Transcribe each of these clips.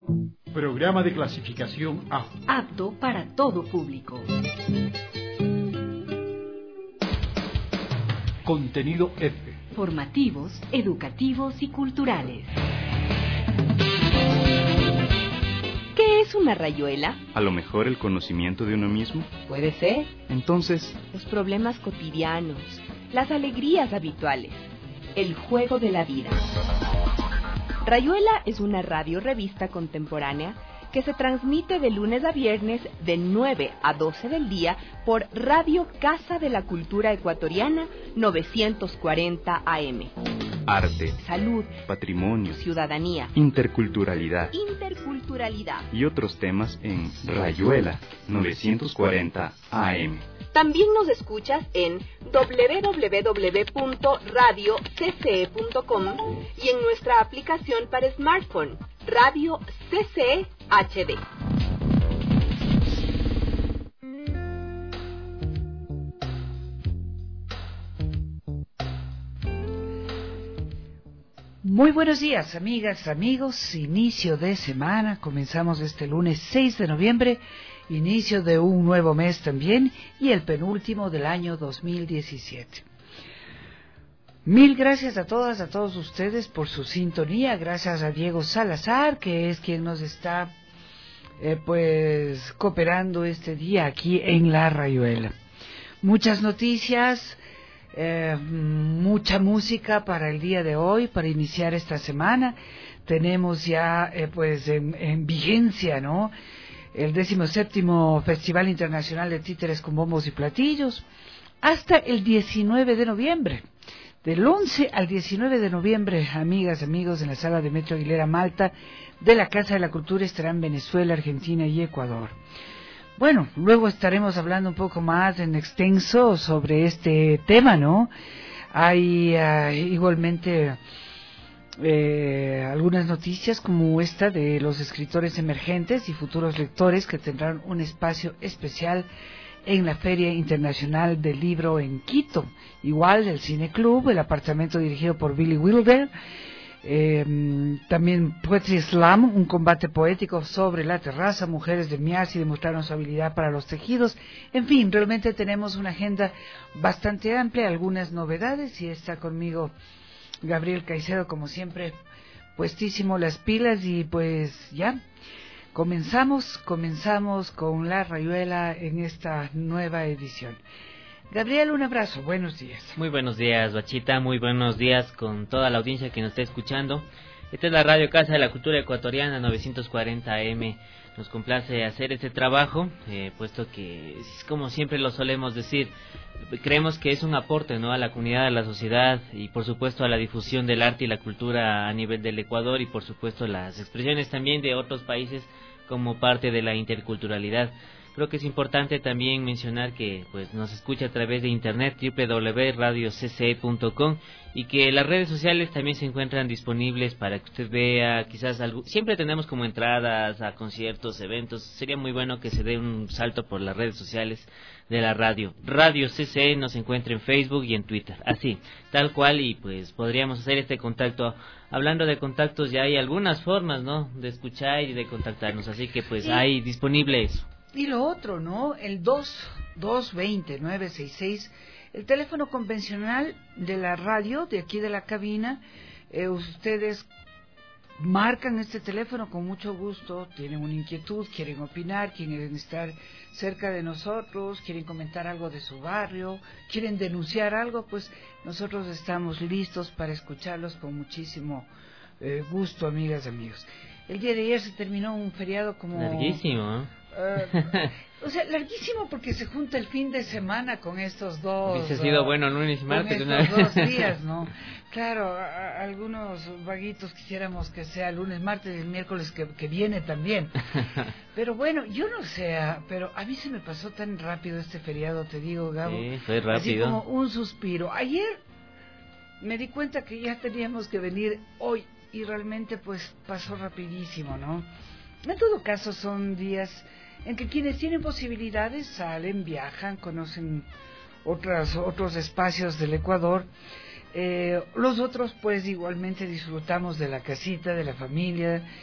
Programa de clasificación A. Apto para todo público. Contenido F. Formativos, educativos y culturales. ¿Qué es una rayuela? A lo mejor el conocimiento de uno mismo. Puede ser. Entonces, los problemas cotidianos, las alegrías habituales, el juego de la vida. Rayuela es una radio-revista contemporánea que se transmite de lunes a viernes de 9 a 12 del día por Radio Casa de la Cultura Ecuatoriana 940 AM. Arte, salud, patrimonio, ciudadanía, interculturalidad y otros temas en Rayuela 940 AM. También nos escuchas en www.radiocce.com y en nuestra aplicación para smartphone, Radio CCE HD. Muy buenos días, amigas, amigos. Inicio de semana. Comenzamos este lunes 6 de noviembre. Inicio de un nuevo mes también y el penúltimo del año 2017. Mil gracias a todas, a todos ustedes por su sintonía. Gracias a Diego Salazar, que es quien nos está cooperando este día aquí en La Rayuela. Muchas noticias, mucha música para el día de hoy, para iniciar esta semana. Tenemos ya en vigencia, ¿no?, el 17º Festival Internacional de Títeres con Bombos y Platillos, hasta el 19 de noviembre. Del 11 al 19 de noviembre, amigas, amigos, en la sala de Metro Aguilera Malta de la Casa de la Cultura estarán Venezuela, Argentina y Ecuador. Bueno, luego estaremos hablando un poco más en extenso sobre este tema, ¿no? Hay igualmente algunas noticias como esta de los escritores emergentes y futuros lectores que tendrán un espacio especial en la Feria Internacional del Libro en Quito, igual del Cine Club, el apartamento dirigido por Billy Wilder, también Poetry Slam, un combate poético sobre la terraza, mujeres de Miasi demostraron su habilidad para los tejidos. En fin, realmente tenemos una agenda bastante amplia, algunas novedades, y está conmigo Gabriel Caicedo, como siempre, puestísimo las pilas, y pues ya, comenzamos con La Rayuela en esta nueva edición. Gabriel, un abrazo, buenos días. Muy buenos días, Bachita, muy buenos días con toda la audiencia que nos está escuchando. Esta es la Radio Casa de la Cultura Ecuatoriana 940 AM. Nos complace hacer este trabajo, puesto que, como siempre lo solemos decir, creemos que es un aporte, ¿no?, a la comunidad, a la sociedad y por supuesto a la difusión del arte y la cultura a nivel del Ecuador y por supuesto las expresiones también de otros países como parte de la interculturalidad. Creo que es importante también mencionar que pues nos escucha a través de internet www.radiocce.com y que las redes sociales también se encuentran disponibles para que usted vea quizás algo. Siempre tenemos como entradas a conciertos, eventos. Sería muy bueno que se dé un salto por las redes sociales de la radio. Radio CCE nos encuentra en Facebook y en Twitter, así, tal cual, y pues podríamos hacer este contacto. Hablando de contactos, ya hay algunas formas, ¿no?, de escuchar y de contactarnos, así que pues hay disponible eso. Y lo otro, ¿no?, el 220-966, el teléfono convencional de la radio, de aquí de la cabina. Ustedes marcan este teléfono con mucho gusto, tienen una inquietud, quieren opinar, quieren estar cerca de nosotros, quieren comentar algo de su barrio, quieren denunciar algo, pues nosotros estamos listos para escucharlos con muchísimo gusto, amigas, amigos. El día de ayer se terminó un feriado como... larguísimo, ¿eh? Larguísimo porque se junta el fin de semana con estos dos. Hubiese sido bueno lunes y martes. Con estos 2 días, ¿no? Claro, algunos vaguitos quisiéramos que sea lunes, martes y el miércoles que viene también. Pero bueno, yo no sé, pero a mí se me pasó tan rápido este feriado, te digo, Gabo. Sí, fue rápido. Así como un suspiro. Ayer me di cuenta que ya teníamos que venir hoy y realmente pues pasó rapidísimo, ¿no? En todo caso son días en que quienes tienen posibilidades salen, viajan, conocen otros espacios del Ecuador. Los otros pues igualmente disfrutamos de la casita, de la familia,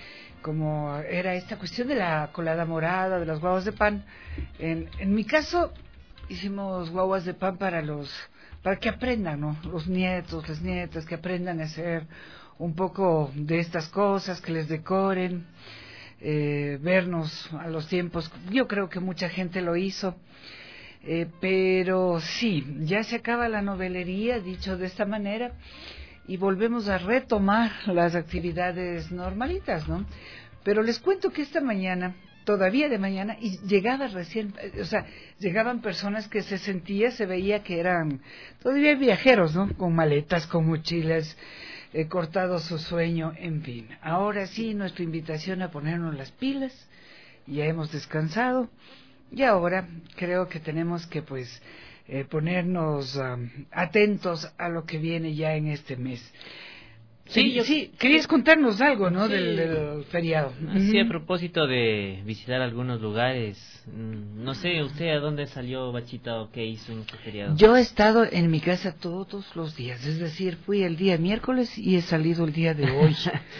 como era esta cuestión de la colada morada, de las guaguas de pan. En mi caso, hicimos guaguas de pan para que aprendan, ¿no? Los nietos, las nietas, que aprendan a hacer un poco de estas cosas, que les decoren, vernos a los tiempos. Yo creo que mucha gente lo hizo. Pero sí, ya se acaba la novelería, dicho de esta manera, y volvemos a retomar las actividades normalitas, ¿no? Pero les cuento que esta mañana, todavía de mañana, y llegaban personas que se veía que eran todavía viajeros, ¿no? Con maletas, con mochilas, cortado su sueño, en fin. Ahora sí, nuestra invitación a ponernos las pilas, ya hemos descansado. Y ahora creo que tenemos que ponernos atentos a lo que viene ya en este mes. Sí, querías contarnos algo, ¿no? Sí. Del feriado. Sí, a propósito de visitar algunos lugares, no sé, ¿usted a dónde salió, Bachita, o qué hizo en este feriado? Yo he estado en mi casa todos los días, es decir, fui el día miércoles y he salido el día de hoy.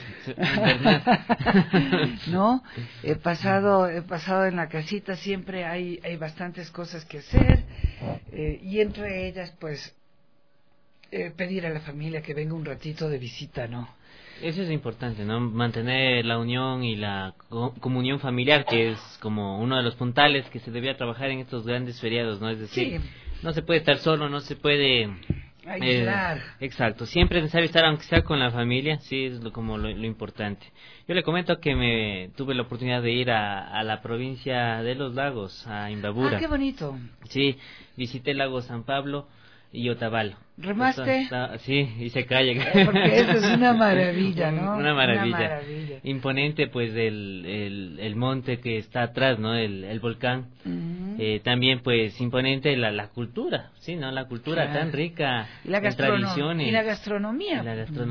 ¿No? He pasado en la casita, siempre hay bastantes cosas que hacer, y entre ellas, pedir a la familia que venga un ratito de visita, ¿no? Eso es importante, ¿no? Mantener la unión y la comunión familiar, que es como uno de los puntales que se debía trabajar en estos grandes feriados, ¿no? Es decir, sí, no se puede estar solo, no se puede aislar. Exacto, siempre es necesario estar, aunque sea con la familia, sí, es lo importante. Yo le comento que tuve la oportunidad de ir a la provincia de Los Lagos, a Imbabura. ¡Ah, qué bonito! Sí, visité el lago San Pablo y Otavalo. ¿Remaste? Sí, hice kayak. Porque eso es una maravilla, ¿no? Una maravilla. Imponente, pues, el monte que está atrás, ¿no? El volcán. Uh-huh. También, pues, imponente la cultura, ¿sí? ¿No? La cultura tan rica en tradiciones. Y la gastronomía.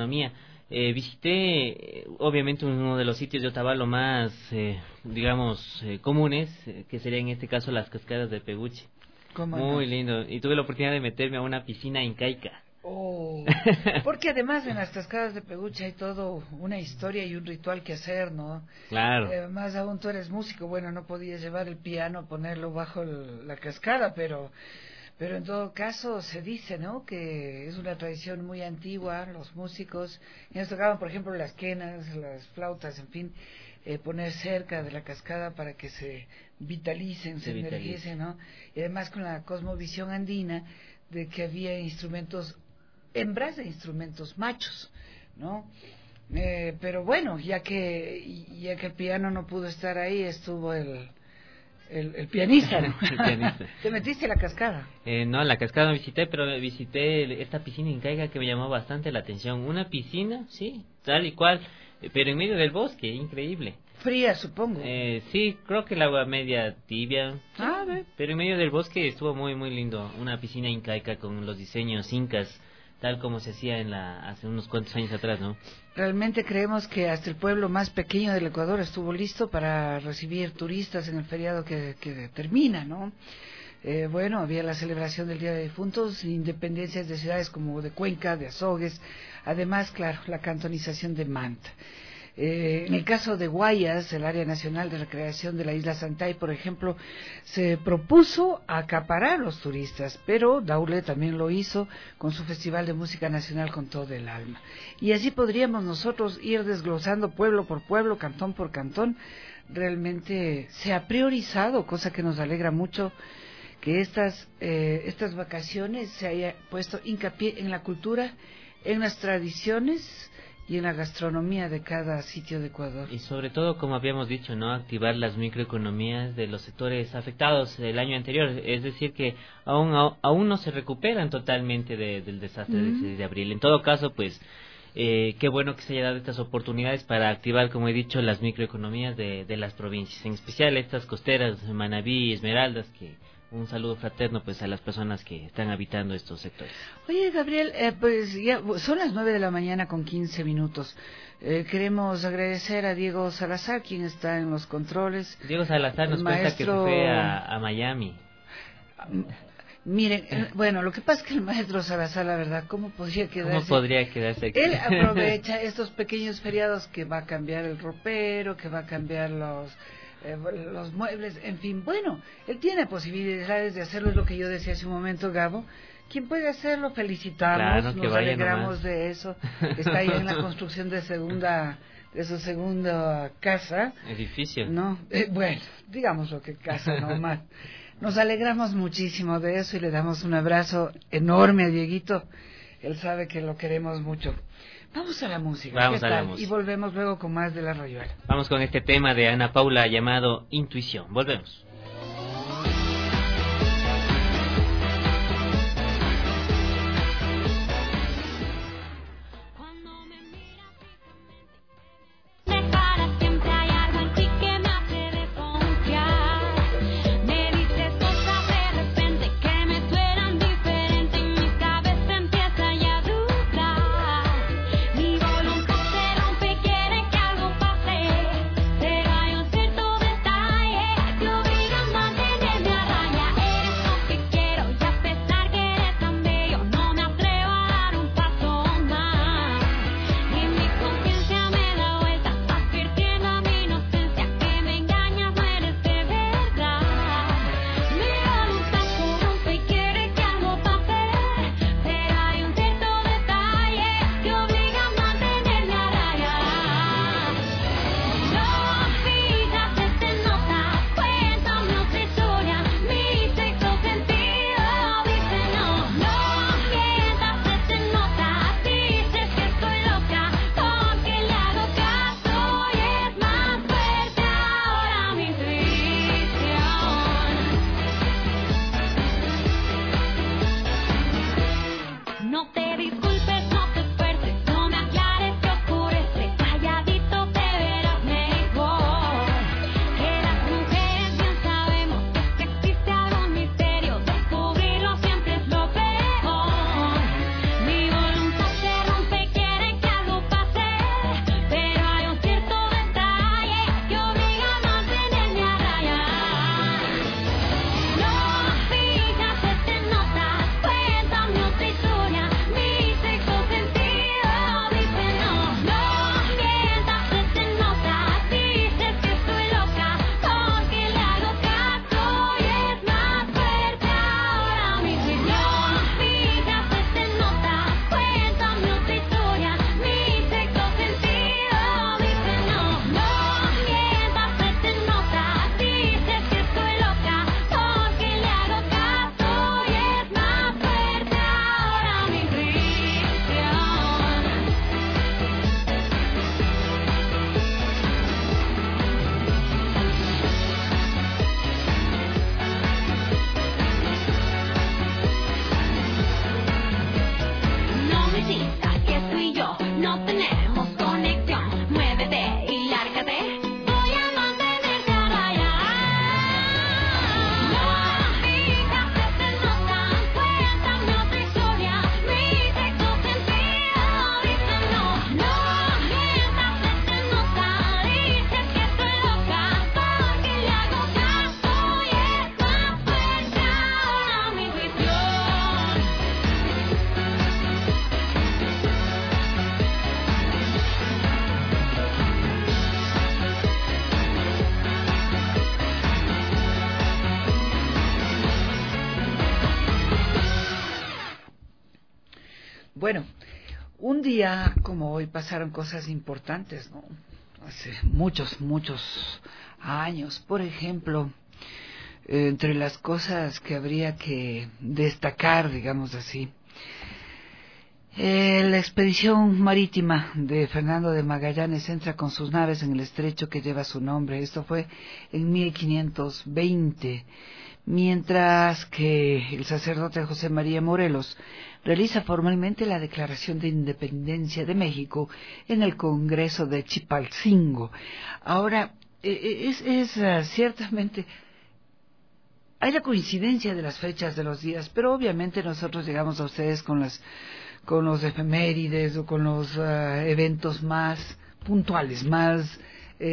Visité, obviamente, uno de los sitios de Otavalo más, comunes, que sería en este caso las cascadas de Peguche. Muy lindo. Y tuve la oportunidad de meterme a una piscina incaica. Oh, porque además en las cascadas de Peguche hay todo una historia y un ritual que hacer, ¿no? Claro. Más aún tú eres músico, bueno, no podías llevar el piano, ponerlo bajo la cascada, pero en todo caso se dice, ¿no? Que es una tradición muy antigua, los músicos, y nos tocaban, por ejemplo, las quenas, las flautas, en fin, poner cerca de la cascada para que se vitalicen, se energicen, ¿no? Y además con la cosmovisión andina de que había instrumentos, hembras de instrumentos machos, ¿no? Pero bueno, ya que el piano no pudo estar ahí, estuvo el pianista, ¿no? El pianista. ¿Te metiste a la cascada? No, la cascada no visité, pero visité esta piscina incaica que me llamó bastante la atención. Una piscina, sí, tal y cual, pero en medio del bosque, increíble. Fría, supongo. Sí, creo que el agua media tibia. Sí, ve. Pero en medio del bosque estuvo muy, muy lindo. Una piscina incaica con los diseños incas, tal como se hacía hace unos cuantos años atrás, ¿no? Realmente creemos que hasta el pueblo más pequeño del Ecuador estuvo listo para recibir turistas en el feriado que termina, ¿no? Bueno, había la celebración del Día de Difuntos, independencias de ciudades como de Cuenca, de Azogues, además, claro, la cantonización de Manta. En el caso de Guayas, el Área Nacional de Recreación de la Isla Santay, por ejemplo, se propuso acaparar a los turistas, pero Daule también lo hizo con su Festival de Música Nacional con todo el alma. Y así podríamos nosotros ir desglosando pueblo por pueblo, cantón por cantón. Realmente se ha priorizado, cosa que nos alegra mucho, que estas vacaciones se haya puesto hincapié en la cultura, en las tradiciones y en la gastronomía de cada sitio de Ecuador. Y sobre todo, como habíamos dicho, ¿no? Activar las microeconomías de los sectores afectados el año anterior. Es decir, que aún no se recuperan totalmente del desastre del 6 de abril. En todo caso, pues, qué bueno que se haya dado estas oportunidades para activar, como he dicho, las microeconomías de las provincias. En especial estas costeras, Manabí y Esmeraldas, que un saludo fraterno pues a las personas que están habitando estos sectores. Oye, Gabriel, pues ya son las 9:15 a.m. Queremos agradecer a Diego Salazar, quien está en los controles. Diego Salazar nos cuenta que se fue a Miami. Miren, bueno, lo que pasa es que el maestro Salazar, la verdad, ¿cómo podría quedarse? ¿Cómo podría quedarse aquí? Él aprovecha estos pequeños feriados que va a cambiar el ropero, que va a cambiar los muebles, en fin. Bueno, él tiene posibilidades de hacerlo, es lo que yo decía hace un momento, Gabo. Quien puede hacerlo, felicitamos, claro, nos alegramos de eso. Está ahí en la construcción de su segunda casa. Edificio. ¿No? Bueno, digamos lo que casa, no más. Nos alegramos muchísimo de eso y le damos un abrazo enorme a Dieguito. Él sabe que lo queremos mucho. Vamos a la música. Vamos a la música. Y volvemos luego con más de La Rayuela. Vamos con este tema de Ana Paula llamado Intuición. Volvemos. Bueno, un día como hoy pasaron cosas importantes, ¿no? Hace muchos años. Por ejemplo, entre las cosas que habría que destacar, digamos así, la expedición marítima de Fernando de Magallanes entra con sus naves en el estrecho que lleva su nombre. Esto fue en 1520, mientras que el sacerdote José María Morelos realiza formalmente la Declaración de Independencia de México en el Congreso de Chipalcingo. Ahora, ciertamente hay la coincidencia de las fechas de los días, pero obviamente nosotros llegamos a ustedes con los efemérides o con los eventos más puntuales, más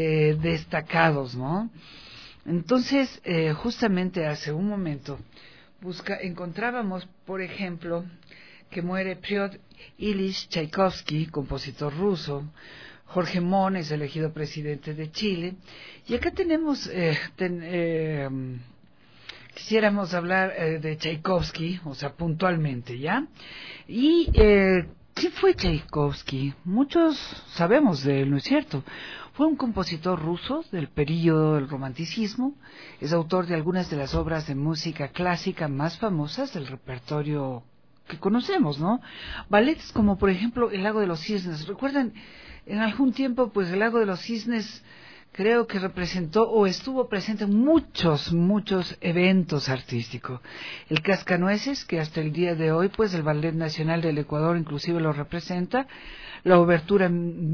destacados, ¿no? Entonces, justamente hace un momento, encontrábamos, por ejemplo, que muere Piotr Ilich Tchaikovsky, compositor ruso. Jorge Mon es elegido presidente de Chile. Y acá tenemos, quisiéramos hablar de Tchaikovsky, o sea, puntualmente, ¿ya? Y, ¿qué fue Tchaikovsky? Muchos sabemos de él, ¿no es cierto? Fue un compositor ruso del período del romanticismo. Es autor de algunas de las obras de música clásica más famosas del repertorio que conocemos, ¿no? Ballets como, por ejemplo, El Lago de los Cisnes. ¿Recuerdan? En algún tiempo, pues, El Lago de los Cisnes creo que representó o estuvo presente en muchos eventos artísticos. El Cascanueces, que hasta el día de hoy, pues, el Ballet Nacional del Ecuador inclusive lo representa. La Obertura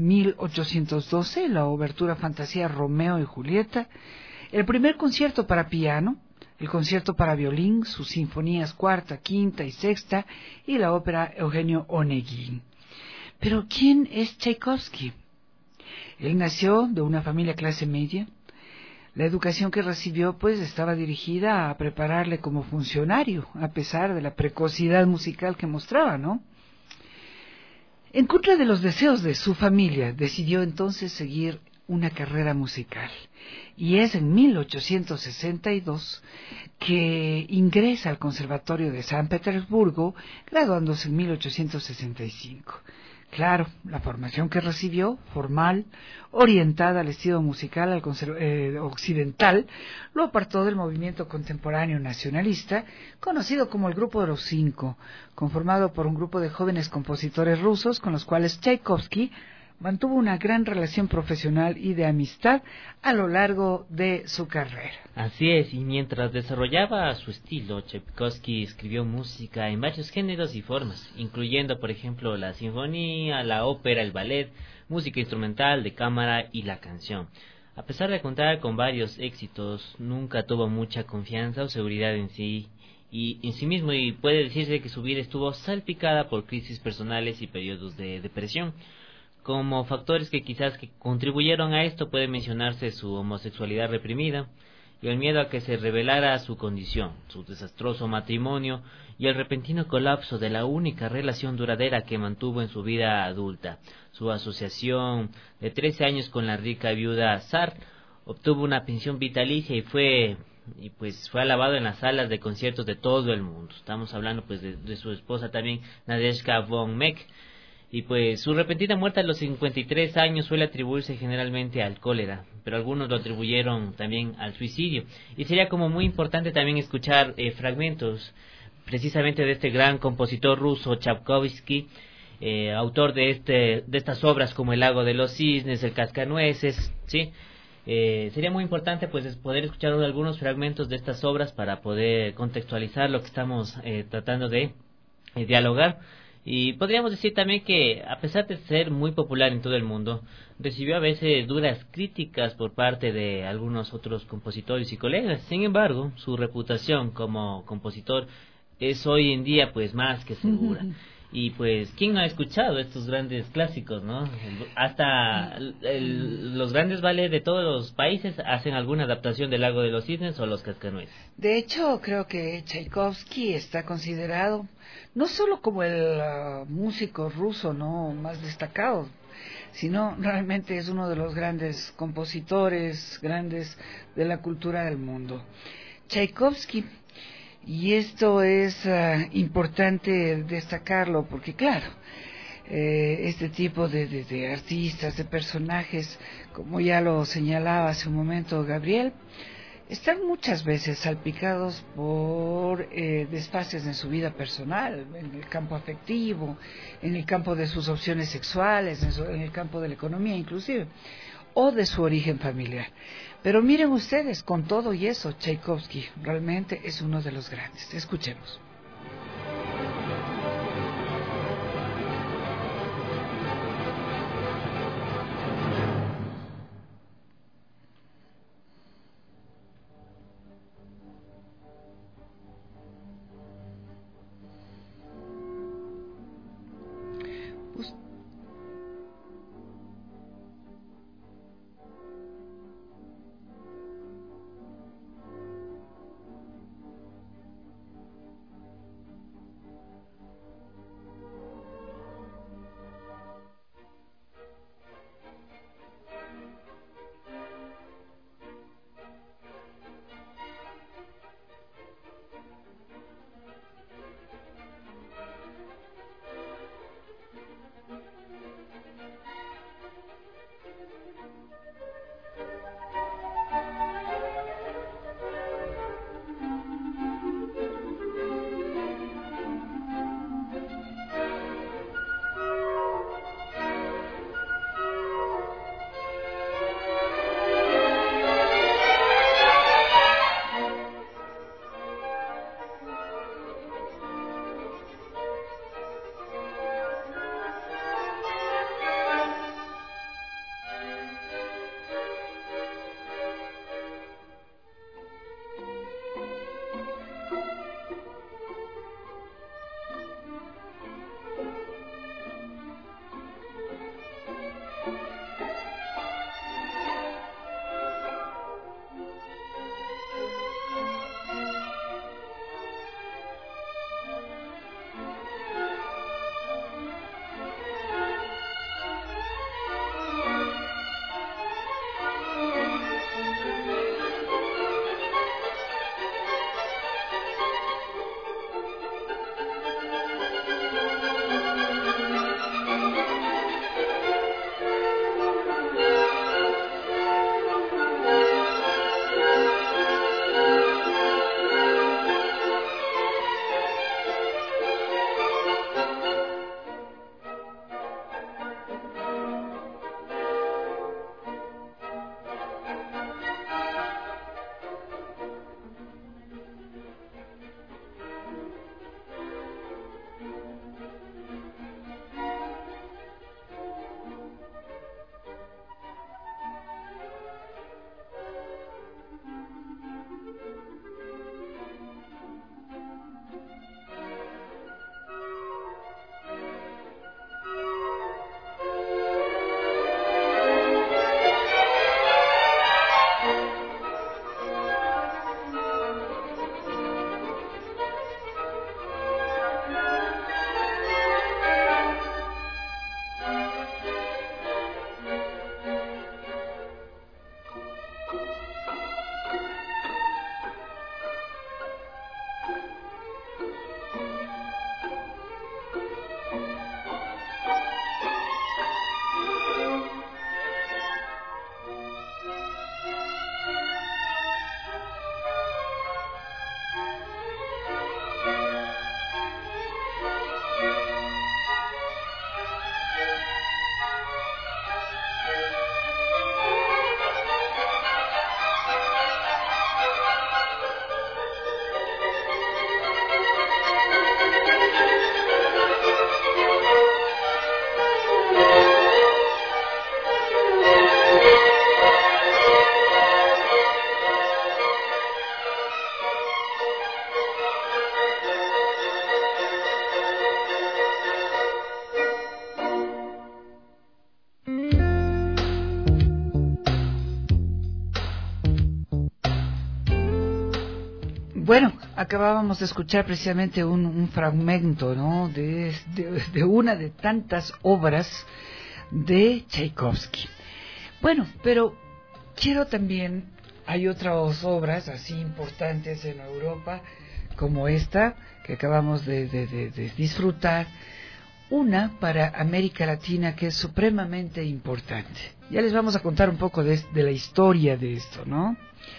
1812, la Obertura Fantasía Romeo y Julieta. El primer concierto para piano, el concierto para violín, sus sinfonías cuarta, quinta y sexta, y la ópera Eugenio Oneguín. Pero ¿quién es Tchaikovsky? Él nació de una familia clase media. La educación que recibió, pues, estaba dirigida a prepararle como funcionario, a pesar de la precocidad musical que mostraba, ¿no? En contra de los deseos de su familia, decidió entonces seguir una carrera musical. Y es en 1862 que ingresa al Conservatorio de San Petersburgo, graduándose en 1865. Claro, la formación que recibió, formal, orientada al estilo musical occidental, lo apartó del movimiento contemporáneo nacionalista, conocido como el Grupo de los Cinco, conformado por un grupo de jóvenes compositores rusos con los cuales Tchaikovsky mantuvo una gran relación profesional y de amistad a lo largo de su carrera. Así es, y mientras desarrollaba su estilo, Tchaikovsky escribió música en varios géneros y formas, incluyendo, por ejemplo, la sinfonía, la ópera, el ballet, música instrumental, de cámara y la canción. A pesar de contar con varios éxitos, nunca tuvo mucha confianza o seguridad en sí mismo, y puede decirse que su vida estuvo salpicada por crisis personales y periodos de depresión. Como factores que quizás que contribuyeron a esto puede mencionarse su homosexualidad reprimida y el miedo a que se revelara su condición, su desastroso matrimonio y el repentino colapso de la única relación duradera que mantuvo en su vida adulta. Su asociación de 13 años con la rica viuda Zar obtuvo una pensión vitalicia y fue alabado en las salas de conciertos de todo el mundo. Estamos hablando pues de su esposa también, Nadezhda von Meck. Y pues su repentina muerte a los 53 años suele atribuirse generalmente al cólera, pero algunos lo atribuyeron también al suicidio. Y sería como muy importante también escuchar fragmentos precisamente de este gran compositor ruso, Tchaikovsky, autor de estas obras como El Lago de los Cisnes, El Cascanueces, ¿sí? Sería muy importante pues poder escuchar algunos fragmentos de estas obras para poder contextualizar lo que estamos tratando de dialogar. Y podríamos decir también que, a pesar de ser muy popular en todo el mundo, recibió a veces duras críticas por parte de algunos otros compositores y colegas. Sin embargo, su reputación como compositor es hoy en día pues más que segura. Y pues, ¿quién no ha escuchado estos grandes clásicos, no? Hasta los grandes ballets de todos los países hacen alguna adaptación del Lago de los Cisnes o Los Cascanueces. De hecho, creo que Tchaikovsky está considerado no solo como el músico ruso no más destacado, sino realmente es uno de los grandes compositores, grandes de la cultura del mundo. Tchaikovsky. Y esto es importante destacarlo porque, claro, este tipo de artistas, de personajes, como ya lo señalaba hace un momento Gabriel, están muchas veces salpicados por desfases en su vida personal, en el campo afectivo, en el campo de sus opciones sexuales, en el campo de la economía inclusive, o de su origen familiar. Pero miren ustedes, con todo y eso, Tchaikovsky realmente es uno de los grandes. Escuchemos. Bueno, acabábamos de escuchar precisamente un fragmento, ¿no?, de una de tantas obras de Tchaikovsky. Bueno, pero quiero también, hay otras obras así importantes en Europa, como esta que acabamos de disfrutar, una para América Latina que es supremamente importante. Ya les vamos a contar un poco de la historia de esto, ¿no?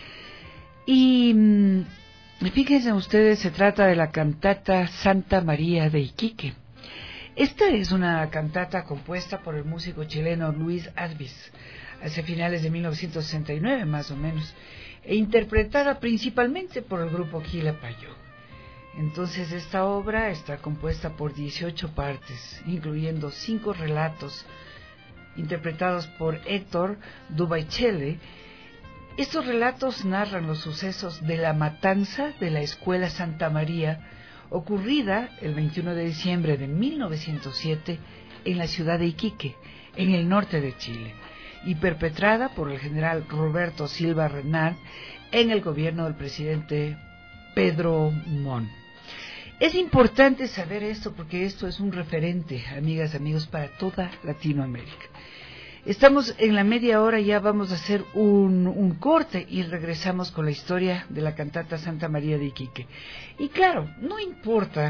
Y fíjense ustedes, se trata de la cantata Santa María de Iquique. Esta es una cantata compuesta por el músico chileno Luis Advis, hacia finales de 1969 más o menos, e interpretada principalmente por el grupo Quilapayún. Entonces esta obra está compuesta por 18 partes, incluyendo 5 relatos interpretados por Héctor Dubaichele. Estos relatos narran los sucesos de la matanza de la Escuela Santa María, ocurrida el 21 de diciembre de 1907 en la ciudad de Iquique, en el norte de Chile, y perpetrada por el general Roberto Silva Renard en el gobierno del presidente Pedro Montt. Es importante saber esto porque esto es un referente, amigas y amigos, para toda Latinoamérica. Estamos en la media hora, ya vamos a hacer un corte y regresamos con la historia de la cantata Santa María de Iquique. Y claro, no importa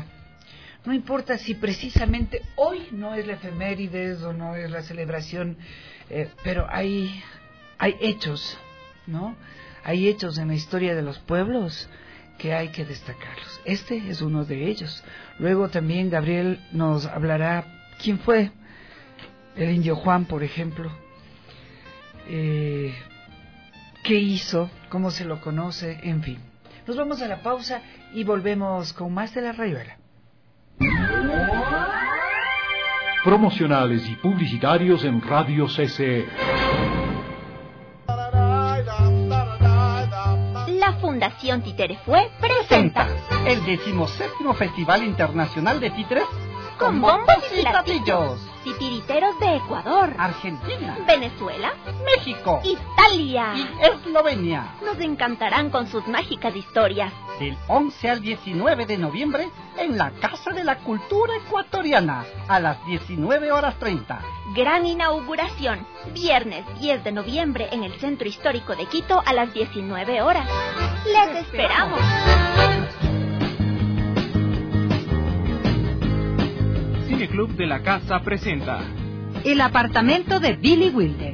si precisamente hoy no es la efemérides o no es la celebración, pero hay hechos, ¿no? Hay hechos en la historia de los pueblos que hay que destacarlos. Este es uno de ellos. Luego también Gabriel nos hablará quién fue el Indio Juan, por ejemplo, qué hizo, cómo se lo conoce, en fin. Nos vamos a la pausa y volvemos con más de La Rayuela. Promocionales y publicitarios en Radio CCE. La Fundación Títere-Fue presenta el 17º Festival Internacional de Títeres con bombos y platillos. Titiriteros de Ecuador, Argentina, Venezuela, México, Italia y Eslovenia. Nos encantarán con sus mágicas historias. Del 11 al 19 de noviembre en la Casa de la Cultura Ecuatoriana a las 19:30. Gran inauguración, viernes 10 de noviembre en el Centro Histórico de Quito a las 19 horas. ¡Les esperamos! Cineclub de la Casa presenta El apartamento de Billy Wilder.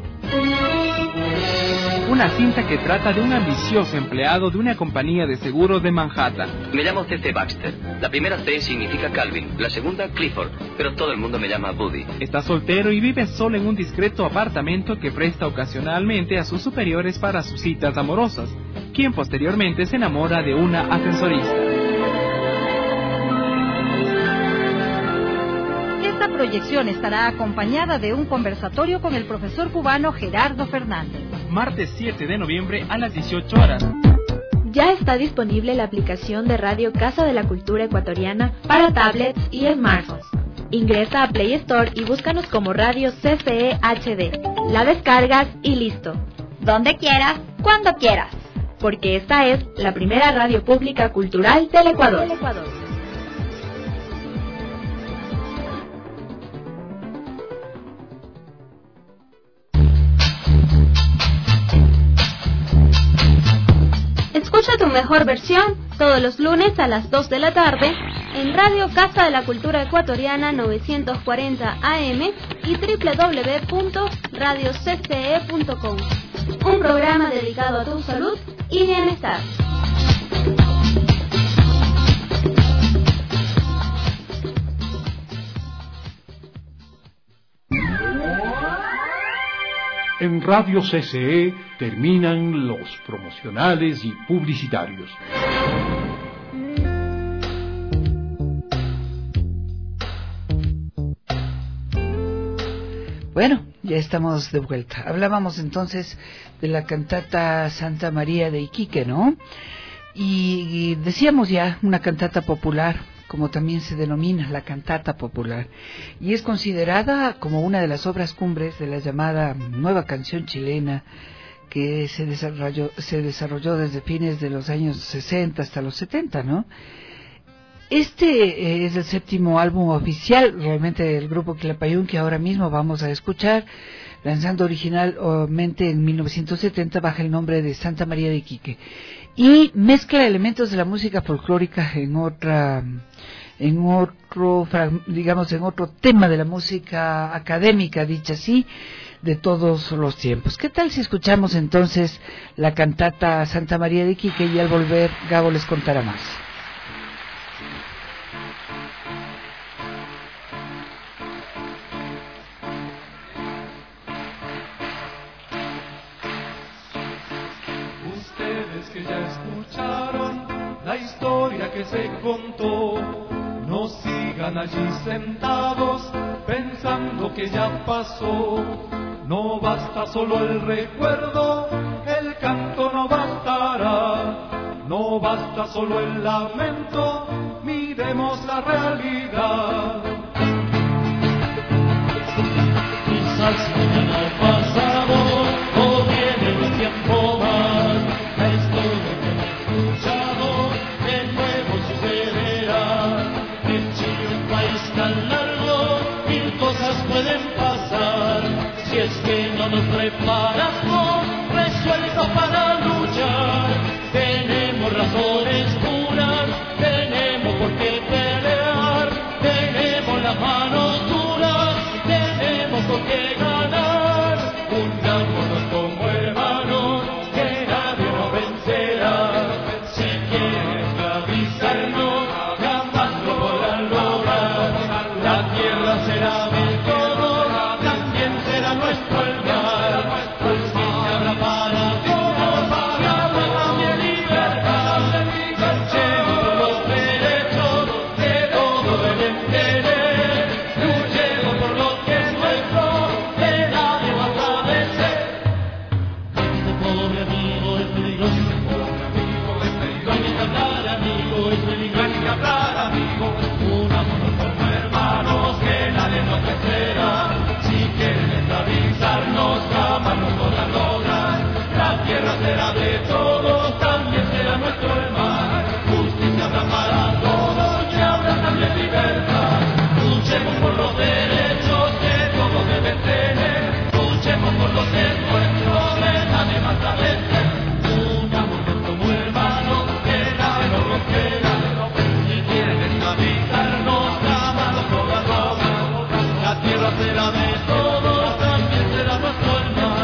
Una cinta que trata de un ambicioso empleado de una compañía de seguros de Manhattan. Me llamo C.C. Baxter. La primera C significa Calvin, la segunda Clifford, pero todo el mundo me llama Buddy. Está soltero y vive solo en un discreto apartamento que presta ocasionalmente a sus superiores para sus citas amorosas, quien posteriormente se enamora de una ascensorista. Esta proyección estará acompañada de un conversatorio con el profesor cubano Gerardo Fernández. Martes 7 de noviembre a las 18 horas. Ya está disponible la aplicación de Radio Casa de la Cultura Ecuatoriana para tablets y smartphones. Ingresa a Play Store y búscanos como Radio CCE HD. La descargas y listo. Donde quieras, cuando quieras. Porque esta es la primera radio pública cultural del Ecuador. Escucha tu mejor versión todos los lunes a las 2 de la tarde en Radio Casa de la Cultura Ecuatoriana 940 AM y www.radiocce.com. Un programa dedicado a tu salud y bienestar. En Radio CCE terminan los promocionales y publicitarios. Bueno, ya estamos de vuelta. Hablábamos entonces de la cantata Santa María de Iquique, ¿no? Y decíamos ya una cantata popular, como también se denomina la cantata popular, y es considerada como una de las obras cumbres de la llamada nueva canción chilena, que se desarrolló desde fines de los años 60 hasta los 70, ¿no? Este es el 7º álbum oficial realmente del grupo Quilapayún, que ahora mismo vamos a escuchar, lanzando originalmente en 1970 bajo el nombre de Santa María de Iquique, y mezcla elementos de la música folclórica en otro tema de la música académica, dicha así, de todos los tiempos. ¿Qué tal si escuchamos entonces la cantata Santa María de Iquique, y al volver Gabo les contará más? Que ya escucharon la historia que se contó, no sigan allí sentados pensando que ya pasó. No basta solo el recuerdo, el canto no bastará, no basta solo el lamento, miremos la realidad. Quizás mañana pasado o viene un tiempo más, pueden pasar, si es que no nos preparamos, resueltos para luchar. Tenemos razones puras, tenemos por qué pelear, tenemos las manos duras, tenemos por qué ganar. Unámonos como hermanos, que nadie nos vencerá. Si quieren esclavizarnos, jamás lo podrán lograr. La tierra será será de todos, también será nuestro hermano. Justicia habrá para todos y habrá también libertad. Luchemos por los derechos que todos deben tener. Luchemos por los que es nuestro, que nadie más la vence. Unámonos como hermanos, que nadie nos romperá. Si quieren esclavizarnos, jamás nos podrán robar. La tierra será de todos, también será nuestro hermano.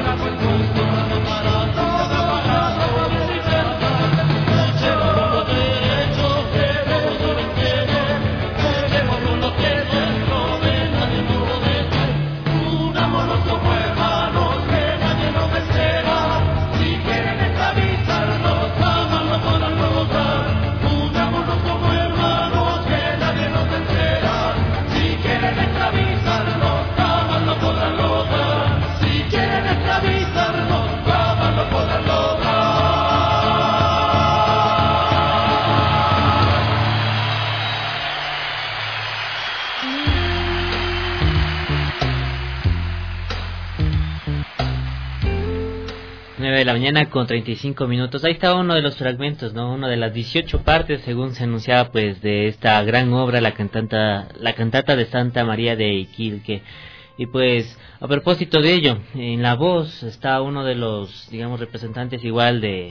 De la mañana con 35 minutos. Ahí estaba uno de los fragmentos, ¿no? Una de las 18 partes, según se anunciaba, pues, de esta gran obra, la cantata de Santa María de Iquique. Y pues, a propósito de ello, en la voz está uno de los, digamos, representantes igual de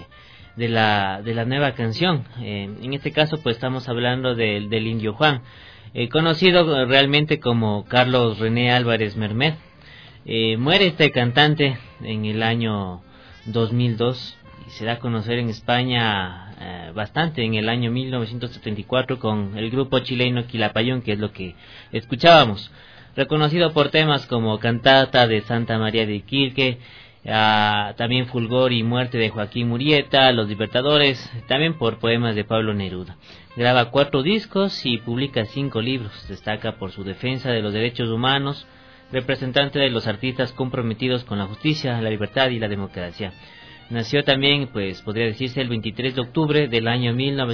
la nueva canción. En este caso, pues, estamos hablando del Indio Juan, conocido realmente como Carlos René Álvarez Mermed. Muere este cantante en el año 2002 y se da a conocer en España bastante en el año 1974 con el grupo chileno Quilapayún, que es lo que escuchábamos, reconocido por temas como Cantata de Santa María de Iquique, también Fulgor y Muerte de Joaquín Murieta, Los Libertadores, también por poemas de Pablo Neruda. Graba 4 discos y publica 5 libros. Destaca por su defensa de los derechos humanos, representante de los artistas comprometidos con la justicia, la libertad y la democracia. Nació también, pues podría decirse, el 23 de octubre del año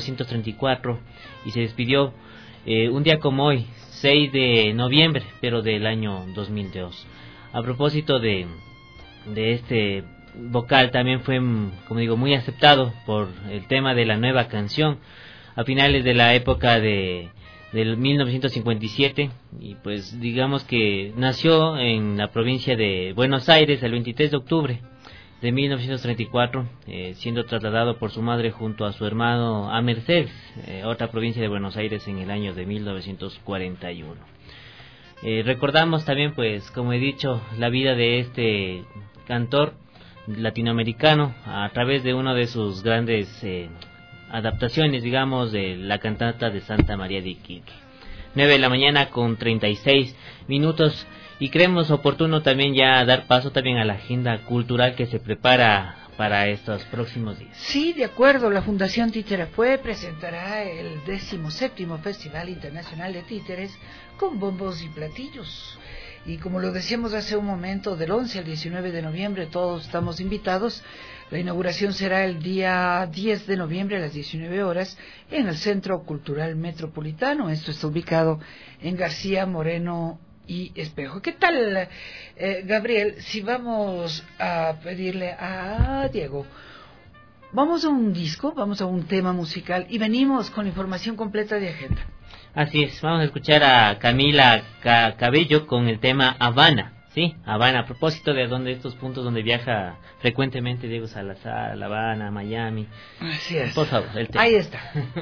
1934 y se despidió un día como hoy, 6 de noviembre, pero del año 2002. A propósito de este vocal también fue, como digo, muy aceptado por el tema de la nueva canción a finales de la época del 1957, y pues digamos que nació en la provincia de Buenos Aires el 23 de octubre de 1934, siendo trasladado por su madre junto a su hermano a Mercedes, otra provincia de Buenos Aires, en el año de 1941. Recordamos también, pues, como he dicho, la vida de este cantor latinoamericano a través de una de sus grandes adaptaciones, digamos, de la cantata de Santa María de Iquique. 9 de la mañana con 36 minutos, y creemos oportuno también ya dar paso también a la agenda cultural que se prepara para estos próximos días. Sí, de acuerdo. La Fundación Títerefue presentará el 17º Festival Internacional de Títeres con bombos y platillos. Y como lo decíamos hace un momento, del 11 al 19 de noviembre todos estamos invitados. La inauguración será el día 10 de noviembre a las 19 horas en el Centro Cultural Metropolitano. Esto está ubicado en García Moreno y Espejo. ¿Qué tal, Gabriel? Si vamos a pedirle a Diego, vamos a un disco, vamos a un tema musical y venimos con información completa de agenda. Así es, vamos a escuchar a Camila Cabello con el tema Habana. Sí, Habana, a propósito de estos puntos donde viaja frecuentemente Diego Salazar, La Habana, Miami. Así es. Por favor, el tema. Ahí está.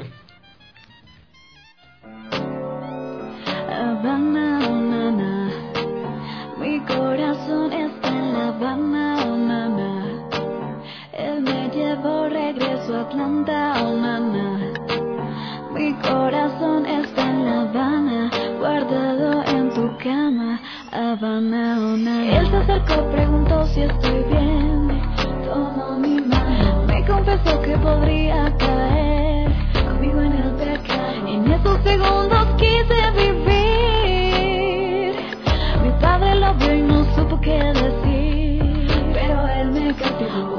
Habana, oh, nana, mi corazón está en La Habana, oh, nana. Él me llevó regreso a Atlanta, oh, nana. Mi corazón está en La Habana, guardado en tu cama, Habana, oh, nana. Él se acercó, preguntó si estoy bien, tomó mi mano, me confesó que podría caer conmigo en el pecado. En esos segundos quise vivir. Mi padre lo vio y no supo qué decir, pero él me castigó.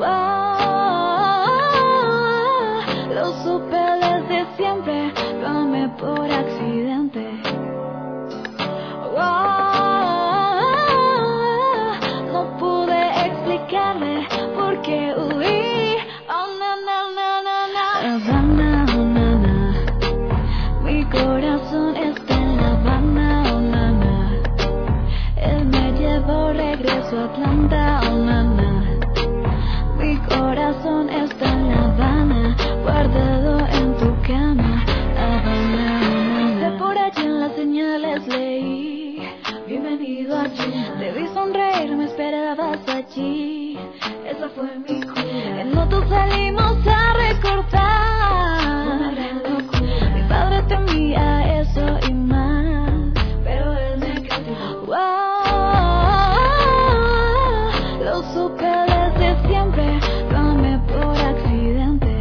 Lo supe desde siempre, lo amé por accidente. No pude explicarle por qué huí. Oh, na, na, na, na, na. Habana, oh, nana, mi corazón está en La Habana, oh, nana. Él me llevó regreso a Atlanta, oh, nana. Mi corazón está en La Habana, guardado en tu cama, Habana, oh, nana. Por allí en las señales leí, bienvenido aquí. Debí sonreír, me esperabas allí. Esa fue mi cura. En moto salimos a recortar. Mi padre temía eso y más, pero él me castigó. Lo supe desde siempre, lo amé por accidente.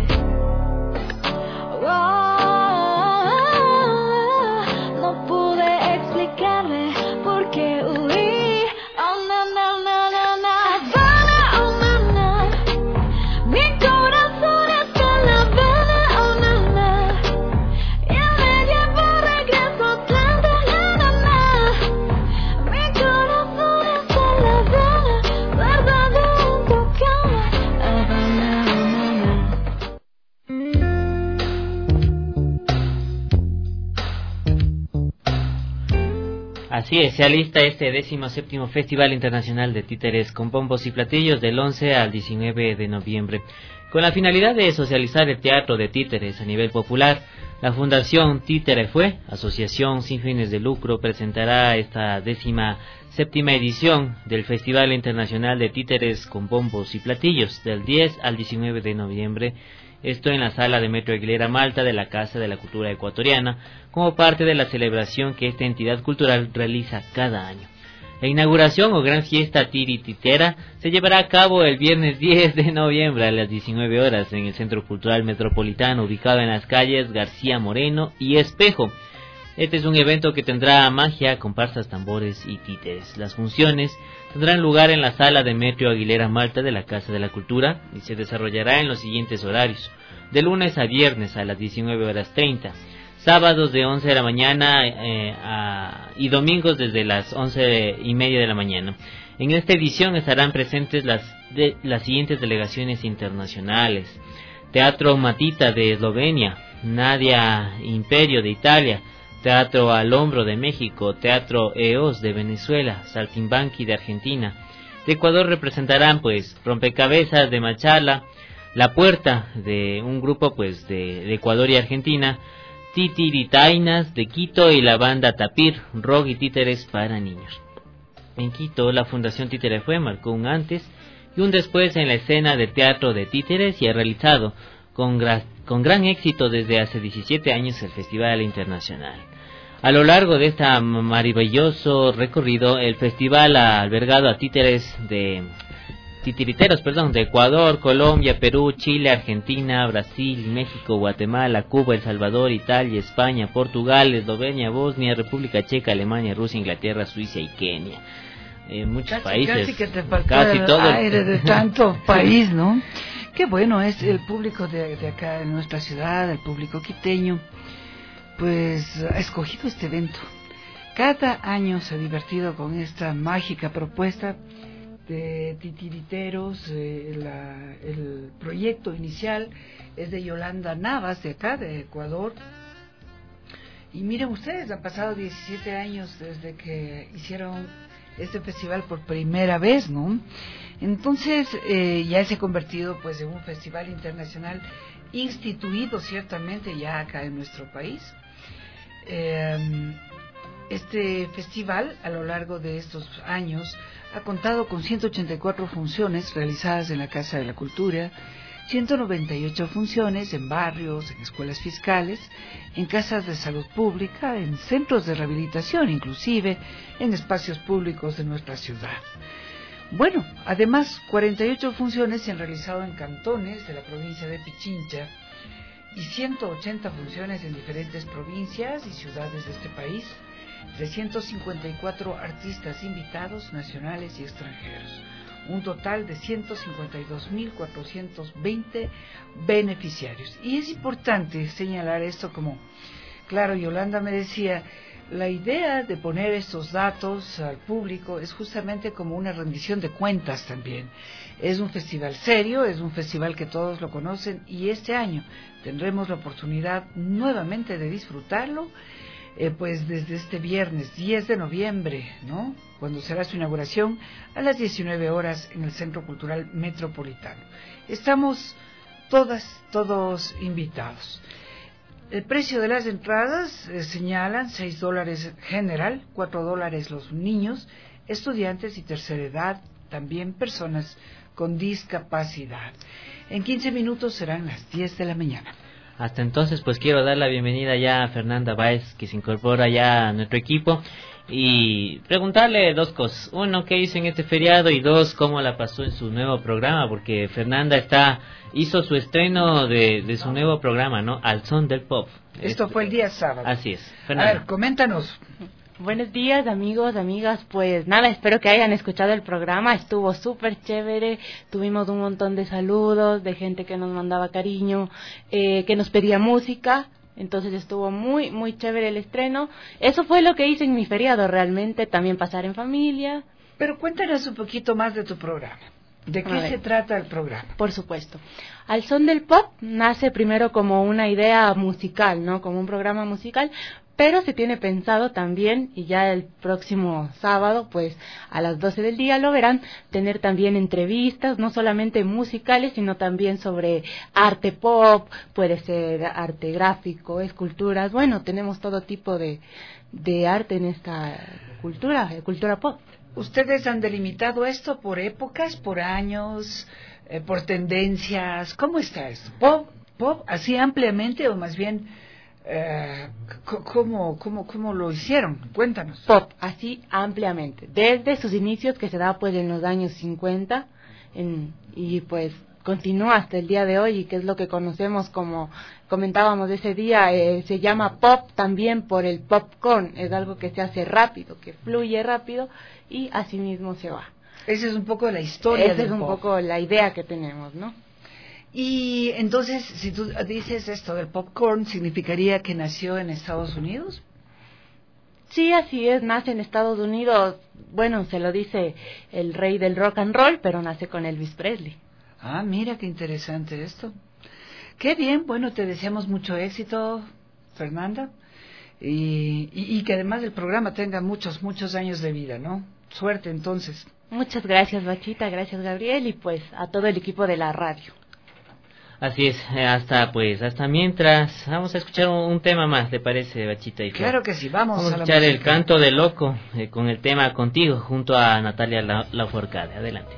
No pude explicarle por qué huí. Oh, na, na, na, na, na. Habana, oh, na, na. Mi corazón está en La Habana, oh, na, na. Y él me llevó regreso a Atlanta, na, na, na. Mi corazón está en La Habana, guardado en tu cama, Habana, oh, na, na. Así es, se alista este 17º Festival Internacional de Títeres con bombos y platillos del 11 al 19 de noviembre. Con la finalidad de socializar el teatro de títeres a nivel popular, la Fundación Títerefue, asociación sin fines de lucro, presentará esta 17ª edición del Festival Internacional de Títeres con bombos y platillos del 10 al 19 de noviembre. Esto en la sala de Metro Aguilera Malta de la Casa de la Cultura Ecuatoriana, como parte de la celebración que esta entidad cultural realiza cada año. La inauguración o gran fiesta tirititera se llevará a cabo el viernes 10 de noviembre a las 19 horas en el Centro Cultural Metropolitano, ubicado en las calles García Moreno y Espejo. Este es un evento que tendrá magia, comparsas, tambores y títeres. Las funciones tendrán lugar en la sala de Metro Aguilera Malta de la Casa de la Cultura y se desarrollará en los siguientes horarios: de lunes a viernes a las 19:30, sábados de 11 de la mañana y domingos desde las 11:30 de la mañana. En esta edición estarán presentes las siguientes delegaciones internacionales: Teatro Matita de Eslovenia, Nadia Imperio de Italia, Teatro Al Hombro de México, Teatro EOS de Venezuela, Saltimbanqui de Argentina. De Ecuador representarán pues Rompecabezas de Machala, La Puerta de un grupo pues de Ecuador y Argentina, Titiritainas de Quito y la banda Tapir, rock y títeres para niños. En Quito, la Fundación Títere Fue marcó un antes y un después en la escena del teatro de títeres y ha realizado con gran éxito desde hace 17 años el Festival Internacional. A lo largo de este maravilloso recorrido, el festival ha albergado a titiriteros de Ecuador, Colombia, Perú, Chile, Argentina, Brasil, México, Guatemala, Cuba, El Salvador, Italia, España, Portugal, Eslovenia, Bosnia, República Checa, Alemania, Rusia, Inglaterra, Suiza y Kenia. Muchos países, casi que te faltó casi el todo aire de tanto país, ¿no? Qué bueno es el público de acá en nuestra ciudad, el público quiteño, pues ha escogido este evento. Cada año se ha divertido con esta mágica propuesta de titiriteros. El proyecto inicial es de Yolanda Navas, de acá, de Ecuador. Y miren ustedes, han pasado 17 años desde que hicieron este festival por primera vez, ¿no? Entonces ya se ha convertido pues en un festival internacional instituido ciertamente ya acá en nuestro país. Este festival a lo largo de estos años ha contado con 184 funciones realizadas en la Casa de la Cultura, 198 funciones en barrios, en escuelas fiscales, en casas de salud pública, en centros de rehabilitación, inclusive en espacios públicos de nuestra ciudad. Bueno, además 48 funciones se han realizado en cantones de la provincia de Pichincha y 180 funciones en diferentes provincias y ciudades de este país, 354 artistas invitados nacionales y extranjeros, un total de 152.420 beneficiarios. Y es importante señalar esto como, claro, Yolanda me decía, la idea de poner estos datos al público es justamente como una rendición de cuentas también. Es un festival serio, es un festival que todos lo conocen y este año tendremos la oportunidad nuevamente de disfrutarlo, pues desde este viernes 10 de noviembre, ¿no?, cuando será su inauguración a las 19 horas en el Centro Cultural Metropolitano. Estamos todos invitados. El precio de las entradas señalan $6 general, $4 los niños, estudiantes y tercera edad, también personas con discapacidad. En 15 minutos serán las 10 de la mañana. Hasta entonces, pues quiero dar la bienvenida ya a Fernanda Báez, que se incorpora ya a nuestro equipo, y preguntarle dos cosas. Uno, ¿qué hizo en este feriado? Y dos, ¿cómo la pasó en su nuevo programa? Porque Fernanda hizo su estreno de su nuevo programa, ¿no? Al Son del Pop. Esto fue el día sábado. Así es. Fernanda. A ver, coméntanos. Buenos días, amigos, amigas. Pues nada, espero que hayan escuchado el programa. Estuvo súper chévere. Tuvimos un montón de saludos, de gente que nos mandaba cariño, que nos pedía música. Entonces estuvo muy, muy chévere el estreno. Eso fue lo que hice en mi feriado, realmente. También pasar en familia. Pero cuéntanos un poquito más de tu programa. ¿De qué se trata el programa? Por supuesto. Al Son del Pop nace primero como una idea musical, ¿no? Como un programa musical, pero se tiene pensado también, y ya el próximo sábado, pues a las 12 del día lo verán, tener también entrevistas, no solamente musicales, sino también sobre arte pop, puede ser arte gráfico, esculturas, bueno, tenemos todo tipo de arte en esta cultura pop. ¿Ustedes han delimitado esto por épocas, por años, por tendencias? ¿Cómo está esto? ¿Pop así ampliamente o más bien cómo lo hicieron? Cuéntanos. Pop, así ampliamente. Desde sus inicios, que se da pues en los años 50, y pues continúa hasta el día de hoy, y que es lo que conocemos como comentábamos ese día, se llama pop también por el popcorn, es algo que se hace rápido, que fluye rápido y así mismo se va. Esa es un poco la historia del pop. Esa es un poco la idea que tenemos, ¿no? Y entonces, si tú dices esto del popcorn, ¿significaría que nació en Estados Unidos? Sí, así es, nace en Estados Unidos, bueno, se lo dice el rey del rock and roll, pero nace con Elvis Presley. Ah, mira qué interesante esto. Qué bien, bueno, te deseamos mucho éxito, Fernanda, y que además el programa tenga muchos, muchos años de vida, ¿no? Suerte, entonces. Muchas gracias, Bachita, gracias, Gabriel, y pues a todo el equipo de la radio. Así es, hasta mientras, vamos a escuchar un tema más, ¿te parece, Bachita? Y claro que sí, vamos a escuchar El Canto del Loco con el tema Contigo, junto a Natalia Lafourcade. Adelante.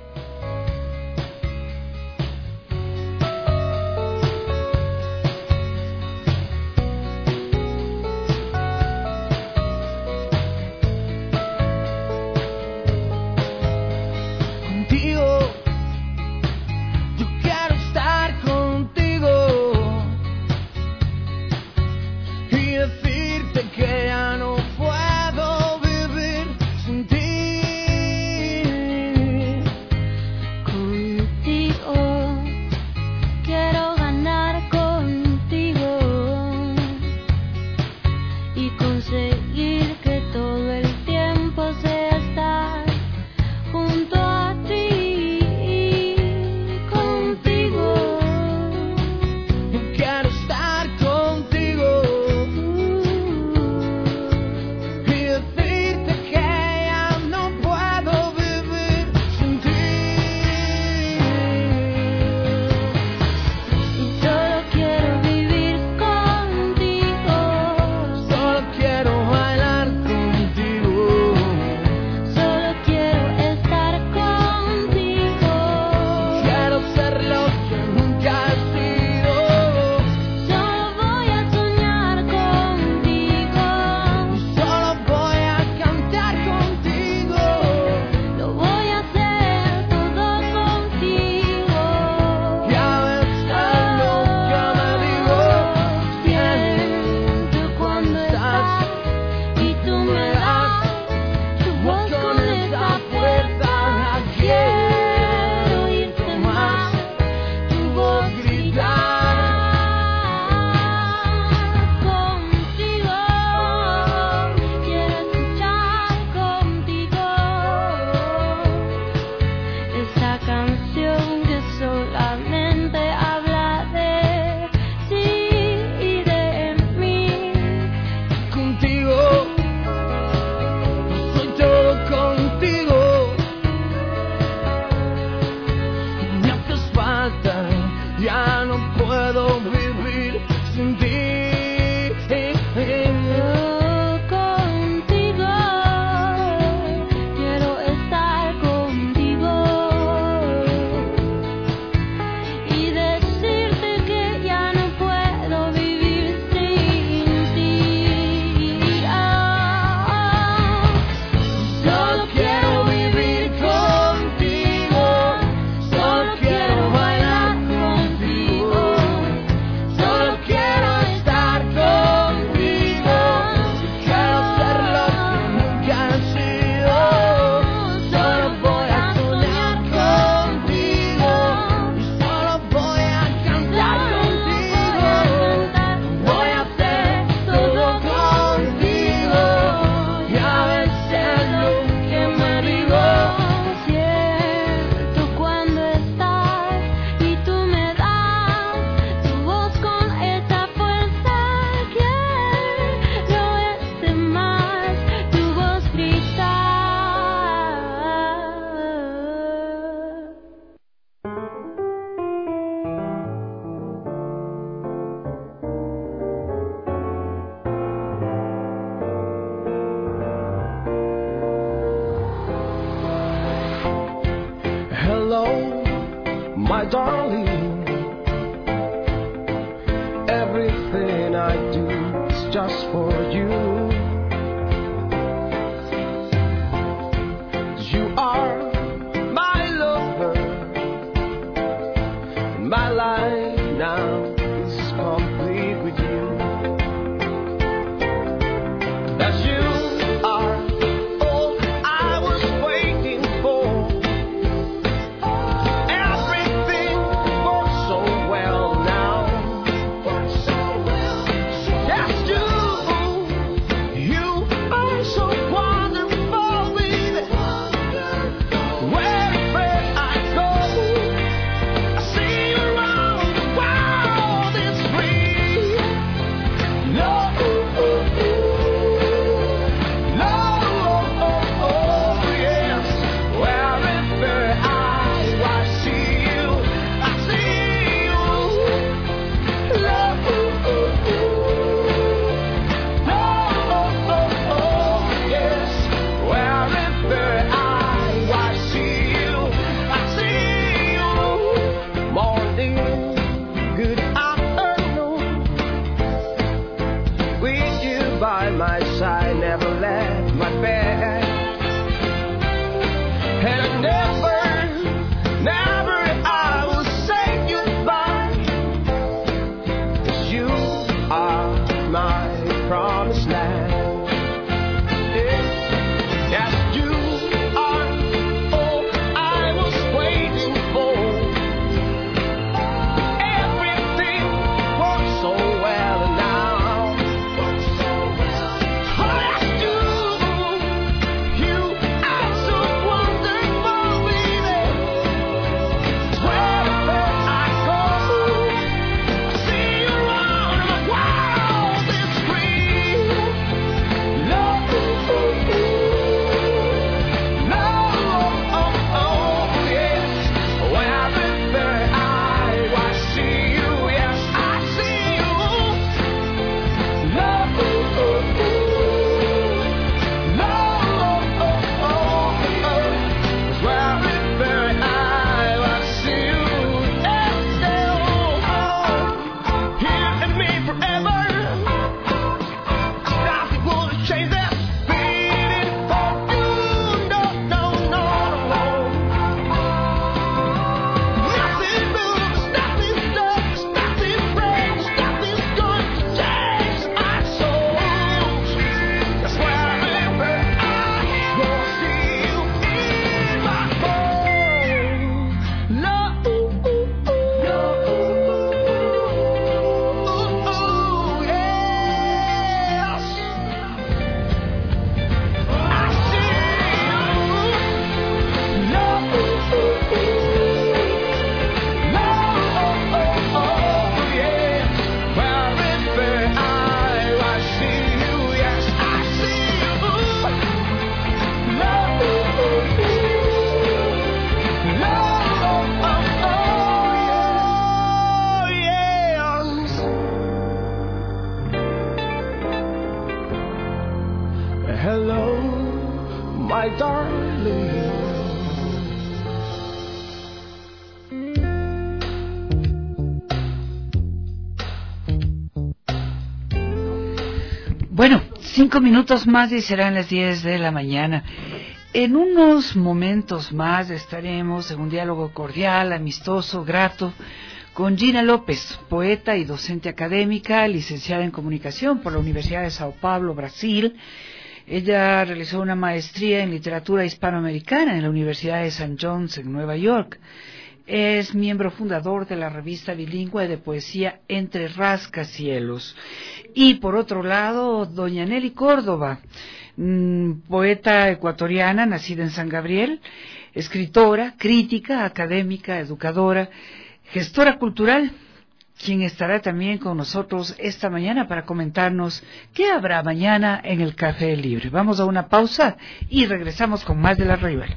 my darling. Everything I do is just for you. You are my lover. My life now is complete with you. That you are all I was waiting for. Everything works so well now. Yes, you my darling. Bueno, 5 minutos más y serán las 10 de la mañana. En unos momentos más estaremos en un diálogo cordial, amistoso, grato, con Gina López, poeta y docente académica, licenciada en comunicación por la Universidad de Sao Paulo, Brasil. Ella realizó una maestría en literatura hispanoamericana en la Universidad de St. John's en Nueva York. Es miembro fundador de la revista bilingüe de poesía Entre Rascacielos. Y por otro lado, doña Nelly Córdoba, poeta ecuatoriana, nacida en San Gabriel, escritora, crítica, académica, educadora, gestora cultural, quien estará también con nosotros esta mañana para comentarnos qué habrá mañana en el Café Libre. Vamos a una pausa y regresamos con más de La Rayuela.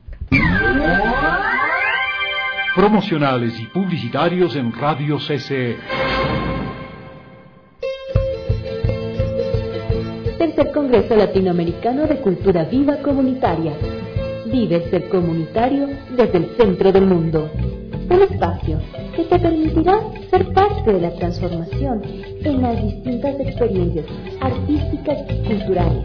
Promocionales y publicitarios en Radio CCE. Tercer Congreso Latinoamericano de Cultura Viva Comunitaria. Vive el ser comunitario desde el centro del mundo. Un espacio que te permitirá ser parte de la transformación en las distintas experiencias artísticas y culturales.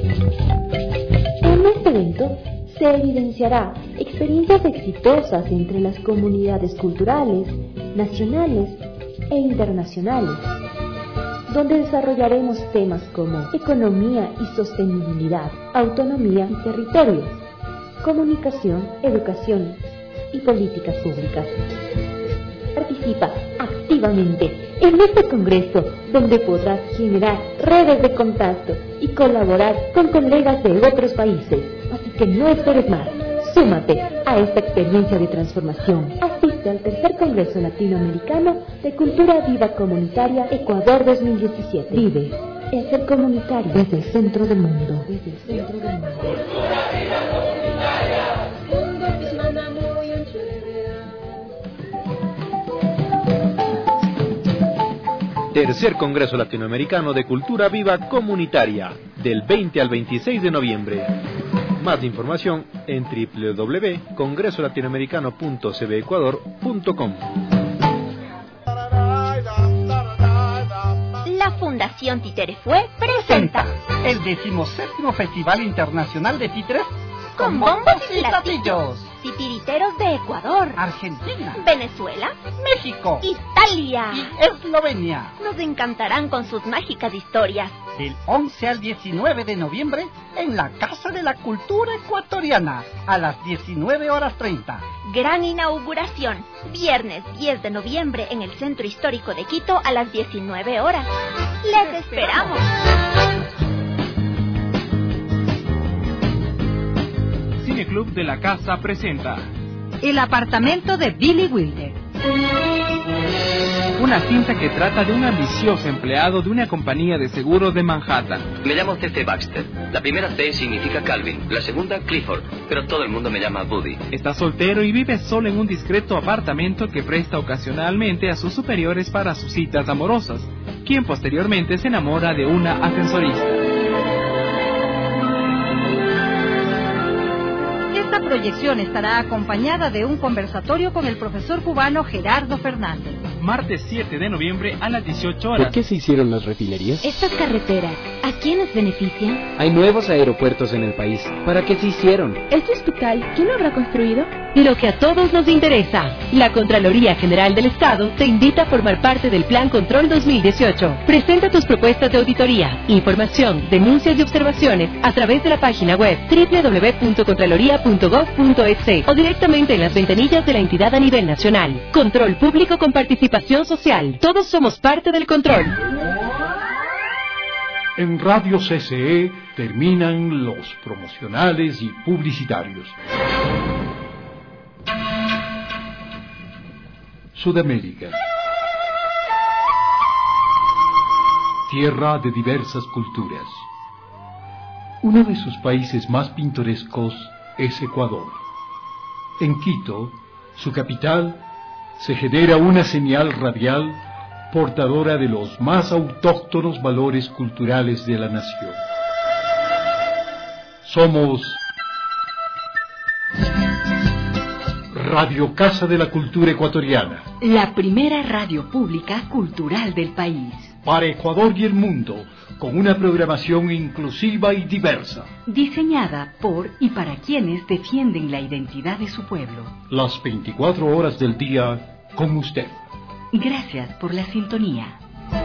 En este evento se evidenciará experiencias exitosas entre las comunidades culturales, nacionales e internacionales, donde desarrollaremos temas como economía y sostenibilidad, autonomía y territorios, comunicación, educación y políticas públicas. Participa activamente en este congreso, donde podrás generar redes de contacto y colaborar con colegas de otros países. Así que no esperes más. Súmate a esta experiencia de transformación. Asiste al Tercer Congreso Latinoamericano de Cultura Viva Comunitaria Ecuador 2017. Vive el ser comunitario desde el centro del mundo. Desde el centro del mundo. Tercer Congreso Latinoamericano de Cultura Viva Comunitaria, del 20 al 26 de noviembre. Más información en www.congresolatinoamericano.cbecuador.com. La Fundación Titerefue presenta el 17º Festival Internacional de Títeres con bombos y platillos. Titiriteros de Ecuador, Argentina, Venezuela, México, Italia y Eslovenia. Nos encantarán con sus mágicas historias. Del 11 al 19 de noviembre en la Casa de la Cultura Ecuatoriana a las 19:30. Gran inauguración, viernes 10 de noviembre en el Centro Histórico de Quito a las 19 horas. ¡Les esperamos! Cineclub de la Casa presenta El apartamento de Billy Wilder. Una cinta que trata de un ambicioso empleado de una compañía de seguros de Manhattan. Me llamo C.C. Baxter. La primera C significa Calvin, la segunda Clifford, pero todo el mundo me llama Buddy. Está soltero y vive solo en un discreto apartamento que presta ocasionalmente a sus superiores para sus citas amorosas, quien posteriormente se enamora de una ascensorista. Esta proyección estará acompañada de un conversatorio con el profesor cubano Gerardo Fernández. Martes 7 de noviembre a las 18 horas. ¿Por qué se hicieron las refinerías? Estas carreteras, ¿a quiénes benefician? Hay nuevos aeropuertos en el país. ¿Para qué se hicieron? ¿Este hospital quién lo habrá construido? Lo que a todos nos interesa. La Contraloría General del Estado te invita a formar parte del Plan Control 2018. Presenta tus propuestas de auditoría, información, denuncias y observaciones a través de la página web www.contraloría.gov.es o directamente en las ventanillas de la entidad a nivel nacional. Control público con participación social. Todos somos parte del control. En Radio CCE terminan los promocionales y publicitarios. Sudamérica. Tierra de diversas culturas. Uno de sus países más pintorescos es Ecuador. En Quito, su capital, se genera una señal radial portadora de los más autóctonos valores culturales de la nación. Somos Radio Casa de la Cultura Ecuatoriana. La primera radio pública cultural del país. Para Ecuador y el mundo, con una programación inclusiva y diversa. Diseñada por y para quienes defienden la identidad de su pueblo. Las 24 horas del día con usted. Gracias por la sintonía.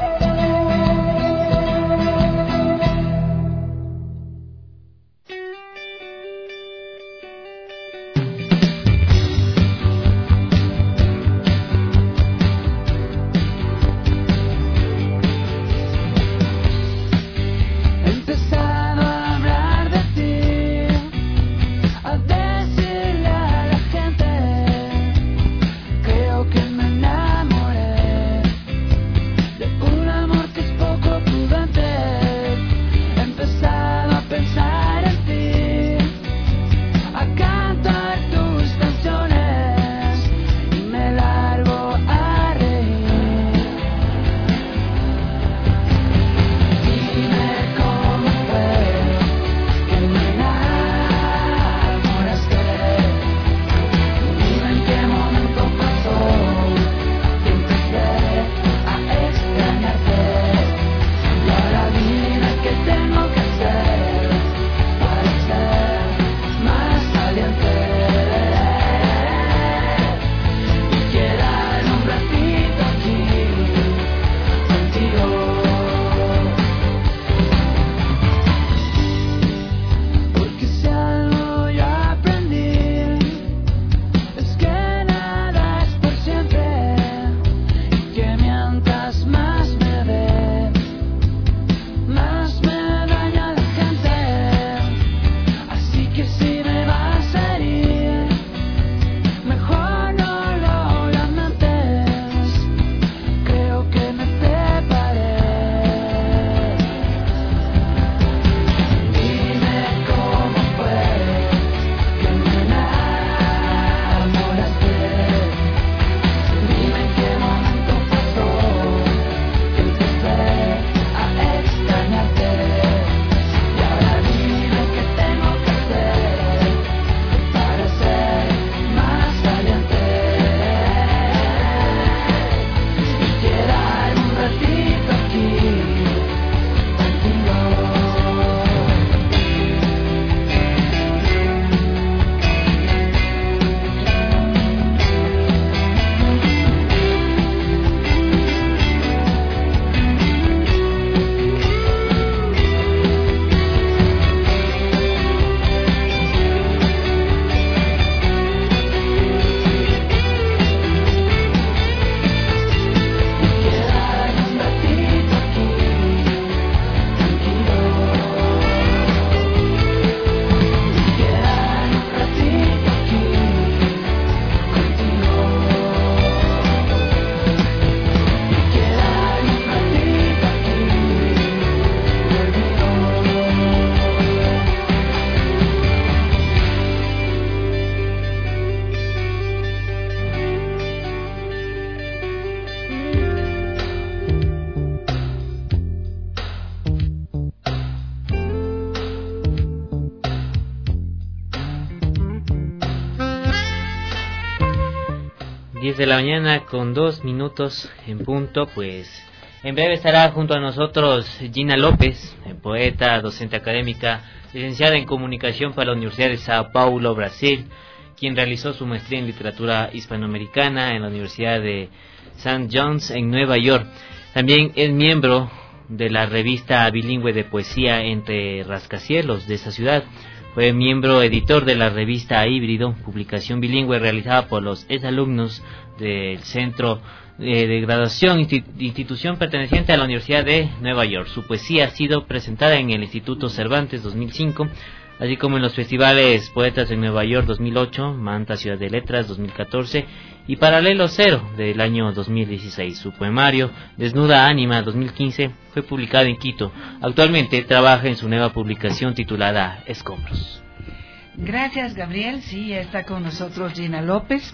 De la mañana con 2 minutos en punto. Pues en breve estará junto a nosotros Gina López, poeta, docente académica, licenciada en comunicación para la Universidad de Sao Paulo, Brasil, quien realizó su maestría en literatura hispanoamericana en la Universidad de St. John's en Nueva York. También es miembro de la revista bilingüe de poesía Entre Rascacielos de esa ciudad. Fue miembro editor de la revista Híbrido, publicación bilingüe realizada por los exalumnos del Centro de Graduación, institución perteneciente a la Universidad de Nueva York. Su poesía ha sido presentada en el Instituto Cervantes 2005, así como en los festivales Poetas en Nueva York 2008, Manta Ciudad de Letras 2014 y Paralelo Cero del año 2016. Su poemario Desnuda Ánima 2015 fue publicado en Quito. Actualmente trabaja en su nueva publicación titulada Escombros. Gracias, Gabriel. Sí, ya está con nosotros Gina López.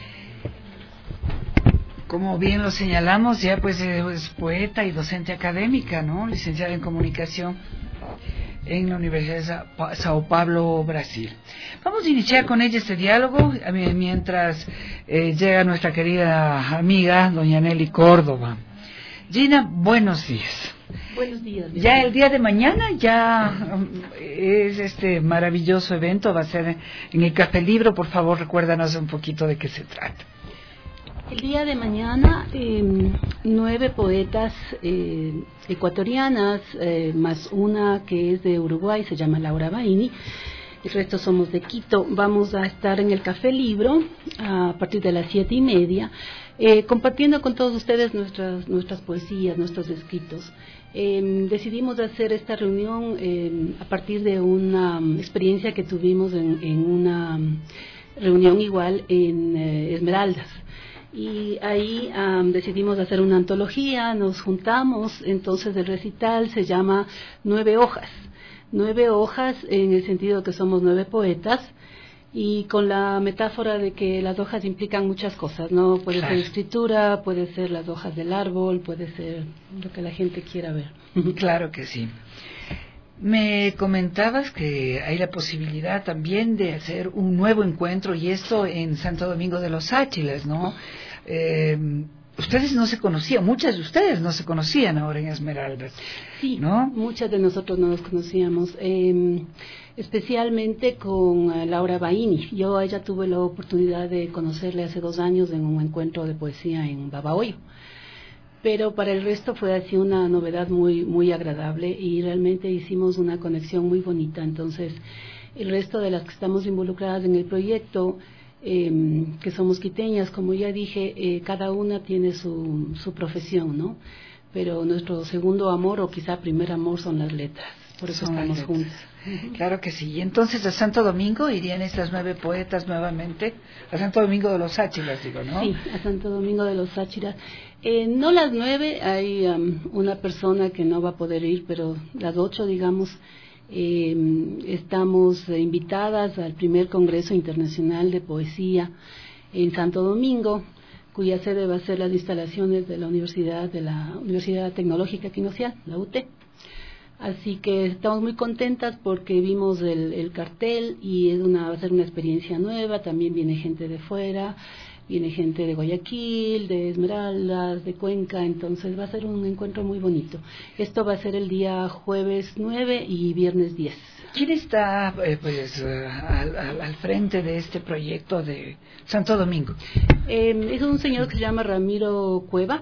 Como bien lo señalamos, ya pues es poeta y docente académica, ¿no? Licenciada en comunicación. en la Universidad de Sao Paulo, Brasil. Vamos a iniciar con ella este diálogo mientras llega nuestra querida amiga doña Nelly Córdoba. Gina, buenos días. Buenos días. Ya el día de mañana ya es este maravilloso evento, va a ser en el Café Libro. Por favor, recuérdanos un poquito de qué se trata. El día de mañana 9 poetas ecuatorianas, más una que es de Uruguay, se llama Laura Baini. El resto somos de Quito. Vamos a estar en el Café Libro a partir de las 7:30, compartiendo con todos ustedes nuestras poesías, nuestros escritos. Decidimos hacer esta reunión a partir de una experiencia que tuvimos en una reunión igual en Esmeraldas. Y ahí decidimos hacer una antología, nos juntamos, entonces el recital se llama 9 hojas. 9 hojas en el sentido que somos 9 poetas y con la metáfora de que las hojas implican muchas cosas, ¿no? Puede ser escritura, puede ser las hojas del árbol, puede ser lo que la gente quiera ver. Claro que sí. Me comentabas que hay la posibilidad también de hacer un nuevo encuentro y esto en Santo Domingo de los Áchilas, ¿no? Ustedes no se conocían, muchas de ustedes no se conocían ahora en Esmeraldas. Sí, ¿no? Muchas de nosotros no nos conocíamos, especialmente con Laura Baini. Yo a ella tuve la oportunidad de conocerle hace 2 años en un encuentro de poesía en Babahoyo. Pero para el resto fue así una novedad muy, muy agradable y realmente hicimos una conexión muy bonita. Entonces, el resto de las que estamos involucradas en el proyecto, que somos quiteñas, como ya dije, cada una tiene su profesión, ¿no? Pero nuestro segundo amor, o quizá primer amor, son las letras. Por eso estamos juntas. Claro que sí. Y entonces a Santo Domingo irían estas 9 poetas nuevamente, a Santo Domingo de los Áchilas, digo, ¿no? Sí, a Santo Domingo de los Áchilas. No las 9, hay una persona que no va a poder ir, pero las 8, digamos, estamos invitadas al primer Congreso Internacional de Poesía en Santo Domingo, cuya sede va a ser las instalaciones de la Universidad Tecnológica Quinocial, la UT. Así que estamos muy contentas porque vimos el cartel y va a ser una experiencia nueva. También viene gente de fuera, viene gente de Guayaquil, de Esmeraldas, de Cuenca, entonces va a ser un encuentro muy bonito. Esto va a ser el día jueves 9 y viernes 10. ¿Quién está al frente de este proyecto de Santo Domingo? Es un señor que se llama Ramiro Cueva.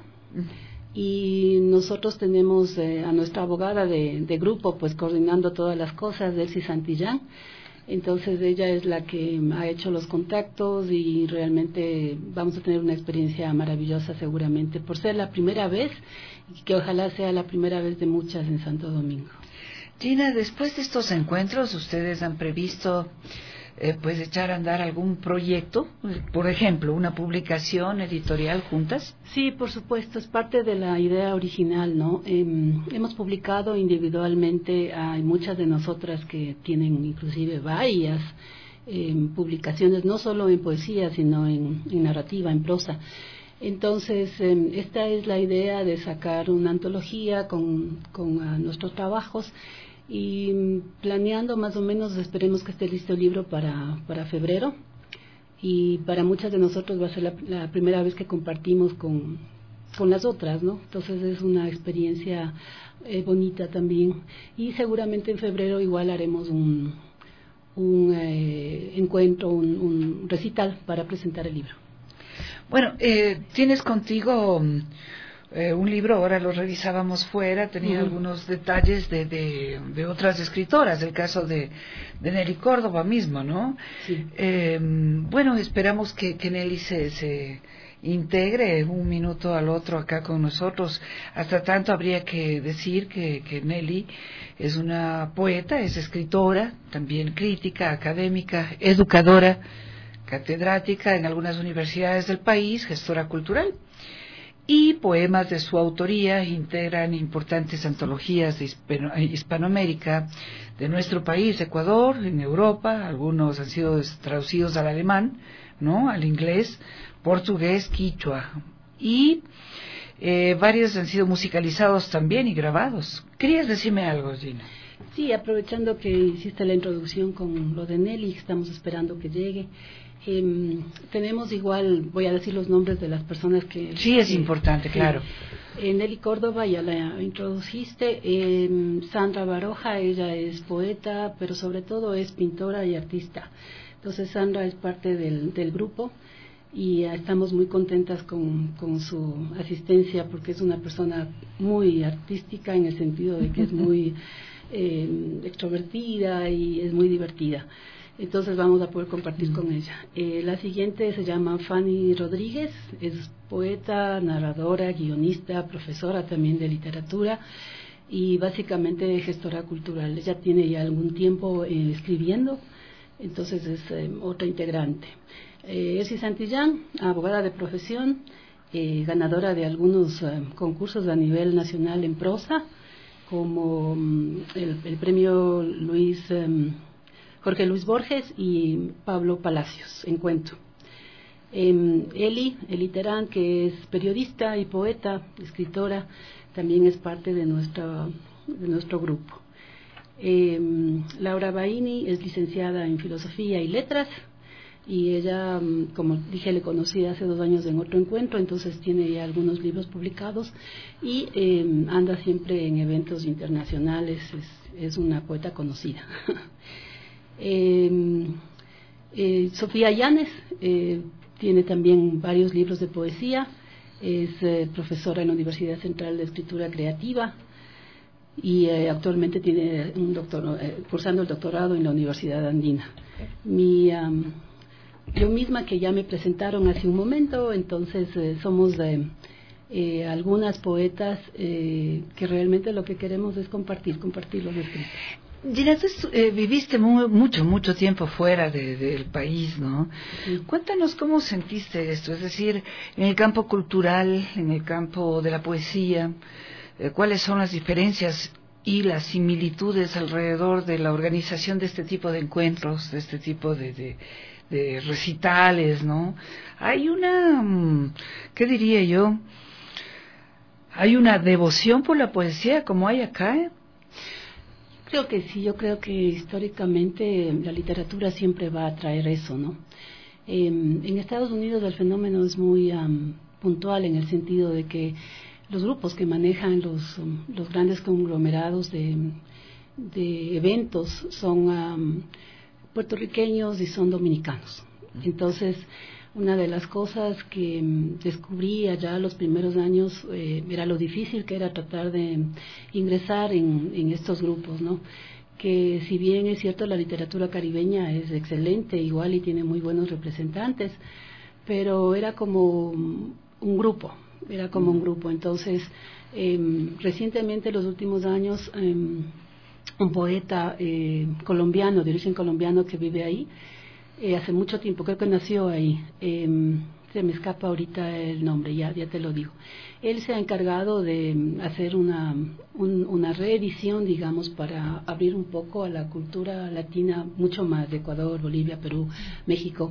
Y nosotros tenemos a nuestra abogada de grupo, pues coordinando todas las cosas, Delcy Santillán. Entonces ella es la que ha hecho los contactos y realmente vamos a tener una experiencia maravillosa seguramente, por ser la primera vez y que ojalá sea la primera vez de muchas en Santo Domingo. Gina, después de estos encuentros, ¿ustedes han previsto pues echar a andar algún proyecto? Por ejemplo, una publicación editorial juntas. Sí, por supuesto, es parte de la idea original, ¿no? Hemos publicado individualmente, hay muchas de nosotras que tienen inclusive varias publicaciones, no solo en poesía, sino en narrativa, en prosa. Entonces, esta es la idea de sacar una antología con nuestros trabajos y planeando más o menos, esperemos que esté listo el libro para febrero, y para muchas de nosotros va a ser la primera vez que compartimos con las otras, ¿no? Entonces es una experiencia bonita también, y seguramente en febrero igual haremos un encuentro, un recital para presentar el libro. Bueno, tienes contigo un libro, ahora lo revisábamos fuera, tenía algunos detalles de otras escritoras, el caso de Nelly Córdoba mismo, ¿no? Sí. Bueno, esperamos que Nelly se integre un minuto al otro acá con nosotros. Hasta tanto habría que decir que Nelly es una poeta, es escritora, también crítica, académica, educadora, catedrática en algunas universidades del país, gestora cultural. Y poemas de su autoría integran importantes antologías de Hispanoamérica, de nuestro país, Ecuador, en Europa. Algunos han sido traducidos al alemán, ¿no?, al inglés, portugués, quichua. Y varios han sido musicalizados también y grabados. ¿Querías decirme algo, Gina? Sí, aprovechando que hiciste la introducción con lo de Nelly, estamos esperando que llegue. Tenemos igual, voy a decir los nombres de las personas que... Sí, es importante, claro. Nelly Córdoba, ya la introdujiste. Sandra Baroja, ella es poeta, pero sobre todo es pintora y artista. Entonces Sandra es parte del grupo y estamos muy contentas con su asistencia, porque es una persona muy artística en el sentido de que es muy extrovertida y es muy divertida. Entonces vamos a poder compartir con ella. La siguiente se llama Fanny Rodríguez, es poeta, narradora, guionista, profesora también de literatura y básicamente gestora cultural. Ella tiene ya algún tiempo escribiendo, entonces es otra integrante. Elsie Santillán, abogada de profesión, ganadora de algunos concursos a nivel nacional en prosa, como el premio Jorge Luis Borges y Pablo Palacios en cuento. Eli Terán, que es periodista y poeta, escritora, también es parte de nuestro grupo. Laura Baini es licenciada en Filosofía y Letras y ella, como dije, le conocí hace 2 años en otro encuentro, entonces tiene ya algunos libros publicados y anda siempre en eventos internacionales, es una poeta conocida. Sofía Llanes tiene también varios libros de poesía, es profesora en la Universidad Central de Escritura Creativa y actualmente tiene cursando el doctorado en la Universidad Andina. Yo misma, que ya me presentaron hace un momento, entonces somos algunas poetas que realmente lo que queremos es compartir los escritos. Gina, tú viviste mucho tiempo fuera del país, ¿no? Sí. Cuéntanos cómo sentiste esto, es decir, en el campo cultural, en el campo de la poesía, cuáles son las diferencias y las similitudes alrededor de la organización de este tipo de encuentros, de este tipo de recitales, ¿no? Hay una, ¿qué diría yo? Hay una devoción por la poesía como hay acá, Creo que sí, yo creo que históricamente la literatura siempre va a traer eso, ¿no? En Estados Unidos el fenómeno es muy puntual en el sentido de que los grupos que manejan los grandes conglomerados de eventos son puertorriqueños y son dominicanos. Entonces, una de las cosas que descubrí allá los primeros años era lo difícil que era tratar de ingresar en estos grupos, ¿no? Que si bien es cierto la literatura caribeña es excelente igual y tiene muy buenos representantes, pero era como un grupo. Entonces, recientemente, los últimos años, un poeta colombiano, de origen colombiano, que vive ahí, hace mucho tiempo, creo que nació ahí, se me escapa ahorita el nombre, ya te lo digo. Él se ha encargado de hacer una reedición, digamos, para abrir un poco a la cultura latina, mucho más de Ecuador, Bolivia, Perú, México.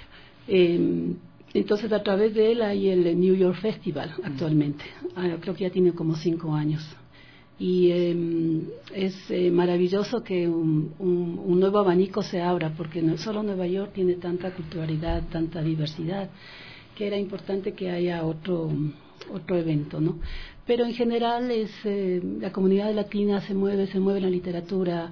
Entonces, a través de él hay el New York Festival actualmente. Creo que ya tiene como 5 años. Y es maravilloso que un nuevo abanico se abra, porque no solo Nueva York tiene tanta culturalidad, tanta diversidad, que era importante que haya otro evento, ¿no? Pero en general la comunidad latina se mueve en la literatura.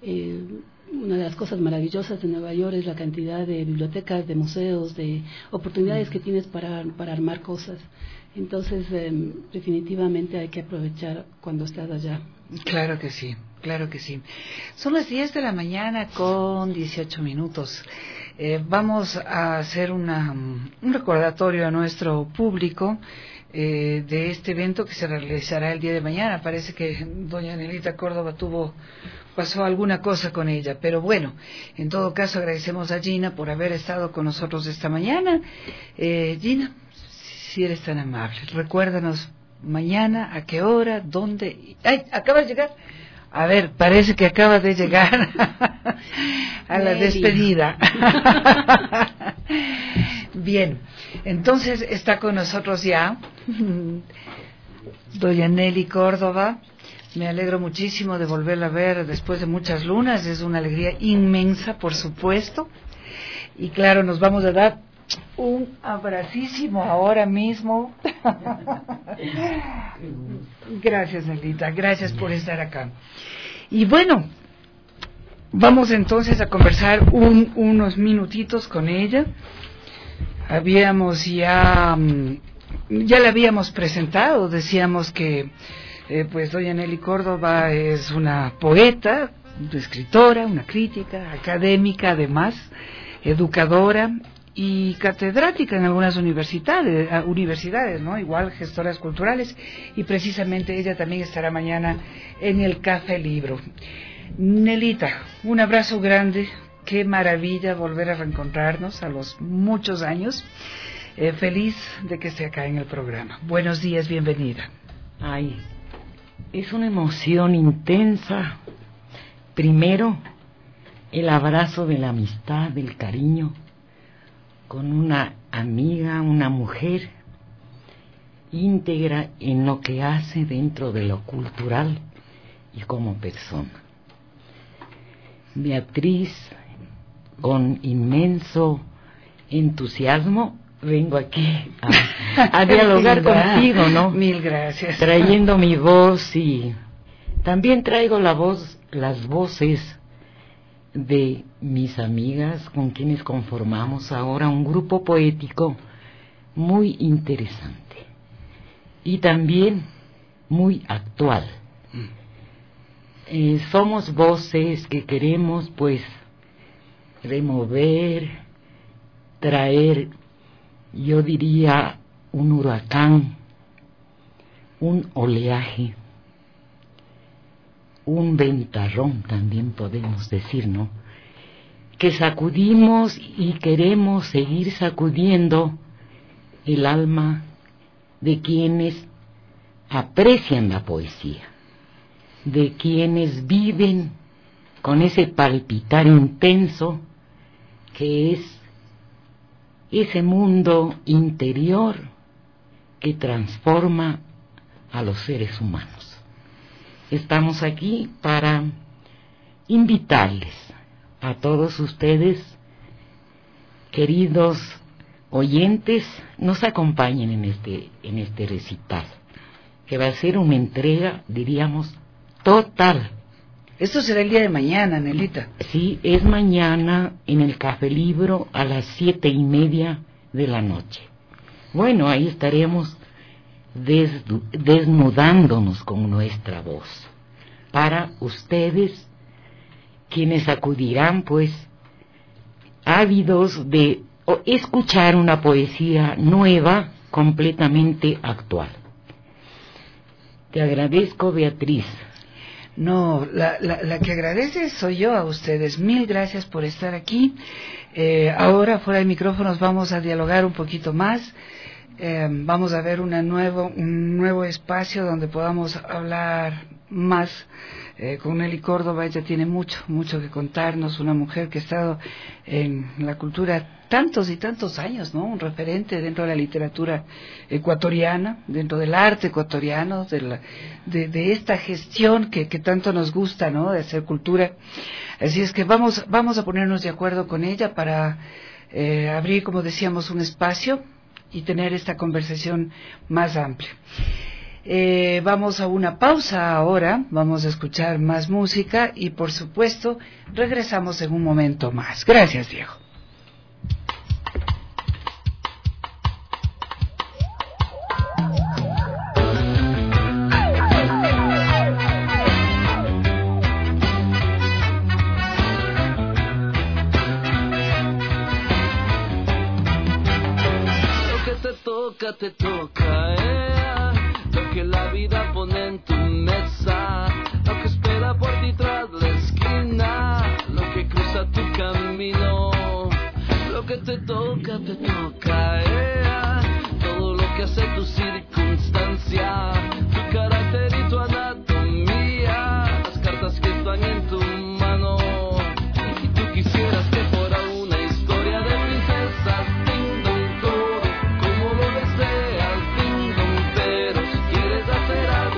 Una de las cosas maravillosas de Nueva York es la cantidad de bibliotecas, de museos, de oportunidades que tienes para armar cosas. Entonces, definitivamente hay que aprovechar cuando estás allá. Claro que sí, claro que sí. Son las 10 de la mañana con 18 minutos. Vamos a hacer un recordatorio a nuestro público de este evento que se realizará el día de mañana. Parece que doña Nelita Córdoba pasó alguna cosa con ella, pero bueno, en todo caso agradecemos a Gina por haber estado con nosotros esta mañana. Gina, si eres tan amable, recuérdanos mañana a qué hora, dónde. ¡Ay, acaba de llegar! A ver, parece que acaba de llegar a la despedida. Bien, entonces está con nosotros ya doña Nelly Córdoba, Me alegro muchísimo de volverla a ver después de muchas lunas. Es una alegría inmensa, por supuesto. Y claro, nos vamos a dar un abracísimo ahora mismo. Gracias, Nelita. Gracias por estar acá. Y bueno, vamos entonces a conversar unos minutitos con ella. Habíamos ya la habíamos presentado. Decíamos que pues doña Nelly Córdoba es una poeta, una escritora, una crítica, académica además, educadora y catedrática en algunas universidades, ¿no? Igual gestoras culturales, y precisamente ella también estará mañana en el Café Libro. Nelita, un abrazo grande, qué maravilla volver a reencontrarnos a los muchos años. Feliz de que esté acá en el programa. Buenos días, bienvenida. Ay, es una emoción intensa. Primero, el abrazo de la amistad, del cariño, con una amiga, una mujer íntegra en lo que hace dentro de lo cultural y como persona. Beatriz, con inmenso entusiasmo, vengo aquí a dialogar contigo, ¿no? Mil gracias. Trayendo mi voz, y también traigo las voces de mis amigas con quienes conformamos ahora un grupo poético muy interesante y también muy actual. Somos voces que queremos pues remover, traer, yo diría, un huracán, un oleaje, un ventarrón también podemos decir, ¿no? Que sacudimos y queremos seguir sacudiendo el alma de quienes aprecian la poesía, de quienes viven con ese palpitar intenso que es ese mundo interior que transforma a los seres humanos. Estamos aquí para invitarles a todos ustedes, queridos oyentes, nos acompañen en este recital, que va a ser una entrega, diríamos, total. Esto será el día de mañana, Nelita. Sí, es mañana en el Café Libro a las 7:30 de la noche. Bueno, ahí estaremos desnudándonos con nuestra voz para ustedes, quienes acudirán pues ávidos de escuchar una poesía nueva, completamente actual. Te agradezco, Beatriz. No, la que agradece soy yo a ustedes. Mil gracias por estar aquí. Ahora, fuera de micrófonos, vamos a dialogar un poquito más. Vamos a ver un nuevo espacio donde podamos hablar más con Nelly Córdoba. Ella tiene mucho que contarnos, una mujer que ha estado en la cultura tantos y tantos años, ¿no? Un referente dentro de la literatura ecuatoriana, dentro del arte ecuatoriano, de esta gestión que tanto nos gusta, ¿no? De hacer cultura. Así es que vamos a ponernos de acuerdo con ella para abrir, como decíamos, un espacio y tener esta conversación más amplia. Vamos a una pausa ahora, vamos a escuchar más música y por supuesto regresamos en un momento más. Gracias, Diego. Te toca, lo que la vida pone en tu mesa, lo que espera por ti tras la esquina, lo que cruza tu camino, lo que te toca, todo lo que hace tu circunstancia, tu carácter y tu anatomía, las cartas que están en tu mano, y tú quisieras que fuera una historia de princesas. Pero si quieres hacer algo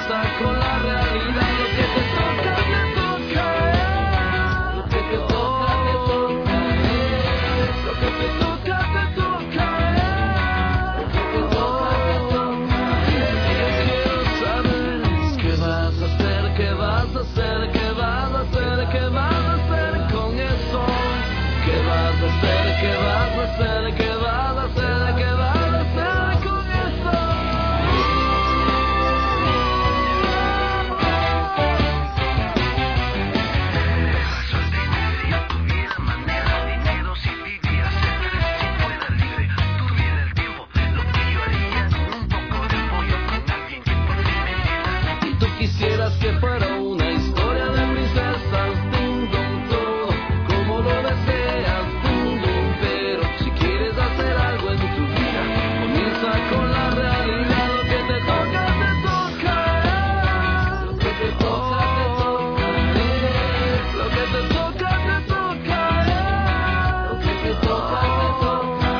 comienza con la realidad. Lo que te toca, te toca. Lo que te toca, te toca. Lo que te toca, te toca. Lo que te toca, te toca. Yo quiero saber qué vas a hacer, qué vas a hacer, qué vas a hacer, qué vas a hacer con eso. ¿Qué vas a hacer, qué vas a hacer, qué vas a hacer, qué vas a hacer con eso? Y tú quisieras que fuera una historia de princesas, ding dong todo, como lo deseas, ding dong, pero si quieres hacer algo en tu vida, comienza con la realidad. Lo que te toca, te toca. Lo que te toca, te toca. Lo que te toca, te toca. Lo que te toca, te toca.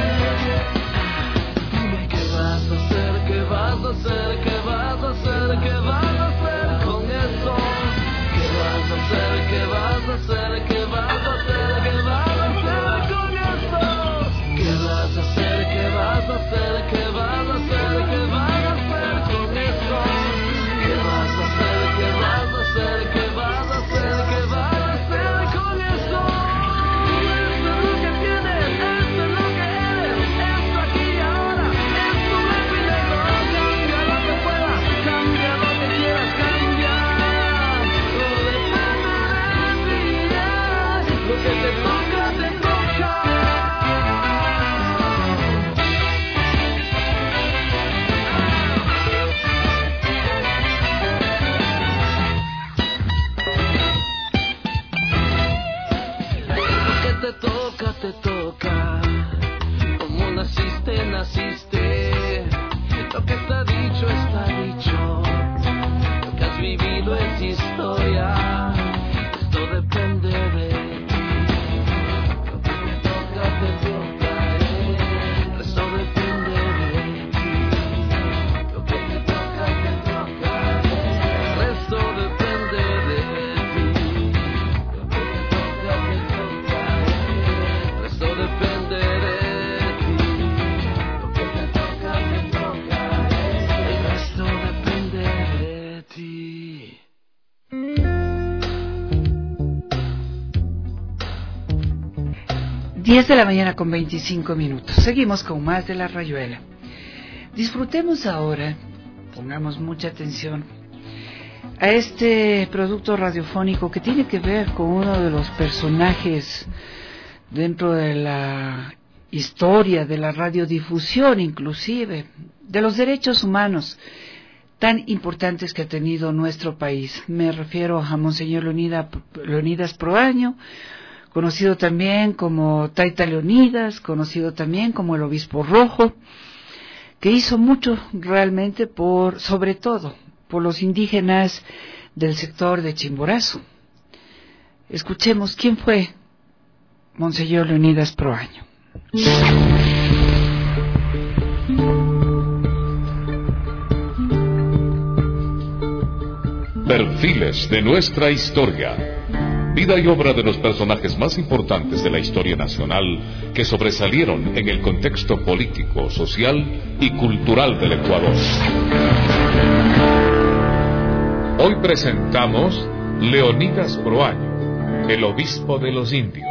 Dime qué vas a hacer, qué vas a hacer, qué vas a hacer, qué vas a hacer con eso. ¿Qué vas a hacer, qué vas a hacer, qué vas a hacer, qué vas a hacer con eso? ¿Qué vas a hacer, qué vas a hacer, qué vas a hacer, qué vas a hacer con eso? ¿Qué vas a hacer, qué vas a hacer, qué vas a hacer, qué vas a hacer con eso? Esto es lo que tienes, esto es lo que eres, esto aquí y ahora, esto blanco y negro. Cambia lo que puedas, cambia lo que quieras cambiar. Todo depende de ti, lo que te toca, te toca. 10 de la mañana con 25 minutos. Seguimos con más de La Rayuela. Disfrutemos ahora, pongamos mucha atención a este producto radiofónico que tiene que ver con uno de los personajes dentro de la historia de la radiodifusión, inclusive de los derechos humanos tan importantes que ha tenido nuestro país. Me refiero a Monseñor Leonidas Proaño, conocido también como Taita Leonidas, conocido también como el Obispo Rojo, que hizo mucho realmente sobre todo por los indígenas del sector de Chimborazo. Escuchemos quién fue Monseñor Leonidas Proaño. Perfiles de nuestra historia. Vida y obra de los personajes más importantes de la historia nacional que sobresalieron en el contexto político, social y cultural del Ecuador. Hoy presentamos Leonidas Proaño, el obispo de los indios.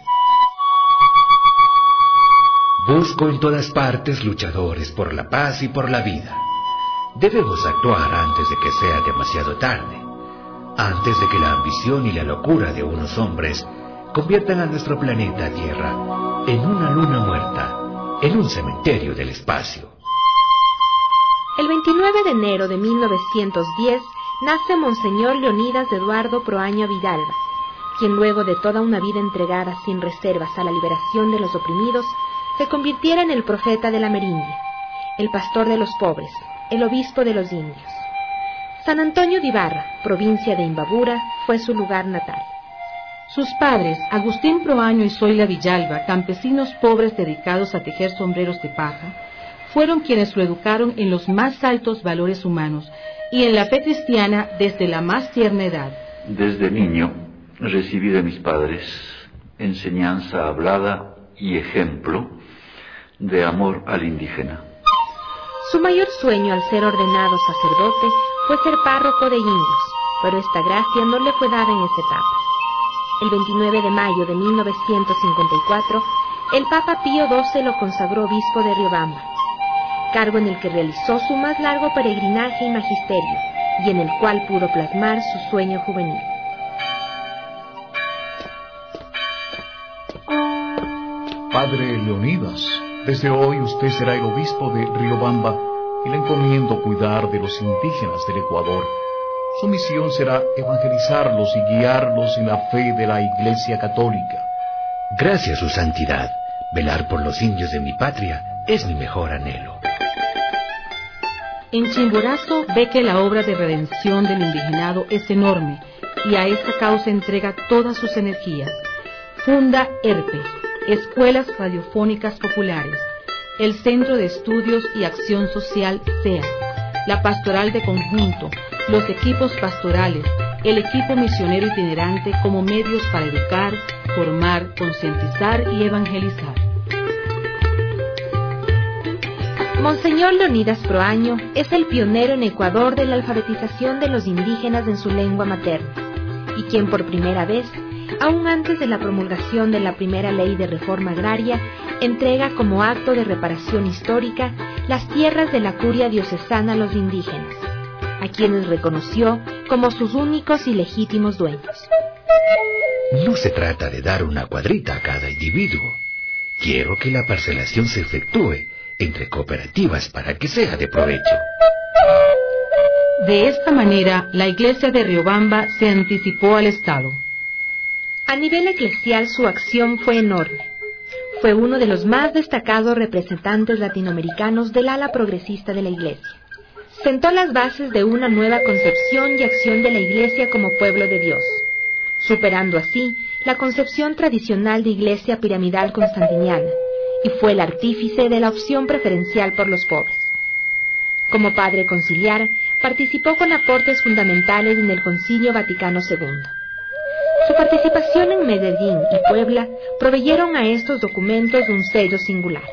Busco en todas partes luchadores por la paz y por la vida. Debemos actuar antes de que sea demasiado tarde, antes de que la ambición y la locura de unos hombres conviertan a nuestro planeta Tierra en una luna muerta, en un cementerio del espacio. El 29 de enero de 1910 nace Monseñor Leonidas Eduardo Proaño Vidalba, quien luego de toda una vida entregada sin reservas a la liberación de los oprimidos, se convirtiera en el profeta de la Merindia, el pastor de los pobres, el obispo de los indios. San Antonio de Ibarra, provincia de Imbabura, fue su lugar natal. Sus padres, Agustín Proaño y Zoila Villalba, campesinos pobres dedicados a tejer sombreros de paja, fueron quienes lo educaron en los más altos valores humanos y en la fe cristiana desde la más tierna edad. Desde niño recibí de mis padres enseñanza hablada y ejemplo de amor al indígena. Su mayor sueño al ser ordenado sacerdote fue ser párroco de indios, pero esta gracia no le fue dada en esa etapa. El 29 de mayo de 1954, el Papa Pío XII lo consagró obispo de Riobamba, cargo en el que realizó su más largo peregrinaje y magisterio, y en el cual pudo plasmar su sueño juvenil. Padre Leonidas, desde hoy usted será el obispo de Riobamba y le encomiendo cuidar de los indígenas del Ecuador. Su misión será evangelizarlos y guiarlos en la fe de la Iglesia Católica. Gracias, Su Santidad. Velar por los indios de mi patria es mi mejor anhelo. En Chimborazo ve que la obra de redención del indigenado es enorme y a esta causa entrega todas sus energías. Funda ERPE, Escuelas Radiofónicas Populares, el Centro de Estudios y Acción Social CEA, la Pastoral de Conjunto, los equipos pastorales, el equipo misionero itinerante como medios para educar, formar, concientizar y evangelizar. Monseñor Leonidas Proaño es el pionero en Ecuador de la alfabetización de los indígenas en su lengua materna, y quien por primera vez, aún antes de la promulgación de la primera ley de reforma agraria, entrega como acto de reparación histórica las tierras de la curia diocesana a los indígenas, a quienes reconoció como sus únicos y legítimos dueños. No se trata de dar una cuadrita a cada individuo. Quiero que la parcelación se efectúe entre cooperativas para que sea de provecho. De esta manera, la Iglesia de Riobamba se anticipó al Estado. A nivel eclesial su acción fue enorme. Fue uno de los más destacados representantes latinoamericanos del ala progresista de la Iglesia. Sentó las bases de una nueva concepción y acción de la Iglesia como pueblo de Dios, superando así la concepción tradicional de Iglesia piramidal constantiniana, y fue el artífice de la opción preferencial por los pobres. Como padre conciliar, participó con aportes fundamentales en el Concilio Vaticano II. Su participación en Medellín y Puebla proveyeron a estos documentos un sello singular.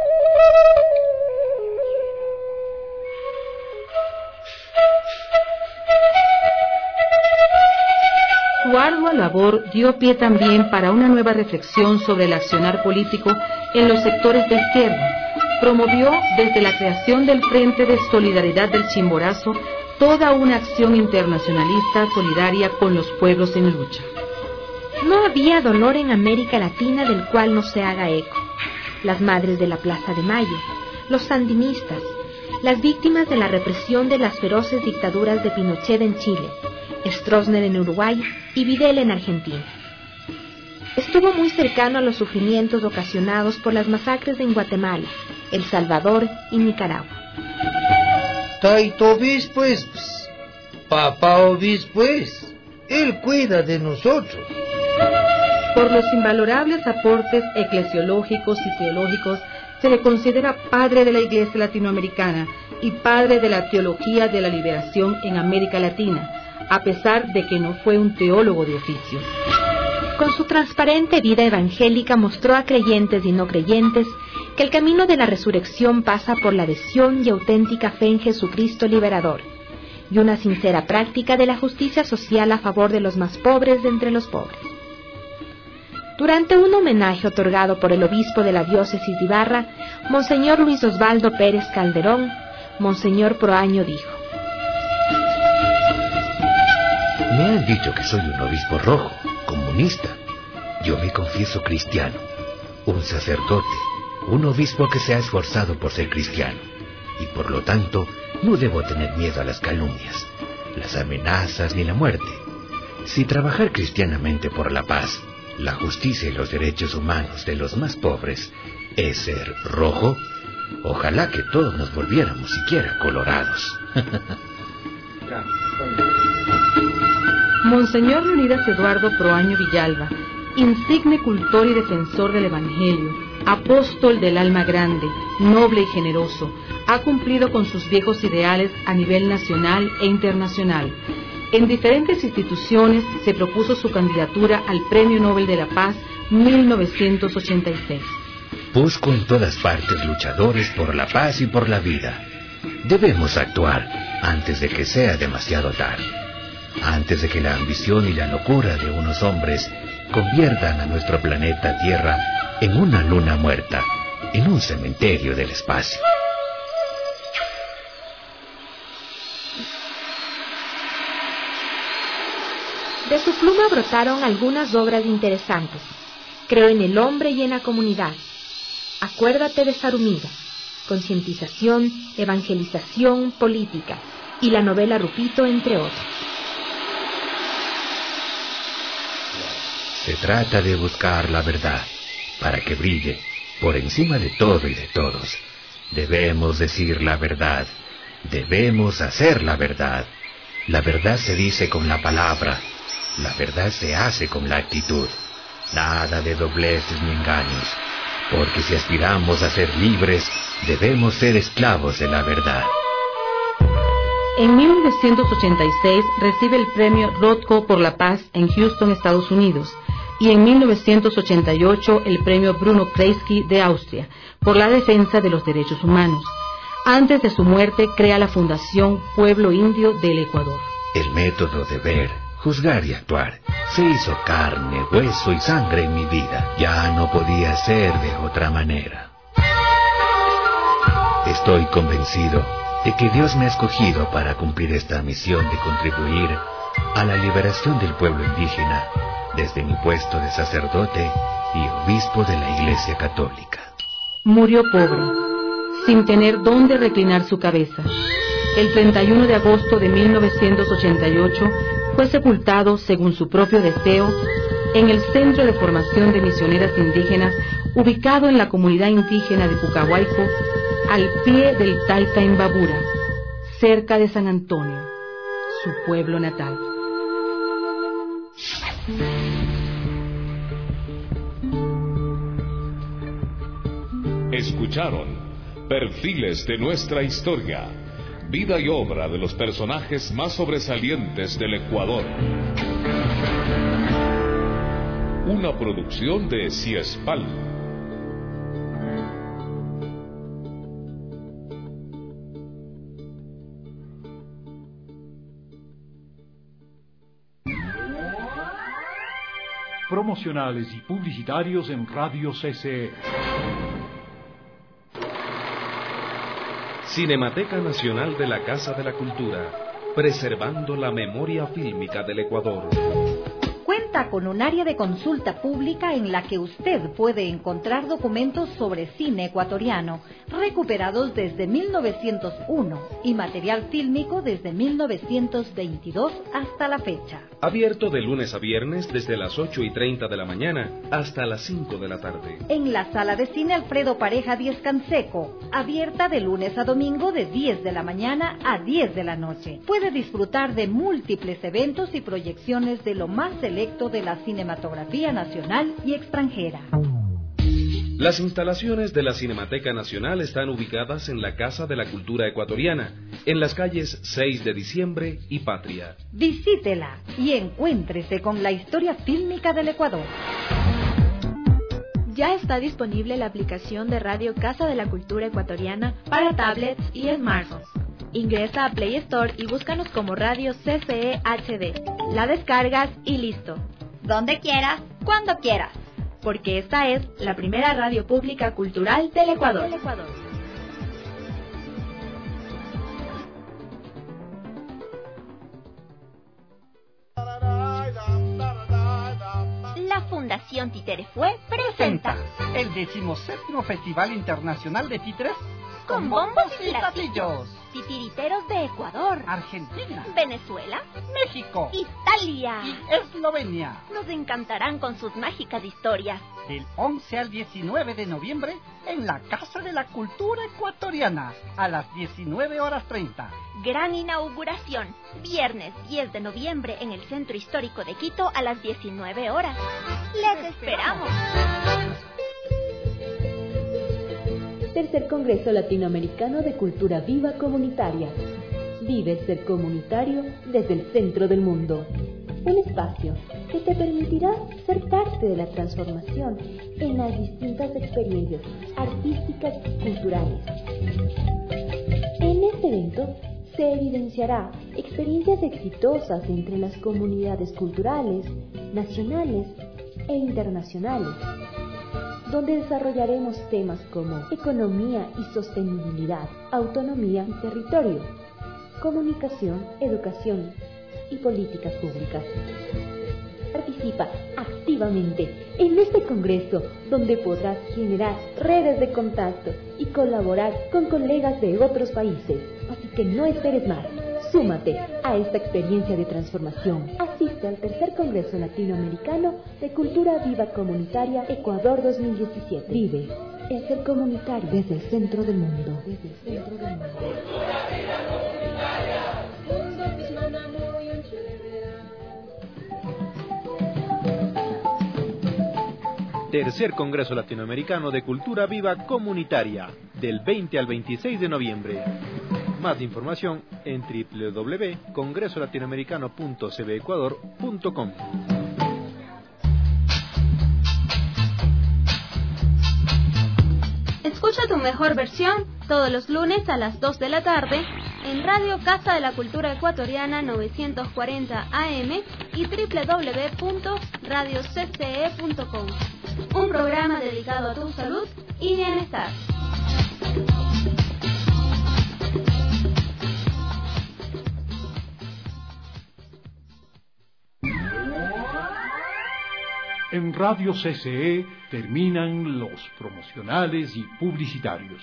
Su ardua labor dio pie también para una nueva reflexión sobre el accionar político en los sectores de izquierda. Promovió desde la creación del Frente de Solidaridad del Chimborazo toda una acción internacionalista solidaria con los pueblos en lucha. No había dolor en América Latina del cual no se haga eco. Las madres de la Plaza de Mayo, los sandinistas, las víctimas de la represión de las feroces dictaduras de Pinochet en Chile, Stroessner en Uruguay y Videla en Argentina. Estuvo muy cercano a los sufrimientos ocasionados por las masacres en Guatemala, El Salvador y Nicaragua. Taito obispo es, papá obispo es, él cuida de nosotros. Por los invalorables aportes eclesiológicos y teológicos, se le considera padre de la Iglesia latinoamericana y padre de la teología de la liberación en América Latina, a pesar de que no fue un teólogo de oficio. Con su transparente vida evangélica mostró a creyentes y no creyentes que el camino de la resurrección pasa por la adhesión y auténtica fe en Jesucristo liberador, y una sincera práctica de la justicia social a favor de los más pobres de entre los pobres. Durante un homenaje otorgado por el obispo de la diócesis de Ibarra, Monseñor Luis Osvaldo Pérez Calderón, Monseñor Proaño dijo: Me han dicho que soy un obispo rojo, comunista. Yo me confieso cristiano, un sacerdote, un obispo que se ha esforzado por ser cristiano, y por lo tanto no debo tener miedo a las calumnias, las amenazas ni la muerte. Si trabajar cristianamente por la paz, la justicia y los derechos humanos de los más pobres es ser rojo, ojalá que todos nos volviéramos siquiera colorados. Monseñor Leonidas Eduardo Proaño Villalba, insigne cultor y defensor del Evangelio, apóstol del alma grande, noble y generoso, ha cumplido con sus viejos ideales a nivel nacional e internacional. En diferentes instituciones se propuso su candidatura al Premio Nobel de la Paz 1986. Busco en todas partes luchadores por la paz y por la vida. Debemos actuar antes de que sea demasiado tarde, antes de que la ambición y la locura de unos hombres conviertan a nuestro planeta Tierra en una luna muerta, en un cementerio del espacio. De su pluma brotaron algunas obras interesantes. Creo en el hombre y en la comunidad. Acuérdate de Sarumida. Concientización, evangelización, política. Y la novela Rupito, entre otros. Se trata de buscar la verdad, para que brille por encima de todo y de todos. Debemos decir la verdad. Debemos hacer la verdad. La verdad se dice con la palabra. La verdad se hace con la actitud. Nada de dobleces ni engaños. Porque si aspiramos a ser libres, debemos ser esclavos de la verdad. En 1986 recibe el premio Rothko por la Paz en Houston, Estados Unidos, y en 1988 el premio Bruno Kreisky de Austria por la defensa de los derechos humanos. Antes de su muerte crea la Fundación Pueblo Indio del Ecuador. El método de ver, juzgar y actuar se hizo carne, hueso y sangre en mi vida. Ya no podía ser de otra manera. Estoy convencido de que Dios me ha escogido para cumplir esta misión de contribuir a la liberación del pueblo indígena desde mi puesto de sacerdote y obispo de la Iglesia Católica. Murió pobre, sin tener dónde reclinar su cabeza. El 31 de agosto de 1988 fue sepultado, según su propio deseo, en el Centro de Formación de Misioneras Indígenas, ubicado en la comunidad indígena de Pucahuayco, al pie del Tayta Imbabura, cerca de San Antonio, su pueblo natal. Escucharon Perfiles de nuestra historia, vida y obra de los personajes más sobresalientes del Ecuador. Una producción de Ciespal. Promocionales y publicitarios en Radio CCE. Cinemateca Nacional de la Casa de la Cultura, preservando la memoria fílmica del Ecuador. Cuenta con un área de consulta pública en la que usted puede encontrar documentos sobre cine ecuatoriano recuperados desde 1901 y material fílmico desde 1922 hasta la fecha. Abierto de lunes a viernes desde las 8:30 de la mañana hasta las 5 de la tarde. En la sala de cine Alfredo Pareja 10 Canseco, abierta de lunes a domingo de 10 de la mañana a 10 de la noche. Puede disfrutar de múltiples eventos y proyecciones de lo más selecto de la cinematografía nacional y extranjera. Las instalaciones de la Cinemateca Nacional están ubicadas en la Casa de la Cultura Ecuatoriana, en las calles 6 de Diciembre y Patria. Visítela y encuéntrese con la historia fílmica del Ecuador. Ya está disponible la aplicación de Radio Casa de la Cultura Ecuatoriana para tablets y smartphones. Ingresa a Play Store y búscanos como Radio CCE HD. La descargas y listo. Donde quieras, cuando quieras. Porque esta es la primera radio pública cultural del Ecuador. La Fundación Titerefue presenta el 17º Festival Internacional de Títeres con bombos y platillos. Titiriteros de Ecuador, Argentina, Venezuela, México, Italia y Eslovenia. Nos encantarán con sus mágicas historias. Del 11 al 19 de noviembre en la Casa de la Cultura Ecuatoriana a las 19:30. Gran inauguración, viernes 10 de noviembre en el Centro Histórico de Quito a las 19 horas. ¡Les esperamos! Tercer Congreso Latinoamericano de Cultura Viva Comunitaria. Vive el ser comunitario desde el centro del mundo. Un espacio que te permitirá ser parte de la transformación en las distintas experiencias artísticas y culturales. En este evento se evidenciará experiencias exitosas entre las comunidades culturales, nacionales e internacionales, donde desarrollaremos temas como economía y sostenibilidad, autonomía y territorio, comunicación, educación y políticas públicas. Participa activamente en este congreso, donde podrás generar redes de contacto y colaborar con colegas de otros países. Así que no esperes más. Súmate a esta experiencia de transformación. Asiste al Tercer Congreso Latinoamericano de Cultura Viva Comunitaria Ecuador 2017. Vive el ser comunitario desde el centro del mundo. Desde el centro del mundo. Tercer Congreso Latinoamericano de Cultura Viva Comunitaria, del 20 al 26 de noviembre. Más información en www.congresolatinoamericano.cbecuador.com. Escucha tu mejor versión todos los lunes a las 2 de la tarde en Radio Casa de la Cultura Ecuatoriana 940 AM y www.radiocce.com. Un programa dedicado a tu salud y bienestar. En Radio CCE terminan los promocionales y publicitarios.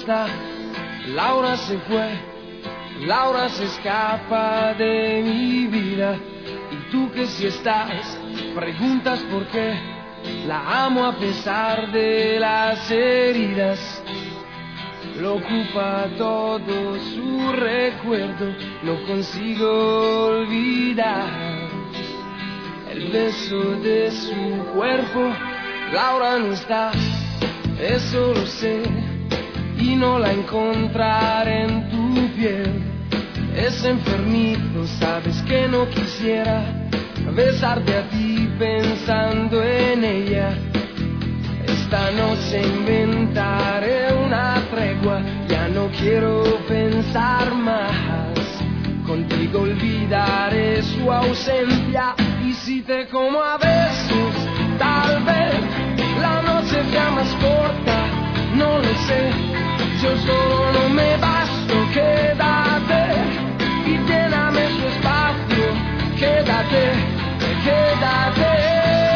está, Laura se fue, Laura se escapa de mi vida. Y tú que si estás, preguntas por qué, la amo a pesar de las heridas. Lo ocupa todo su recuerdo, no consigo olvidar el beso de su cuerpo. Laura no está, eso lo sé, y no la encontraré en tu piel. Es enfermizo, sabes que no quisiera besarte a ti pensando en ella. Esta noche inventaré una tregua, ya no quiero pensar más. Contigo olvidaré su ausencia, y si te como a besos, tal vez la noche sea más corta, no lo sé. Yo solo no me basto, quédate y lléname su espacio. Quédate, quédate.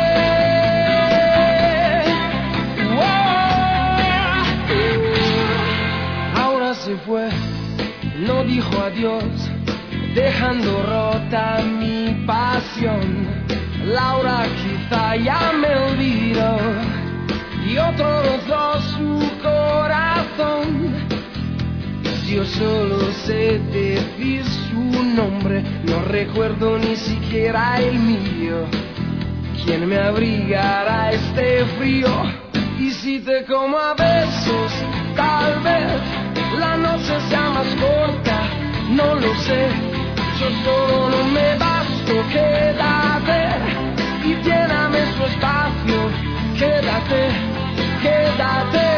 Se fue, no dijo adiós, dejando rota mi pasión. Laura quizá ya me olvidó y otro rozó su corazón. Yo solo sé decir su nombre, no recuerdo ni siquiera el mío. ¿Quién me abrigará este frío? Y si te como a besos, tal vez la noche sea más corta, no lo sé. Yo solo no me basto, quédate y lléname su espacio. Quédate, quédate.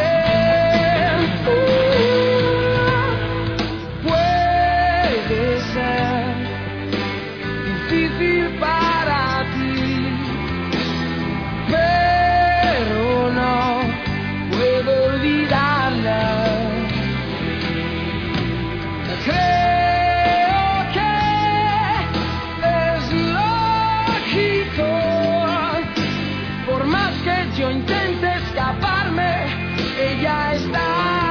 Puede ser difícil para ti, pero no puedo olvidarla. Creo que es lógico, por más que yo intente escaparme, ella está.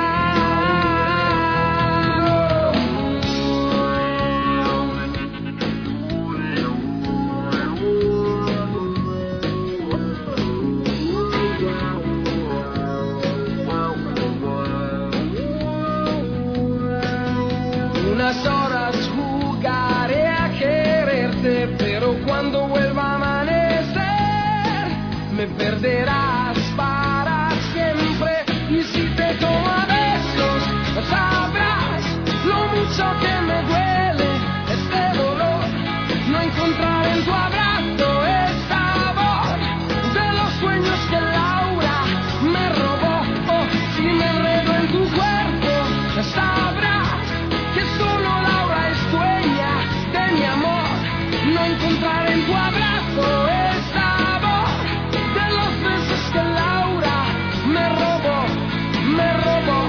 Unas horas jugaré a quererte, pero cuando vuelva a amanecer me perderás para siempre. Y si te tomo a besos, sabrás lo mucho que me duele este dolor. No encontrar en tu abrazo el sabor de los sueños que Laura me robó. Oh, si me enredo en tu cuerpo, sabrás que solo Laura es dueña de mi amor. No encontrar en tu abrazo el sabor de los besos que Laura me robó, me robó.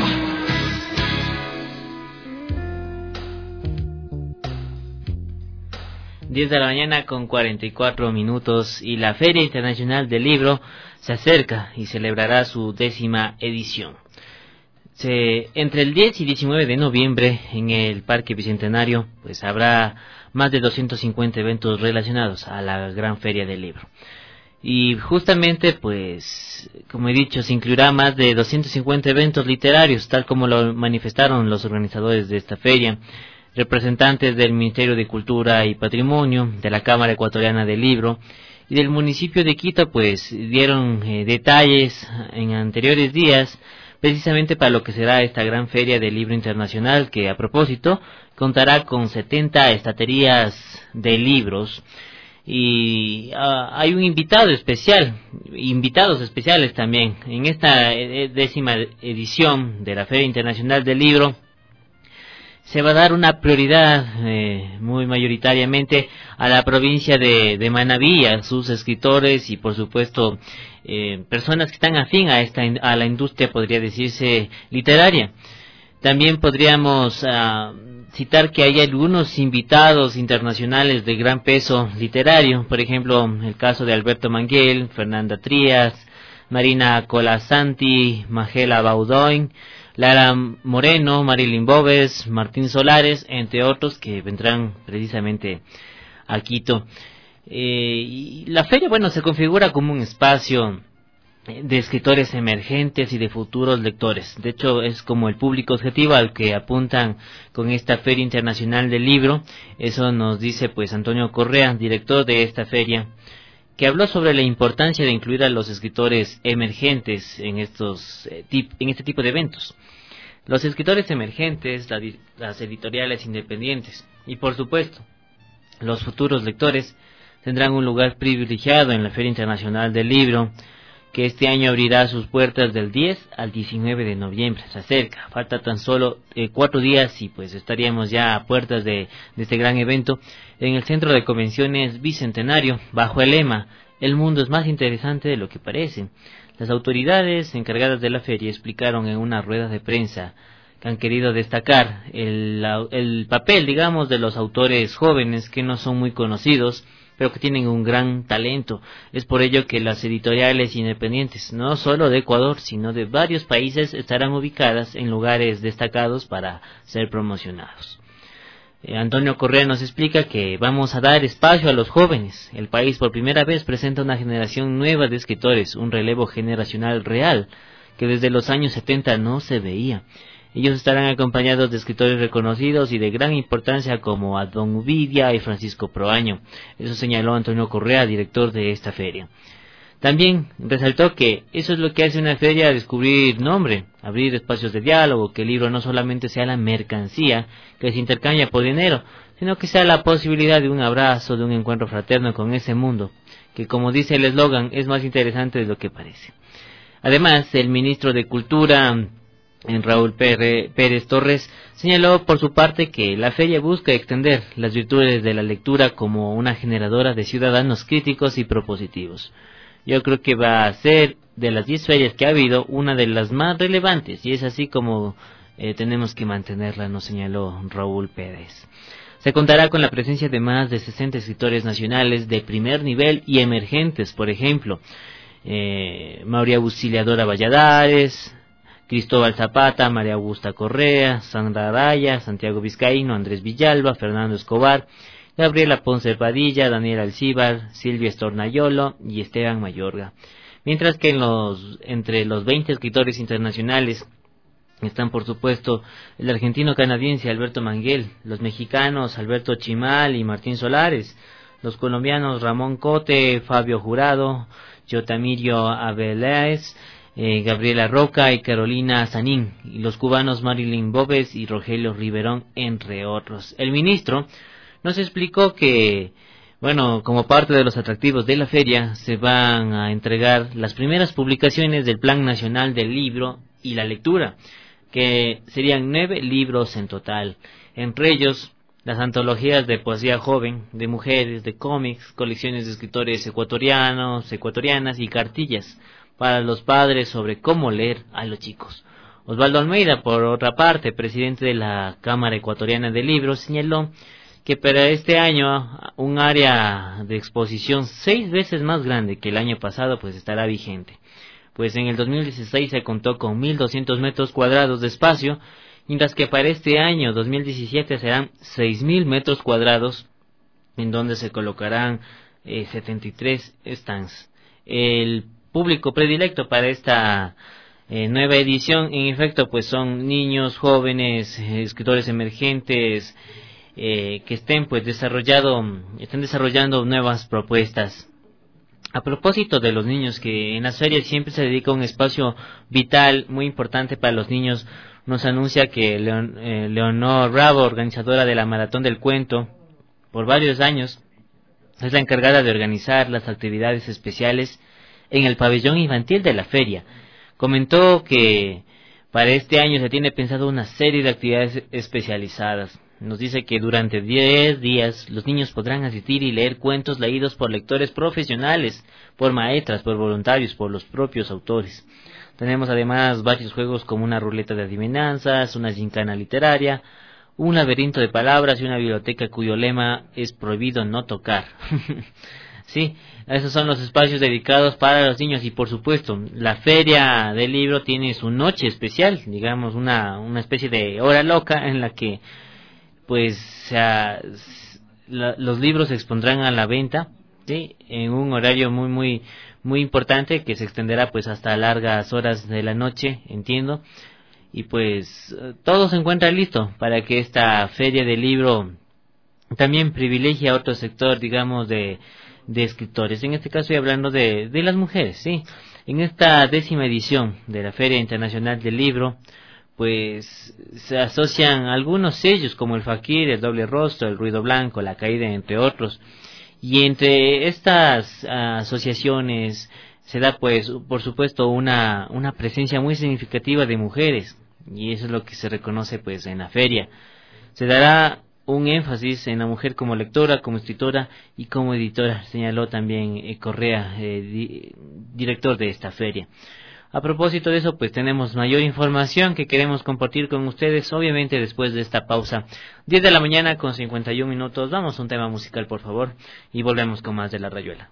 10 de la mañana con 44 minutos y la Feria Internacional del Libro se acerca y celebrará su 10ª edición. Entre el 10 y 19 de noviembre en el Parque Bicentenario pues habrá más de 250 eventos relacionados a la gran Feria del Libro. Y justamente pues, como he dicho, se incluirá más de 250 eventos literarios, tal como lo manifestaron los organizadores de esta feria. Representantes del Ministerio de Cultura y Patrimonio, de la Cámara Ecuatoriana del Libro y del municipio de Quito pues dieron detalles en anteriores días precisamente para lo que será esta gran Feria del Libro Internacional, que a propósito contará con 70 estanterías de libros. Y hay un invitados especiales también. En esta 10ª edición de la Feria Internacional del Libro se va a dar una prioridad muy mayoritariamente a la provincia de Manabí, a sus escritores y por supuesto personas que están afín a la industria, podría decirse, literaria. También podríamos citar que hay algunos invitados internacionales de gran peso literario, por ejemplo, el caso de Alberto Manguel, Fernanda Trías, Marina Colasanti, Magela Baudoin, Lara Moreno, Marilyn Bóves, Martín Solares, entre otros que vendrán precisamente a Quito. Y la feria, bueno, se configura como un espacio de escritores emergentes y de futuros lectores. De hecho, es como el público objetivo al que apuntan con esta Feria Internacional del Libro. Eso nos dice pues Antonio Correa, director de esta feria, que habló sobre la importancia de incluir a los escritores emergentes en este tipo de eventos. Los escritores emergentes, las editoriales independientes y, por supuesto, los futuros lectores tendrán un lugar privilegiado en la Feria Internacional del Libro, que este año abrirá sus puertas del 10 al 19 de noviembre. Se acerca, falta tan solo 4 días y pues estaríamos ya a puertas de este gran evento en el Centro de Convenciones Bicentenario, bajo el lema "El mundo es más interesante de lo que parece". Las autoridades encargadas de la feria explicaron en una rueda de prensa que han querido destacar el papel, digamos, de los autores jóvenes que no son muy conocidos, pero que tienen un gran talento. Es por ello que las editoriales independientes, no solo de Ecuador, sino de varios países, estarán ubicadas en lugares destacados para ser promocionados. Antonio Correa nos explica que vamos a dar espacio a los jóvenes. El país por primera vez presenta una generación nueva de escritores, un relevo generacional real, que desde los años 70 no se veía. Ellos estarán acompañados de escritores reconocidos y de gran importancia como Adón Uvidia y Francisco Proaño. Eso señaló Antonio Correa, director de esta feria. También resaltó que eso es lo que hace una feria: descubrir nombre, abrir espacios de diálogo, que el libro no solamente sea la mercancía que se intercambia por dinero, sino que sea la posibilidad de un abrazo, de un encuentro fraterno con ese mundo, que, como dice el eslogan, es más interesante de lo que parece. Además, el ministro de Cultura, Raúl Pérez Torres, señaló por su parte que la feria busca extender las virtudes de la lectura como una generadora de ciudadanos críticos y propositivos. Yo creo que va a ser, de las 10 ferias que ha habido, una de las más relevantes, y es así como tenemos que mantenerla, nos señaló Raúl Pérez. Se contará con la presencia de más de 60 escritores nacionales de primer nivel y emergentes, por ejemplo, María Auxiliadora Valladares, Cristóbal Zapata, María Augusta Correa, Sandra Araya, Santiago Vizcaíno, Andrés Villalba, Fernando Escobar, Gabriela Ponce Padilla, Daniel Alcíbar, Silvia Estornayolo y Esteban Mayorga. Mientras que entre los 20 escritores internacionales están, por supuesto, el argentino-canadiense Alberto Manguel, los mexicanos Alberto Chimal y Martín Solares, los colombianos Ramón Cote, Fabio Jurado, Yotamirio Abeláez, Gabriela Roca y Carolina Sanín, y los cubanos Marilyn Bóves y Rogelio Riverón, entre otros. El ministro nos explicó que, bueno, como parte de los atractivos de la feria, se van a entregar las primeras publicaciones del Plan Nacional del Libro y la Lectura, que serían 9 libros en total, entre ellos las antologías de poesía joven, de mujeres, de cómics, colecciones de escritores ecuatorianos, ecuatorianas y cartillas para los padres sobre cómo leer a los chicos. Osvaldo Almeida, por otra parte, presidente de la Cámara Ecuatoriana de Libros, señaló que para este año un área de exposición 6 veces más grande que el año pasado pues estará vigente. Pues en el 2016 se contó con 1.200 metros cuadrados de espacio, mientras que para este año 2017 serán 6.000 metros cuadrados, en donde se colocarán 73 stands. El público predilecto para esta nueva edición, en efecto, pues son niños, jóvenes, escritores emergentes, que estén desarrollando nuevas propuestas. A propósito de los niños, que en las ferias siempre se dedica un espacio vital muy importante para los niños, nos anuncia que Leonor Bravo, organizadora de la Maratón del Cuento por varios años, es la encargada de organizar las actividades especiales en el pabellón infantil de la feria. Comentó que para este año se tiene pensado una serie de actividades especializadas. Nos dice que durante 10 días los niños podrán asistir y leer cuentos leídos por lectores profesionales, por maestras, por voluntarios, por los propios autores. Tenemos además varios juegos como una ruleta de adivinanzas, una gincana literaria, un laberinto de palabras y una biblioteca cuyo lema es prohibido no tocar. Sí, esos son los espacios dedicados para los niños y por supuesto la feria del libro tiene su noche especial, digamos una especie de hora loca en la que pues los libros se expondrán a la venta, sí, en un horario muy importante que se extenderá pues hasta largas horas de la noche, entiendo, y pues todo se encuentra listo para que esta feria del libro también privilegie a otro sector, digamos, de escritores. En este caso estoy hablando de las mujeres, sí. En esta 10ª edición de la Feria Internacional del Libro, pues se asocian algunos sellos como el Fakir, el Doble Rostro, el Ruido Blanco, la Caída, entre otros. Y entre estas asociaciones se da, pues, por supuesto, una presencia muy significativa de mujeres, y eso es lo que se reconoce, pues, en la feria. Se dará un énfasis en la mujer como lectora, como escritora y como editora, señaló también Correa, director de esta feria. A propósito de eso, pues tenemos mayor información que queremos compartir con ustedes, obviamente después de esta pausa. 10 de la mañana con 51 minutos, vamos a un tema musical, por favor, y volvemos con más de La Rayuela.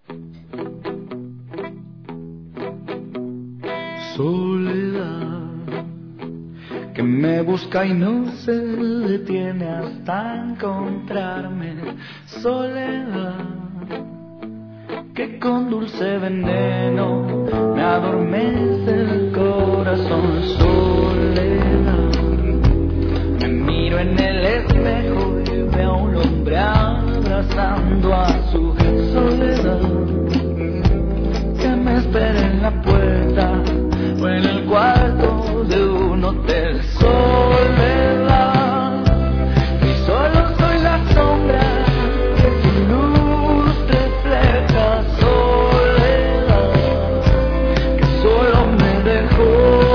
Soledad que me busca y no se detiene hasta encontrarme. Soledad que con dulce veneno me adormece el corazón. Soledad, me miro en el espejo y veo a un hombre abrazando a su soledad, que me espera en la puerta o en el cuarto de un hotel. Soledad, y solo soy la sombra que tu luz refleja. Soledad, que solo me dejó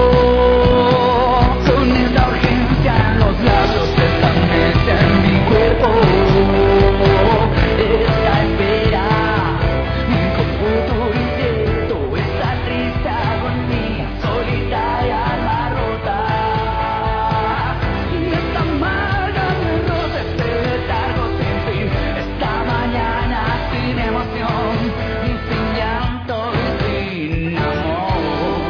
con esta urgencia en los labios, esta meta en mi cuerpo, esta espera con futuro incierto, esta triste agonía solitaria la rota, y esta amarga derrota, este letargo sin fin, esta mañana sin emoción y sin llanto y sin amor.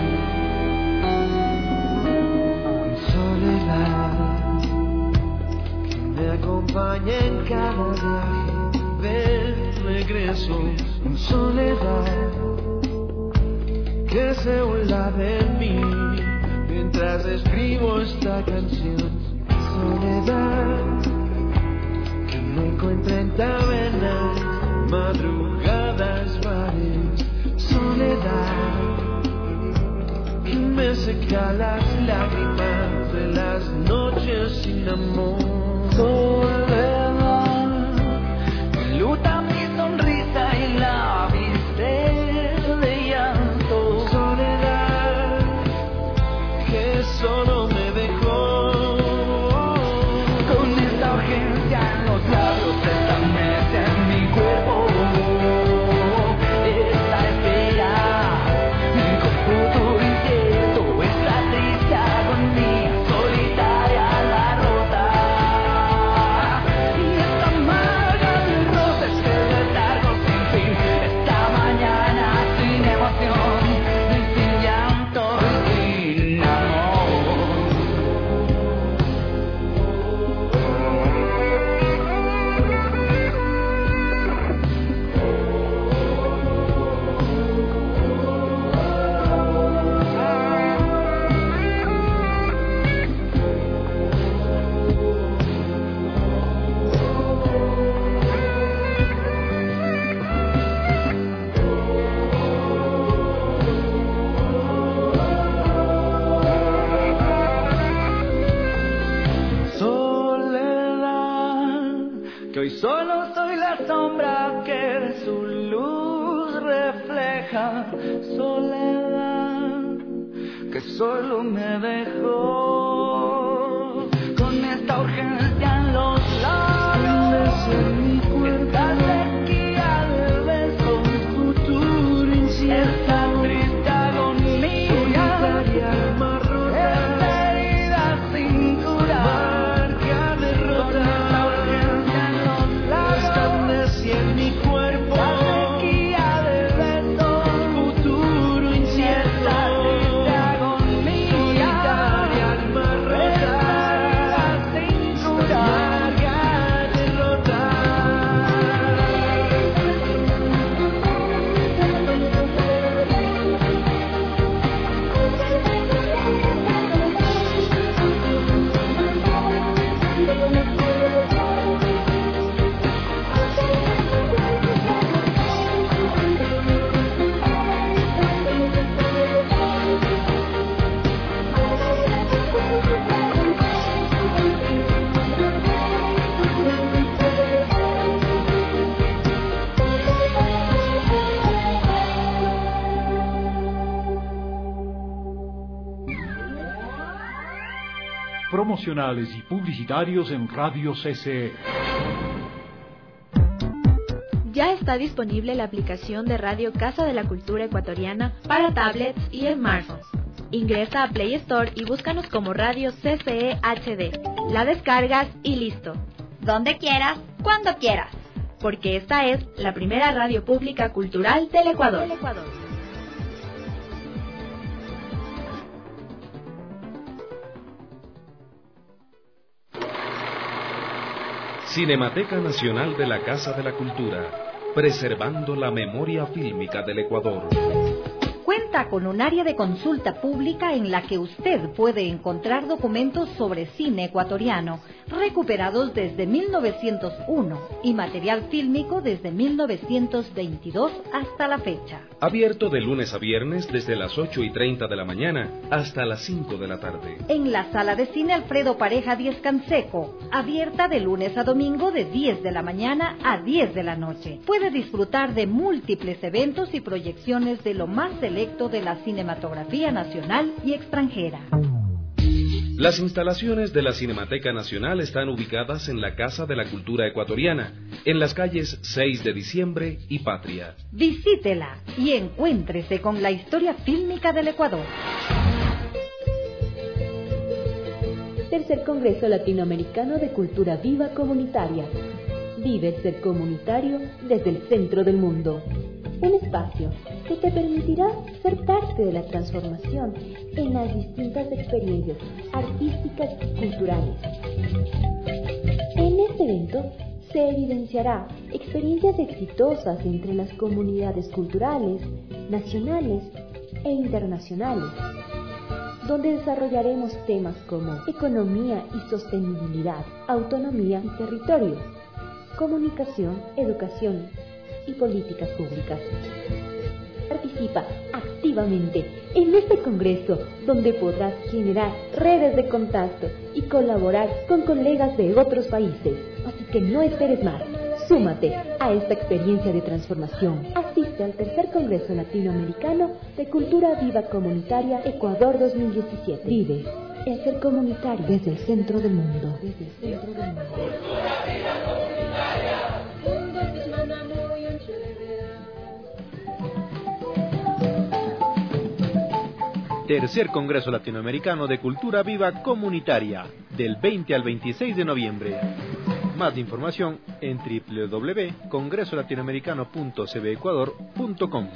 Soledad que me acompaña en cada viaje de regreso. Soledad que se burla de mí mientras escribo esta canción. Soledad que me encuentra en tabernas, madrugadas, bares. Soledad que me seca las lágrimas de las noches sin amor. Soledad que luta mi sonrisa y la viste de llanto. Soledad que solo me dejó con esta urgencia en los labios, esta meta en mi cuerpo, esta espera con futuro incierto, esta triste agonía solitaria la rota, y esta amarga derrota, este letargo sin fin, esta mañana sin emoción y sin llanto y sin amor. Soledad, que hoy solo soy la sombra que su luz refleja. Soledad, que solo me dejó con esta urgencia en los labios, esta sequía de besos, futuro incierto, esta triste agonía solitaria, esta herida sin curar, marca derrota, esta urgencia en los labios, esta amnesia en mi cuerpo, promocionales y publicitarios en Radio CCE. Ya está disponible la aplicación de Radio Casa de la Cultura Ecuatoriana para tablets y smartphones. Ingresa a Play Store y búscanos como Radio CCE HD. La descargas y listo. Donde quieras, cuando quieras. Porque esta es la primera radio pública cultural del Ecuador. Cinemateca Nacional de la Casa de la Cultura, preservando la memoria fílmica del Ecuador. Cuenta con un área de consulta pública en la que usted puede encontrar documentos sobre cine ecuatoriano, recuperados desde 1901 y material fílmico desde 1922 hasta la fecha. Abierto de lunes a viernes desde las 8:30 de la mañana hasta las 5 de la tarde. En la sala de cine Alfredo Pareja 10 Canseco, abierta de lunes a domingo de 10 de la mañana a 10 de la noche. Puede disfrutar de múltiples eventos y proyecciones de lo más selecto de la cinematografía nacional y extranjera. Las instalaciones de la Cinemateca Nacional están ubicadas en la Casa de la Cultura Ecuatoriana, en las calles 6 de Diciembre y Patria. Visítela y encuéntrese con la historia fílmica del Ecuador. Tercer Congreso Latinoamericano de Cultura Viva Comunitaria. Vive el ser comunitario desde el centro del mundo. Un espacio que te permitirá ser parte de la transformación en las distintas experiencias artísticas y culturales. En este evento se evidenciará experiencias exitosas entre las comunidades culturales, nacionales e internacionales, donde desarrollaremos temas como economía y sostenibilidad, autonomía y territorio, comunicación, educación y políticas públicas. Participa activamente en este congreso, donde podrás generar redes de contacto y colaborar con colegas de otros países. Así que no esperes más. Súmate a esta experiencia de transformación. Asiste al Tercer Congreso Latinoamericano de Cultura Viva Comunitaria Ecuador 2017. Vive el ser comunitario desde el centro del mundo. Desde el centro del mundo. Tercer Congreso Latinoamericano de Cultura Viva Comunitaria, del 20 al 26 de noviembre. Más información en www.congresolatinoamericano.cbecuador.com.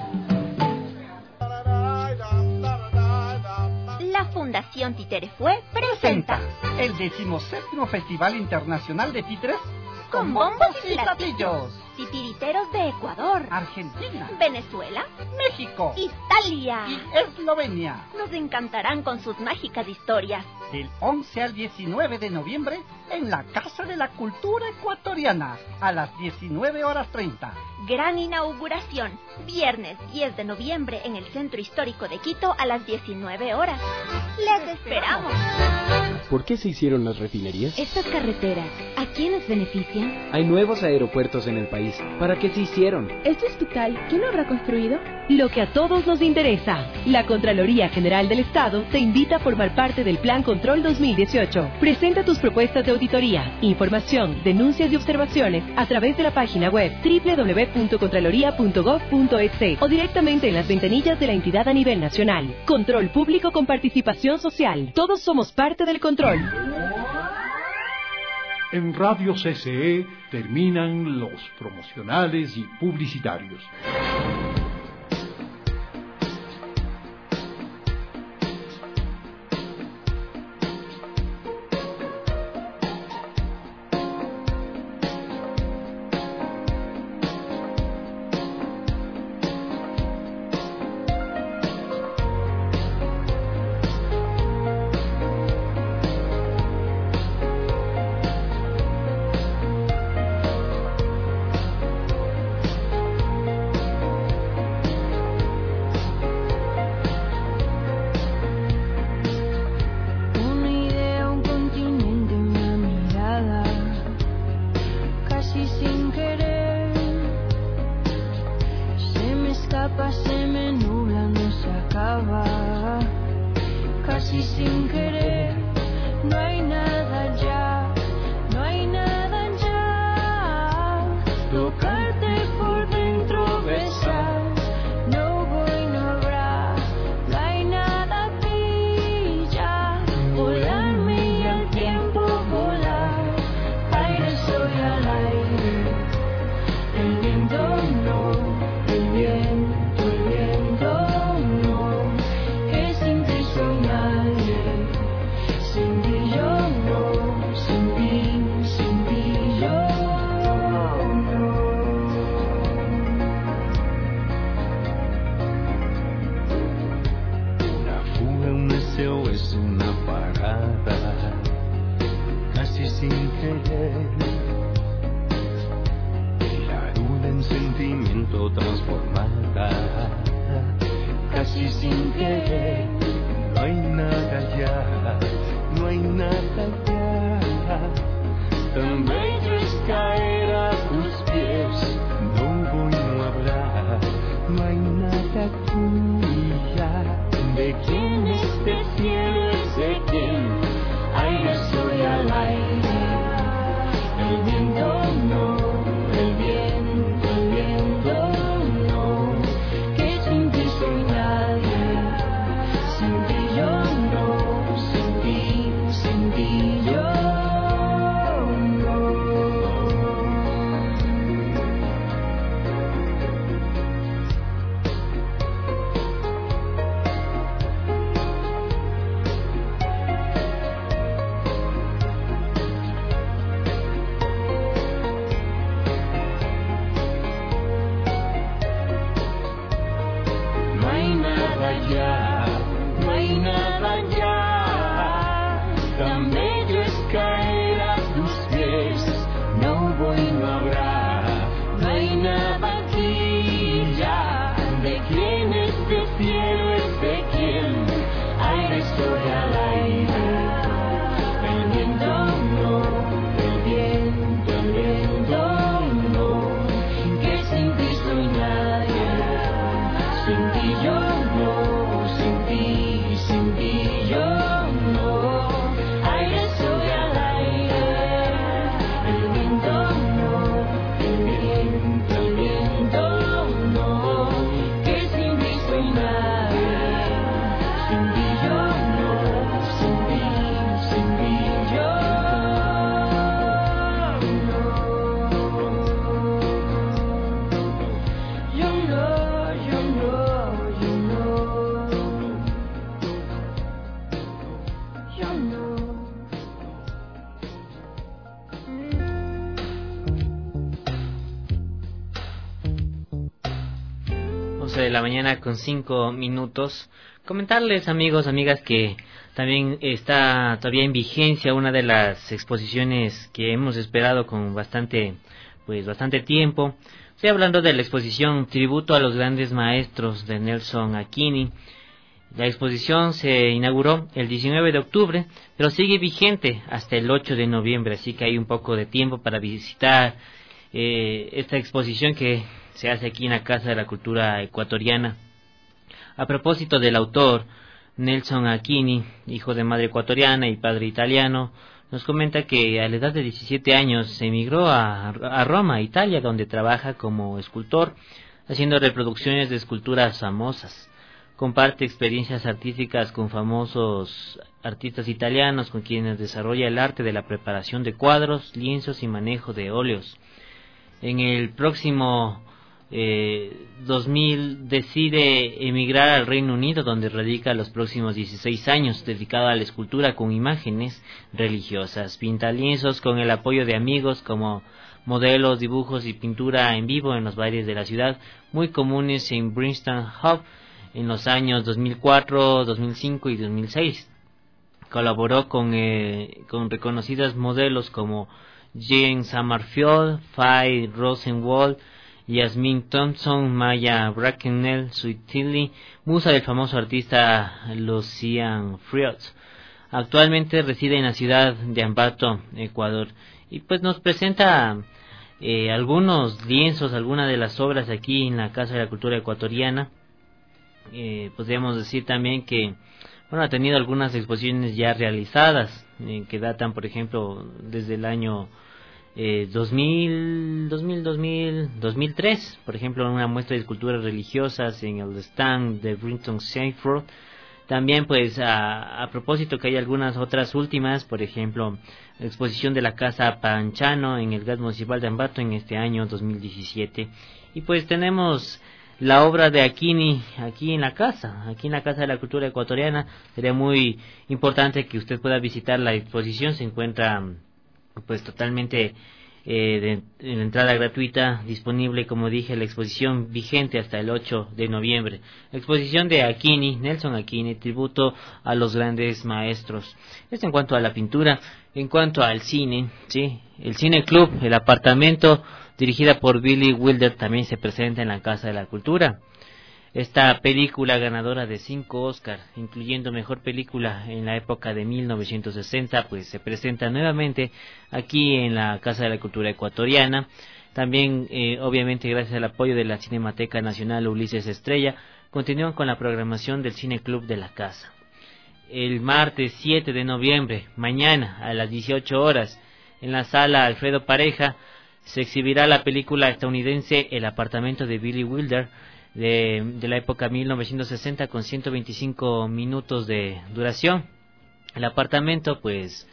La Fundación Titerefue presenta el 17º Festival Internacional de Títeres con bombos y platillos. Titiriteros de Ecuador, Argentina, Venezuela, México, Italia y Eslovenia. Nos encantarán con sus mágicas historias. Del 11 al 19 de noviembre en la Casa de la Cultura Ecuatoriana a las 19:30. Gran inauguración, viernes 10 de noviembre en el Centro Histórico de Quito a las 19 horas. ¡Les esperamos! ¿Por qué se hicieron las refinerías? Estas carreteras, ¿a quiénes benefician? Hay nuevos aeropuertos en el país. ¿Para qué se hicieron? ¿Este hospital quién lo habrá construido? Lo que a todos nos interesa. La Contraloría General del Estado te invita a formar parte del Plan Control 2018. Presenta tus propuestas de auditoría, información, denuncias y observaciones a través de la página web www.contraloría.gov.es o directamente en las ventanillas de la entidad a nivel nacional. Control público con participación social. Todos somos parte del control. En Radio CCE terminan los promocionales y publicitarios. Casi sin querer, no hay nada. pronto transformada, casi sin querer. No hay nada ya, no hay nada ya. Tan bello es caer a tus pies. No hubo y no habrá, no hay nada tuya. ¿De quién este cielo es de quién? Aire, sol y al aire. El viento no, el viento no. Que sin ti soy nadie. Sin ti yo no, sin ti yo no. No hay nada ya, no hay nada ya. Tan bello es caer a tus pies. No hubo y no habrá, no hay nada aquí ya. ¿De quién este cielo es de quién? Aire, sol y al aire. El viento no, el viento no. Que sin ti soy nadie. Sin ti yo no, sin ti yo no. Aire, sol y al aire. El viento no, el viento no. Que sin ti soy nadie. Sin ti yo no, sin ti yo no. Yo no, yo no, yo no. Yo no. 11 de la mañana con 5 minutos. Comentarles, amigos, amigas, que también está todavía en vigencia una de las exposiciones que hemos esperado con bastante tiempo. Estoy hablando de la exposición Tributo a los Grandes Maestros de Nelson Aquini. La exposición se inauguró el 19 de octubre, pero sigue vigente hasta el 8 de noviembre, así que hay un poco de tiempo para visitar esta exposición que se hace aquí en la Casa de la Cultura Ecuatoriana. A propósito del autor, Nelson Aquini, hijo de madre ecuatoriana y padre italiano, nos comenta que a la edad de 17 años emigró a Roma, Italia, donde trabaja como escultor, haciendo reproducciones de esculturas famosas. Comparte experiencias artísticas con famosos artistas italianos con quienes desarrolla el arte de la preparación de cuadros, lienzos y manejo de óleos. En el próximo 2000 decide emigrar al Reino Unido, donde radica los próximos 16 años, dedicado a la escultura con imágenes religiosas. Pinta lienzos con el apoyo de amigos como modelos, dibujos y pintura en vivo en los bailes de la ciudad, muy comunes en Brixton Hub en los años 2004, 2005 y 2006. Colaboró con reconocidas modelos como Jane Summerfield, Faye Rosenwald, Yasmin Thompson, Maya Bracknell, Sweet Tilly, musa del famoso artista Lucian Freud. Actualmente reside en la ciudad de Ambato, Ecuador, y pues nos presenta algunos lienzos, algunas de las obras aquí en la Casa de la Cultura Ecuatoriana. Podríamos decir también que ha tenido algunas exposiciones ya realizadas, que datan, por ejemplo, desde el año 2003, por ejemplo, una muestra de esculturas religiosas en el stand de Brinton Seyfried. También, pues, a propósito que hay algunas otras últimas, por ejemplo, la exposición de la Casa Panchano en el GAS Municipal de Ambato en este año 2017. Y pues tenemos la obra de Aquini aquí en la Casa de la Cultura Ecuatoriana. Sería muy importante que usted pueda visitar la exposición. Se encuentra pues totalmente en entrada gratuita, disponible, como dije, la exposición vigente hasta el 8 de noviembre. La exposición de Aquini, Nelson Aquini, tributo a los grandes maestros. Esto en cuanto a la pintura. En cuanto al cine, sí, el Cine Club, el apartamento dirigida por Billy Wilder, también se presenta en la Casa de la Cultura. Esta película, ganadora de 5 Oscars, incluyendo Mejor Película en la época de 1960, pues se presenta nuevamente aquí en la Casa de la Cultura Ecuatoriana. También, obviamente, gracias al apoyo de la Cinemateca Nacional Ulises Estrella, continúan con la programación del Cine Club de la Casa. El martes 7 de noviembre, mañana a las 18 horas, en la sala Alfredo Pareja, se exhibirá la película estadounidense El apartamento de Billy Wilder, de la época 1960, con 125 minutos de duración. El apartamento, pues,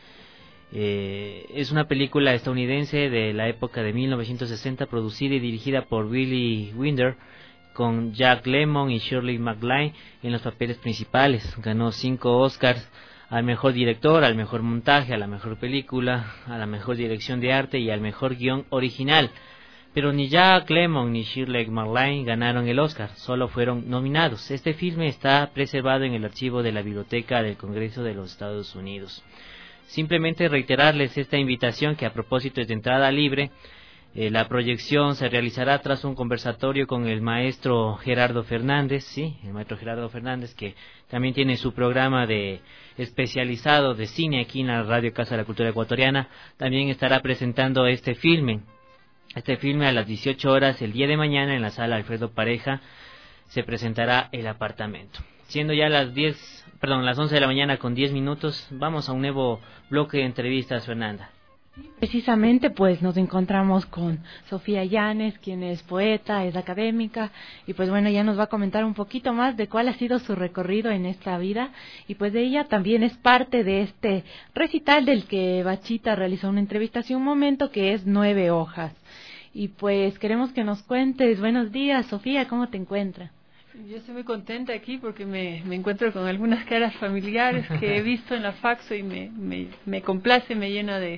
es una película estadounidense de la época de 1960, producida y dirigida por Billy Wilder, con Jack Lemmon y Shirley MacLaine en los papeles principales. Ganó 5 Oscars al mejor director, al mejor montaje, a la mejor película, a la mejor dirección de arte y al mejor guión original. Pero ni Jack Lemmon ni Shirley MacLaine ganaron el Oscar, solo fueron nominados. Este filme está preservado en el archivo de la Biblioteca del Congreso de los Estados Unidos. Simplemente reiterarles esta invitación, que a propósito es de entrada libre. La proyección se realizará tras un conversatorio con el maestro Gerardo Fernández, el maestro Gerardo Fernández, que también tiene su programa especializado de cine aquí en la Radio Casa de la Cultura Ecuatoriana. También estará presentando este filme a las 18 horas el día de mañana en la sala Alfredo Pareja. Se presentará El apartamento. Siendo ya las 11 de la mañana con 10 minutos, vamos a un nuevo bloque de entrevistas, Fernanda. Precisamente, pues nos encontramos con Sofía Llanes, quien es poeta, es académica, y pues bueno, ella nos va a comentar un poquito más de cuál ha sido su recorrido en esta vida, y pues ella también es parte de este recital del que Bachita realizó una entrevista hace un momento, que es 9 hojas. Y pues queremos que nos cuentes. Buenos días, Sofía, ¿cómo te encuentras? Yo estoy muy contenta aquí porque me encuentro con algunas caras familiares que he visto en la Faxo y me complace, me llena de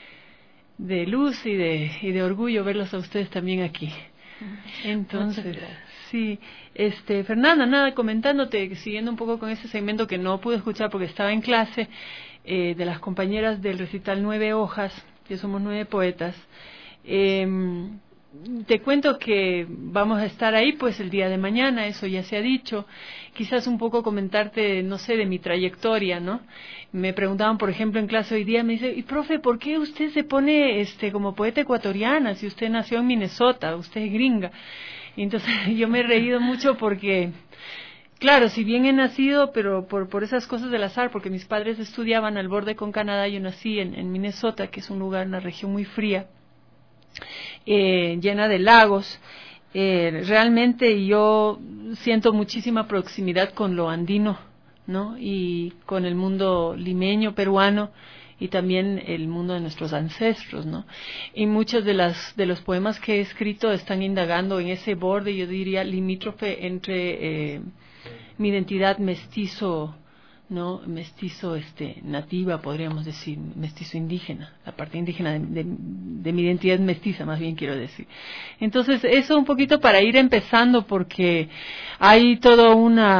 luz y de orgullo verlos a ustedes también aquí. Entonces, sí, Fernanda, nada, comentándote, siguiendo un poco con ese segmento que no pude escuchar porque estaba en clase, de las compañeras del recital 9 hojas, que somos 9 poetas. Te cuento que vamos a estar ahí pues el día de mañana, eso ya se ha dicho. Quizás un poco comentarte, no sé, de mi trayectoria, ¿no? Me preguntaban, por ejemplo, en clase hoy día, me dice, y profe, ¿por qué usted se pone como poeta ecuatoriana si usted nació en Minnesota, usted es gringa? Y entonces yo me he reído mucho porque, claro, si bien he nacido, pero por esas cosas del azar, porque mis padres estudiaban al borde con Canadá, yo nací en Minnesota, que es un lugar, una región muy fría, llena de lagos. Realmente yo siento muchísima proximidad con lo andino, ¿no? Y con el mundo limeño, peruano, y también el mundo de nuestros ancestros, ¿no? Y muchos de los poemas que he escrito están indagando en ese borde, yo diría, limítrofe entre mi identidad mestizo, ¿no? Mestizo nativa, podríamos decir, mestizo indígena, la parte indígena de mi identidad mestiza, más bien quiero decir. Entonces, eso un poquito para ir empezando, porque hay toda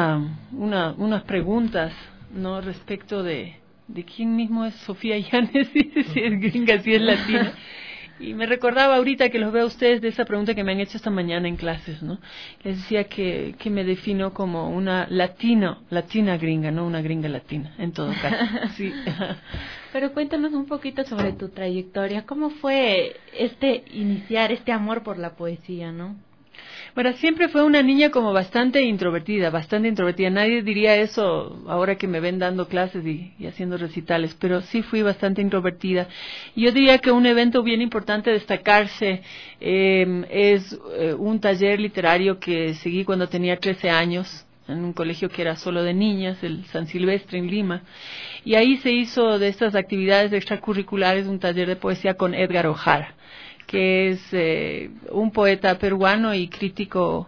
unas preguntas, ¿no? Respecto de quién mismo es Sofía Llanes, si es gringa, si es latina. Y me recordaba ahorita que los veo a ustedes de esa pregunta que me han hecho esta mañana en clases, ¿no? Les decía que me defino como una latina gringa, no una gringa latina, en todo caso. Sí. Pero cuéntanos un poquito sobre tu trayectoria. ¿Cómo fue iniciar este amor por la poesía, no? Bueno, siempre fue una niña como bastante introvertida. Nadie diría eso ahora que me ven dando clases y haciendo recitales, pero sí fui bastante introvertida. Y yo diría que un evento bien importante a destacarse es un taller literario que seguí cuando tenía 13 años, en un colegio que era solo de niñas, el San Silvestre en Lima. Y ahí se hizo de estas actividades extracurriculares un taller de poesía con Edgar Ojara, que es un poeta peruano y crítico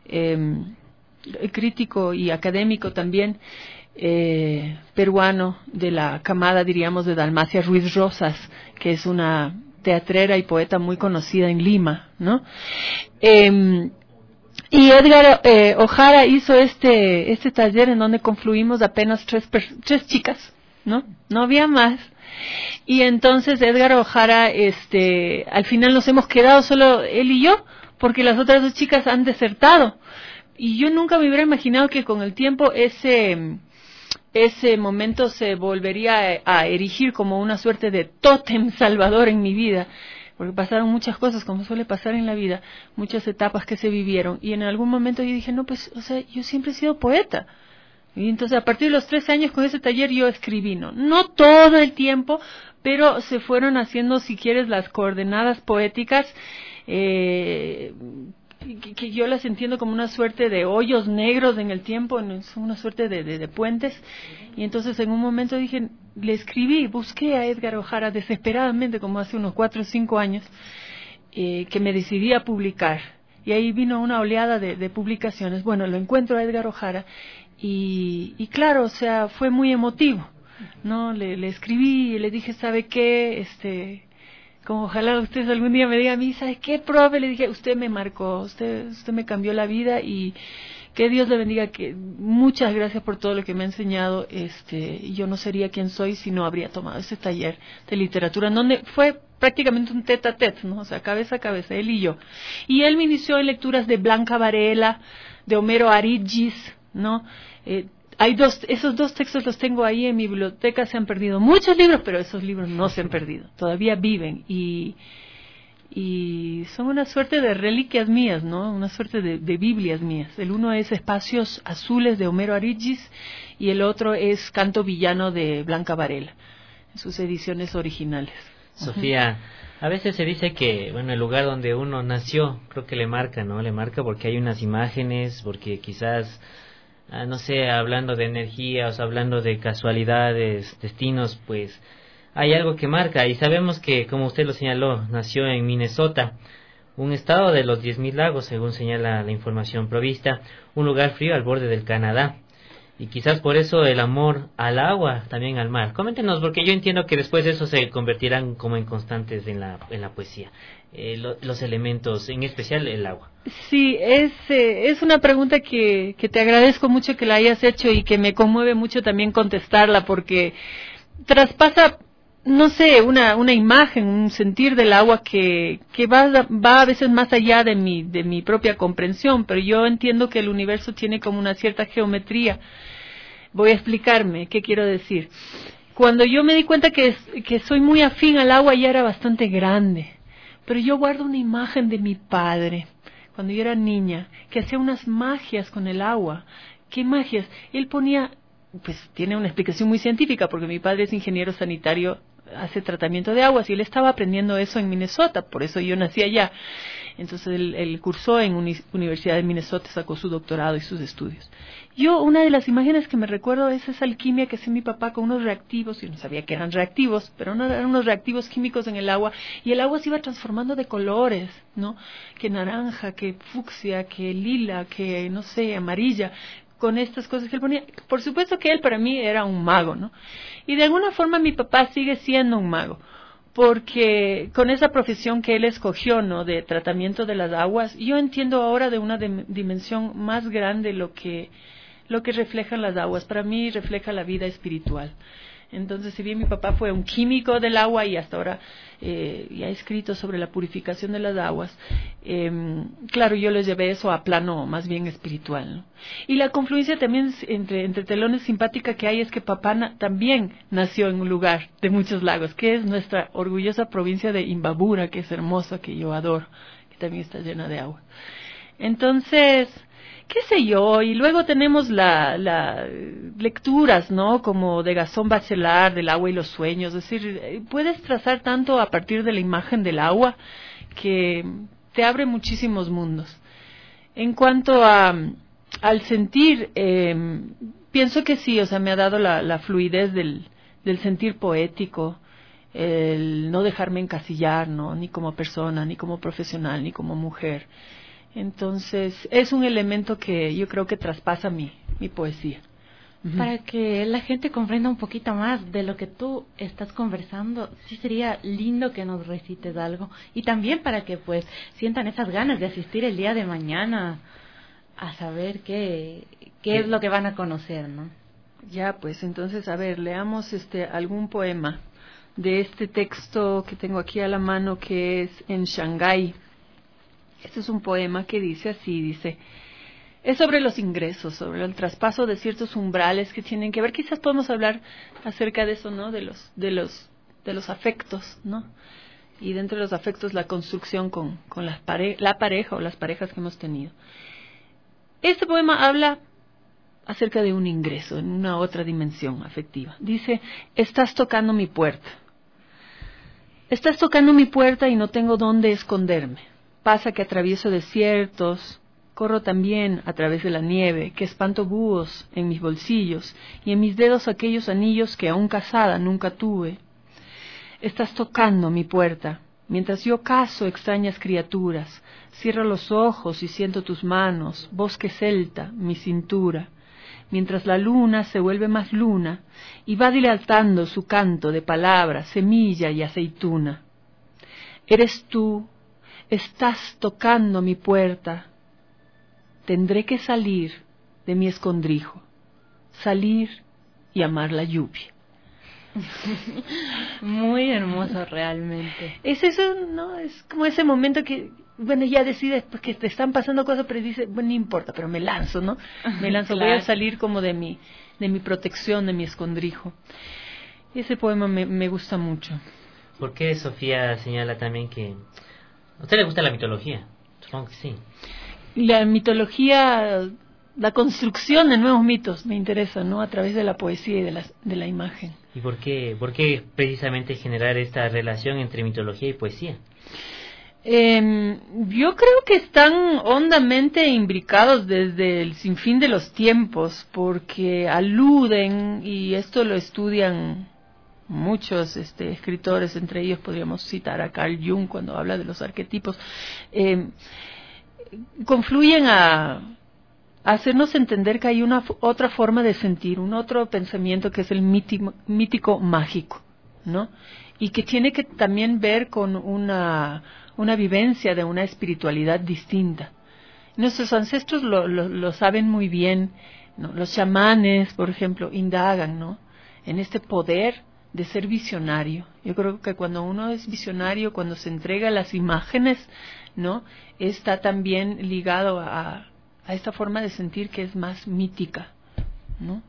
y académico también, peruano, de la camada, diríamos, de Dalmacia Ruiz Rosas, que es una teatrera y poeta muy conocida en Lima, ¿no? Y Edgar Ojara hizo este taller en donde confluimos apenas tres chicas, ¿no? No había más. Y entonces Edgar Ojara, al final nos hemos quedado solo él y yo, porque las otras 2 chicas han desertado. Y yo nunca me hubiera imaginado que con el tiempo ese momento se volvería a erigir como una suerte de tótem salvador en mi vida, porque pasaron muchas cosas, como suele pasar en la vida, muchas etapas que se vivieron, y en algún momento yo dije, no, pues, o sea, yo siempre he sido poeta. Y entonces a partir de los 13 años con ese taller yo escribí, no todo el tiempo, pero se fueron haciendo, si quieres, las coordenadas poéticas, que yo las entiendo como una suerte de hoyos negros en el tiempo, son una suerte de puentes. Y entonces en un momento dije, le escribí, busqué a Edgar Ojara desesperadamente, como hace unos 4 o 5 años, que me decidí a publicar. Y ahí vino una oleada de publicaciones. Bueno, lo encuentro a Edgar Ojara y claro, o sea, fue muy emotivo, ¿no? Le escribí y le dije, ¿sabe qué? Como ojalá ustedes algún día me digan a mí, ¿sabe qué, profe? Le dije, usted me marcó, usted me cambió la vida y que Dios le bendiga, que muchas gracias por todo lo que me ha enseñado. Yo no sería quien soy si no habría tomado ese taller de literatura, en donde fue prácticamente un tete a tete, ¿no? O sea, cabeza a cabeza, él y yo. Y él me inició en lecturas de Blanca Varela, de Homero Aridgis, ¿no? Esos 2 textos los tengo ahí en mi biblioteca. Se han perdido muchos libros, pero esos libros no se han perdido, todavía viven y son una suerte de reliquias mías, ¿no? Una suerte de Biblias mías. El uno es Espacios Azules de Homero Aridgis y el otro es Canto Villano de Blanca Varela, en sus ediciones originales. Sofía, a veces se dice que, bueno, el lugar donde uno nació, creo que le marca, ¿no? Le marca porque hay unas imágenes, porque quizás, no sé, hablando de energías, hablando de casualidades, destinos, pues hay algo que marca. Y sabemos que, como usted lo señaló, nació en Minnesota, un estado de los 10.000 lagos, según señala la información provista, un lugar frío al borde del Canadá. Y quizás por eso el amor al agua, también al mar. Coméntenos, porque yo entiendo que después de eso se convertirán como en constantes en la poesía. Los elementos, en especial el agua. Sí, es una pregunta que te agradezco mucho que la hayas hecho y que me conmueve mucho también contestarla, porque traspasa, no sé, una imagen, un sentir del agua que va a veces más allá de mi propia comprensión, pero yo entiendo que el universo tiene como una cierta geometría. Voy a explicarme qué quiero decir. Cuando yo me di cuenta que soy muy afín al agua, ya era bastante grande, pero yo guardo una imagen de mi padre, cuando yo era niña, que hacía unas magias con el agua. ¿Qué magias? Él ponía, pues tiene una explicación muy científica, porque mi padre es ingeniero sanitario, hace tratamiento de aguas, y él estaba aprendiendo eso en Minnesota, por eso yo nací allá. Entonces él cursó en Universidad de Minnesota, sacó su doctorado y sus estudios. Yo, una de las imágenes que me recuerdo es esa alquimia que hacía mi papá con unos reactivos, yo no sabía que eran reactivos, pero no eran unos reactivos químicos en el agua, y el agua se iba transformando de colores, ¿no? Que naranja, que fucsia, que lila, que no sé, amarilla, con estas cosas que él ponía. Por supuesto que él para mí era un mago, ¿no? Y de alguna forma mi papá sigue siendo un mago, porque con esa profesión que él escogió, ¿no?, de tratamiento de las aguas, yo entiendo ahora de una dimensión más grande lo que reflejan las aguas. Para mí refleja la vida espiritual. Entonces, si bien mi papá fue un químico del agua y hasta ahora ya ha escrito sobre la purificación de las aguas, claro, yo les llevé eso a plano más bien espiritual, ¿no? Y la confluencia también entre telones simpática que hay es que papá también nació en un lugar de muchos lagos, que es nuestra orgullosa provincia de Imbabura, que es hermosa, que yo adoro, que también está llena de agua. Entonces, qué sé yo, y luego tenemos las lecturas, ¿no?, como de Gaston Bachelard, del agua y los sueños. Es decir, puedes trazar tanto a partir de la imagen del agua que te abre muchísimos mundos. En cuanto al sentir, pienso que sí, o sea, me ha dado la fluidez del sentir poético, el no dejarme encasillar, ¿no?, ni como persona, ni como profesional, ni como mujer. Entonces, es un elemento que yo creo que traspasa mi poesía. Para que la gente comprenda un poquito más de lo que tú estás conversando, sí sería lindo que nos recites algo. Y también para que pues sientan esas ganas de asistir el día de mañana a saber qué es lo que van a conocer, ¿no? Ya, pues entonces, a ver, leamos algún poema de este texto que tengo aquí a la mano, que es en Shanghái. Este es un poema que dice así, dice: es sobre los ingresos, sobre el traspaso de ciertos umbrales que tienen que ver, quizás podemos hablar acerca de eso, ¿no? De los afectos, ¿no? Y dentro de los afectos la construcción con la pareja o las parejas que hemos tenido. Este poema habla acerca de un ingreso en una otra dimensión afectiva. Dice: estás tocando mi puerta. Estás tocando mi puerta y no tengo dónde esconderme. Pasa que atravieso desiertos, corro también a través de la nieve, que espanto búhos en mis bolsillos y en mis dedos aquellos anillos que aún casada nunca tuve. Estás tocando mi puerta, mientras yo cazo extrañas criaturas, cierro los ojos y siento tus manos, bosque celta, mi cintura, mientras la luna se vuelve más luna y va dilatando su canto de palabras, semilla y aceituna. Eres tú, estás tocando mi puerta, tendré que salir de mi escondrijo, salir y amar la lluvia. Muy hermoso realmente. Es eso, ¿no? Es como ese momento que, bueno, ya decides pues, que te están pasando cosas, pero dices, bueno, no importa, pero me lanzo, ¿no? Me lanzo, claro. Voy a salir como de mi protección, de mi escondrijo. Ese poema me gusta mucho. ¿Por qué Sofía señala también que a usted le gusta la mitología? Supongo que sí. La mitología, la construcción de nuevos mitos me interesa, ¿no? A través de la poesía y de la imagen. ¿Y por qué precisamente generar esta relación entre mitología y poesía? Yo creo que están hondamente imbricados desde el sinfín de los tiempos, porque aluden, y esto lo estudian muchos escritores, entre ellos podríamos citar a Carl Jung cuando habla de los arquetipos, confluyen a hacernos entender que hay una otra forma de sentir, un otro pensamiento que es el mítico mágico, ¿no? Y que tiene que también ver con una vivencia de una espiritualidad distinta. Nuestros ancestros lo saben muy bien, ¿no? Los chamanes, por ejemplo, indagan, ¿no? En este poder de ser visionario. Yo creo que cuando uno es visionario, cuando se entrega a las imágenes, ¿no? Está también ligado a esta forma de sentir que es más mítica, ¿no?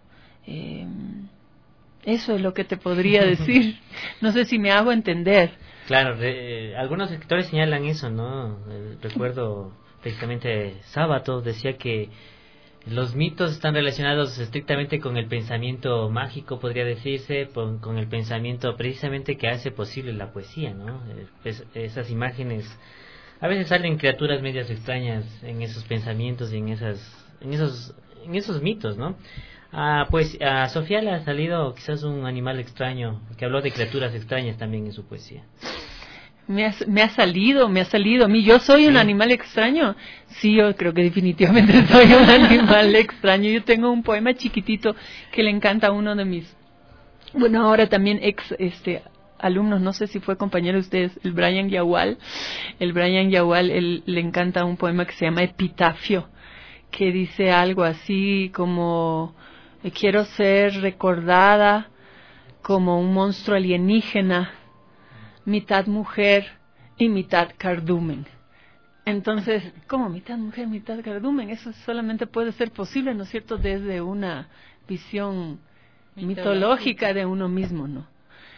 Eso es lo que te podría decir. No sé si me hago entender. Claro, algunos escritores señalan eso, ¿no? Recuerdo precisamente Sábato decía que los mitos están relacionados estrictamente con el pensamiento mágico, podría decirse, con el pensamiento precisamente que hace posible la poesía, ¿no? Esas imágenes, a veces salen criaturas medias extrañas en esos pensamientos y en esos mitos, ¿no? Pues a Sofía le ha salido quizás un animal extraño, que habló de criaturas extrañas también en su poesía. Me ha salido. A mí, ¿yo soy un animal extraño? Sí, yo creo que definitivamente soy un animal extraño. Yo tengo un poema chiquitito que le encanta a uno de mis, bueno, ahora también alumnos, no sé si fue compañero de ustedes, el Brian Yawal, él le encanta un poema que se llama Epitafio, que dice algo así como: quiero ser recordada como un monstruo alienígena, mitad mujer y mitad cardumen. Entonces, ¿cómo mitad mujer, mitad cardumen? Eso solamente puede ser posible, ¿no es cierto?, desde una visión mitológica de uno mismo, ¿no?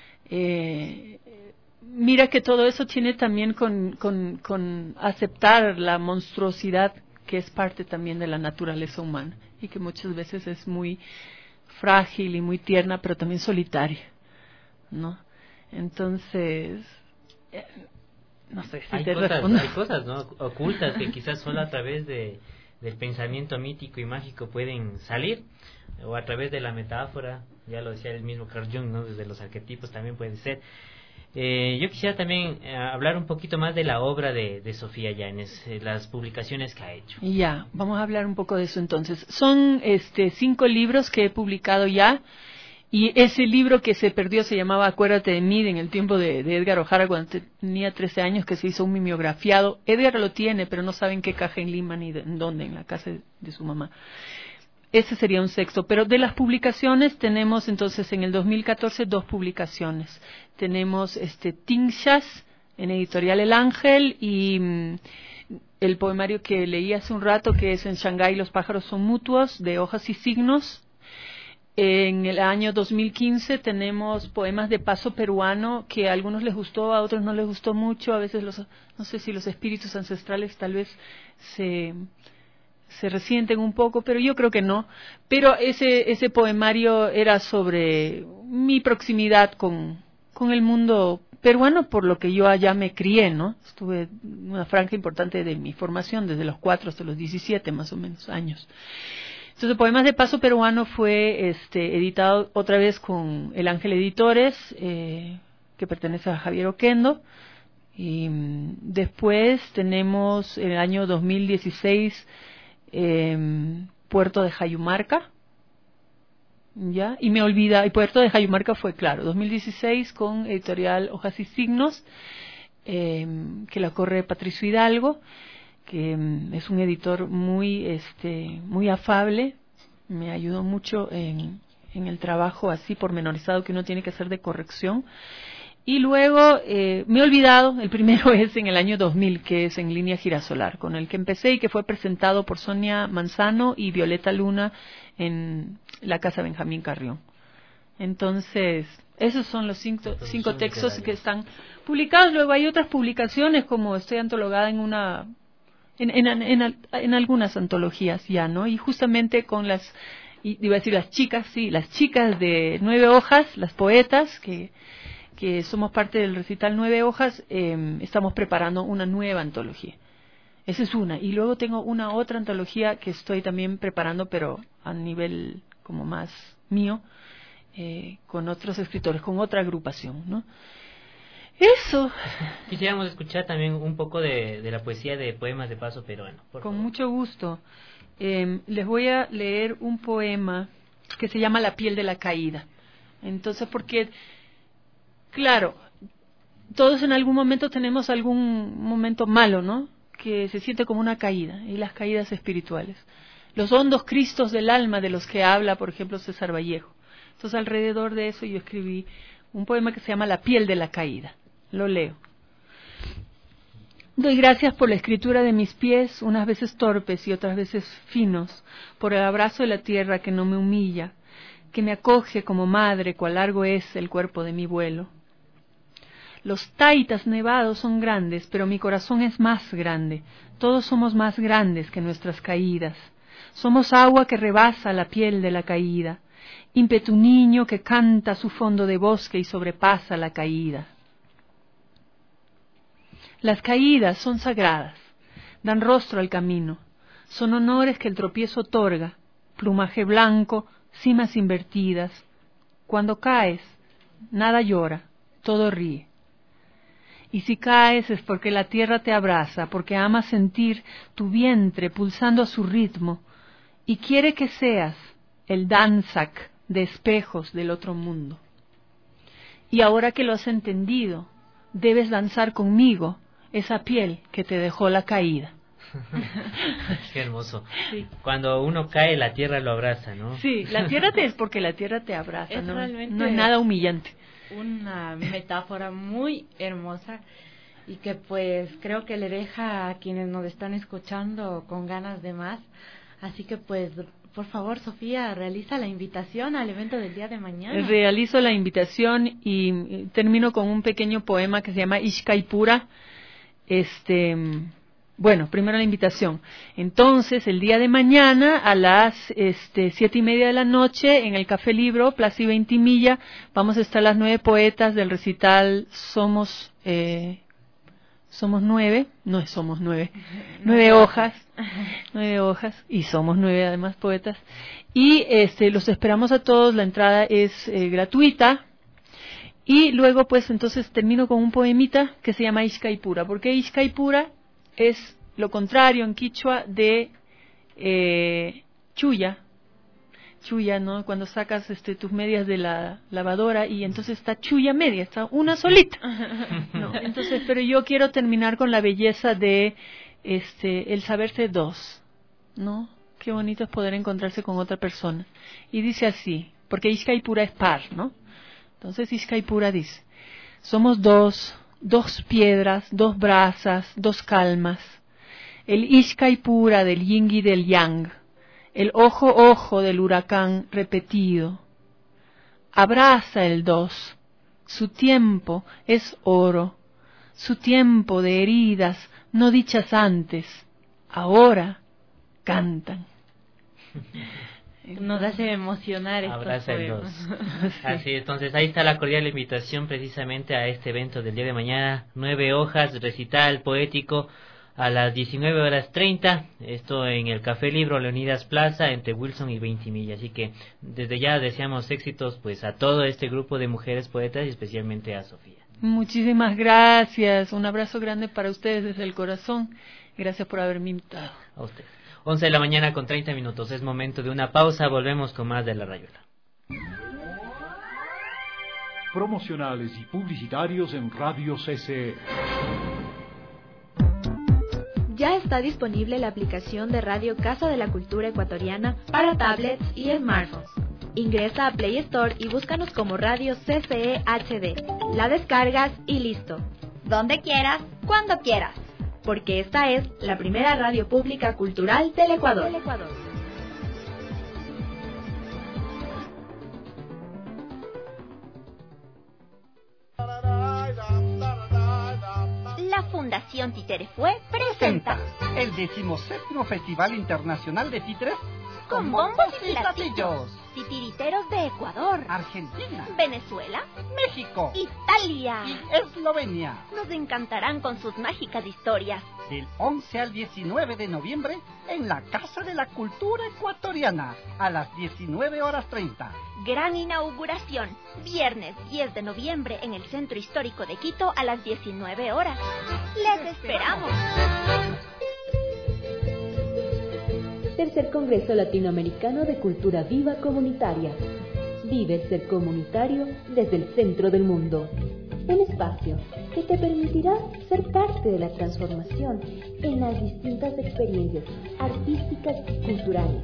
Mira que todo eso tiene también con aceptar la monstruosidad que es parte también de la naturaleza humana y que muchas veces es muy frágil y muy tierna, pero también solitaria, ¿no? Entonces, no sé si te respondo. Hay cosas, ¿no?, ocultas que quizás solo a través del pensamiento mítico y mágico pueden salir, o a través de la metáfora, ya lo decía el mismo Carl Jung, ¿no?, desde los arquetipos también puede ser. Yo quisiera también hablar un poquito más de la obra de Sofía Yáñez, las publicaciones que ha hecho. Ya, vamos a hablar un poco de eso entonces. Son 5 libros que he publicado ya, y ese libro que se perdió se llamaba Acuérdate de mí, en el tiempo de Edgar Ojara, cuando tenía 13 años, que se hizo un mimeografiado. Edgar lo tiene, pero no sabe en qué caja en Lima ni en dónde, en la casa de su mamá. ese sería un sexto. Pero de las publicaciones tenemos entonces en el 2014 2 publicaciones. Tenemos Tinchas en editorial El Ángel y el poemario que leí hace un rato, que es En Shanghái los pájaros son mutuos, de Hojas y Signos. En el año 2015 tenemos poemas de paso peruano, que a algunos les gustó, a otros no les gustó mucho. A veces no sé si los espíritus ancestrales tal vez se resienten un poco, pero yo creo que no. Pero ese poemario era sobre mi proximidad con el mundo peruano, por lo que yo allá me crié, ¿no? Estuve una franja importante de mi formación, desde los 4 hasta los 17 más o menos años. Entonces, Poemas de Paso Peruano fue editado otra vez con El Ángel Editores, que pertenece a Javier Oquendo. Y después tenemos en el año 2016 Puerto de Jayumarca, ¿ya? Y Puerto de Jayumarca fue, claro, 2016 con editorial Hojas y Signos, que la corre Patricio Hidalgo, que es un editor muy afable, me ayudó mucho en el trabajo así pormenorizado que uno tiene que hacer de corrección. Y luego me he olvidado, el primero es en el año 2000, que es En Línea Girasolar, con el que empecé y que fue presentado por Sonia Manzano y Violeta Luna en la Casa Benjamín Carrión. Entonces, esos son los cinco textos que están publicados. Luego hay otras publicaciones, como estoy antologada en algunas antologías ya, ¿no? Y justamente con iba a decir las chicas de 9 hojas, las poetas, que somos parte del recital 9 hojas, estamos preparando una nueva antología. Esa es una. Y luego tengo otra antología que estoy también preparando, pero a nivel como más mío, con otros escritores, con otra agrupación, ¿no? Eso. Quisiéramos escuchar también un poco de la poesía de Poemas de Paso Peruano. Con favor. Mucho gusto. Les voy a leer un poema que se llama La piel de la caída. Entonces, porque, claro, todos en algún momento tenemos algún momento malo, ¿no? Que se siente como una caída, y las caídas espirituales. Los hondos cristos del alma de los que habla, por ejemplo, César Vallejo. Entonces, alrededor de eso yo escribí un poema que se llama La piel de la caída. Lo leo. Doy gracias por la escritura de mis pies, unas veces torpes y otras veces finos, por el abrazo de la tierra que no me humilla, que me acoge como madre, cual largo es el cuerpo de mi vuelo. Los taitas nevados son grandes, pero mi corazón es más grande. Todos somos más grandes que nuestras caídas. Somos agua que rebasa la piel de la caída, ímpetu niño que canta su fondo de bosque y sobrepasa la caída. Las caídas son sagradas, dan rostro al camino, son honores que el tropiezo otorga, plumaje blanco, cimas invertidas. Cuando caes, nada llora, todo ríe. Y si caes es porque la tierra te abraza, porque ama sentir tu vientre pulsando a su ritmo y quiere que seas el danzac de espejos del otro mundo. Y ahora que lo has entendido, debes danzar conmigo esa piel que te dejó la caída. Qué hermoso. Sí. Cuando uno cae, la tierra lo abraza, ¿no? Sí, la tierra es porque la tierra te abraza, ¿no? No es nada humillante. Una metáfora muy hermosa y que pues creo que le deja a quienes nos están escuchando con ganas de más. Así que pues, por favor, Sofía, realiza la invitación al evento del día de mañana. Realizo la invitación y termino con un pequeño poema que se llama Ishkaipura. Bueno, primero la invitación. Entonces, el día de mañana a las 7:30 de la noche en el Café Libro, Plaza Ventimilla, vamos a estar las 9 poetas del recital Somos 9, no somos 9, 9 hojas, 9 hojas, y somos 9 además poetas. Y los esperamos a todos, la entrada es gratuita. Y luego, pues, entonces termino con un poemita que se llama Ishkaipura, porque Ishkaipura es lo contrario en quichua de chuya. Chuya, ¿no? Cuando sacas tus medias de la lavadora y entonces está chuya media, está una solita. No, entonces, pero yo quiero terminar con la belleza de el saberse dos, ¿no? Qué bonito es poder encontrarse con otra persona. Y dice así, porque Ishkaipura es par, ¿no? Entonces Ishkaipura dice, somos dos piedras, dos brasas, dos calmas. El Ishkaipura del yin y del yang, el ojo del huracán repetido. Abraza el dos, su tiempo es oro, su tiempo de heridas no dichas antes, ahora cantan. Nos hace emocionar estos Abraza el poemas. dos. Así, entonces ahí está la cordial invitación precisamente a este evento del día de mañana, 9 hojas, recital poético a las 19:30, esto en el Café Libro Leonidas Plaza, entre Wilson y 20 Millas. Así que desde ya deseamos éxitos pues a todo este grupo de mujeres poetas y especialmente a Sofía. Muchísimas gracias, un abrazo grande para ustedes desde el corazón. Gracias por haberme invitado. A usted. 11 de la mañana con 30 minutos, es momento de una pausa, volvemos con más de La Rayuela. Promocionales y publicitarios en Radio CCE. Ya está disponible la aplicación de Radio Casa de la Cultura Ecuatoriana para tablets y smartphones. Ingresa a Play Store y búscanos como Radio CCE HD. La descargas y listo. Donde quieras, cuando quieras. Porque esta es la primera radio pública cultural del Ecuador. La Fundación Titerefue presenta el 17º Festival Internacional de Títeres con bombos y platillos. Titiriteros de Ecuador, Argentina, Venezuela, México, Italia y Eslovenia. Nos encantarán con sus mágicas historias. Del 11 al 19 de noviembre en la Casa de la Cultura Ecuatoriana a las 19:30. Gran inauguración, viernes 10 de noviembre en el Centro Histórico de Quito a las 19 horas. ¡Les esperamos! Tercer Congreso Latinoamericano de Cultura Viva Comunitaria. Vive el ser comunitario desde el centro del mundo. Un espacio que te permitirá ser parte de la transformación en las distintas experiencias artísticas y culturales.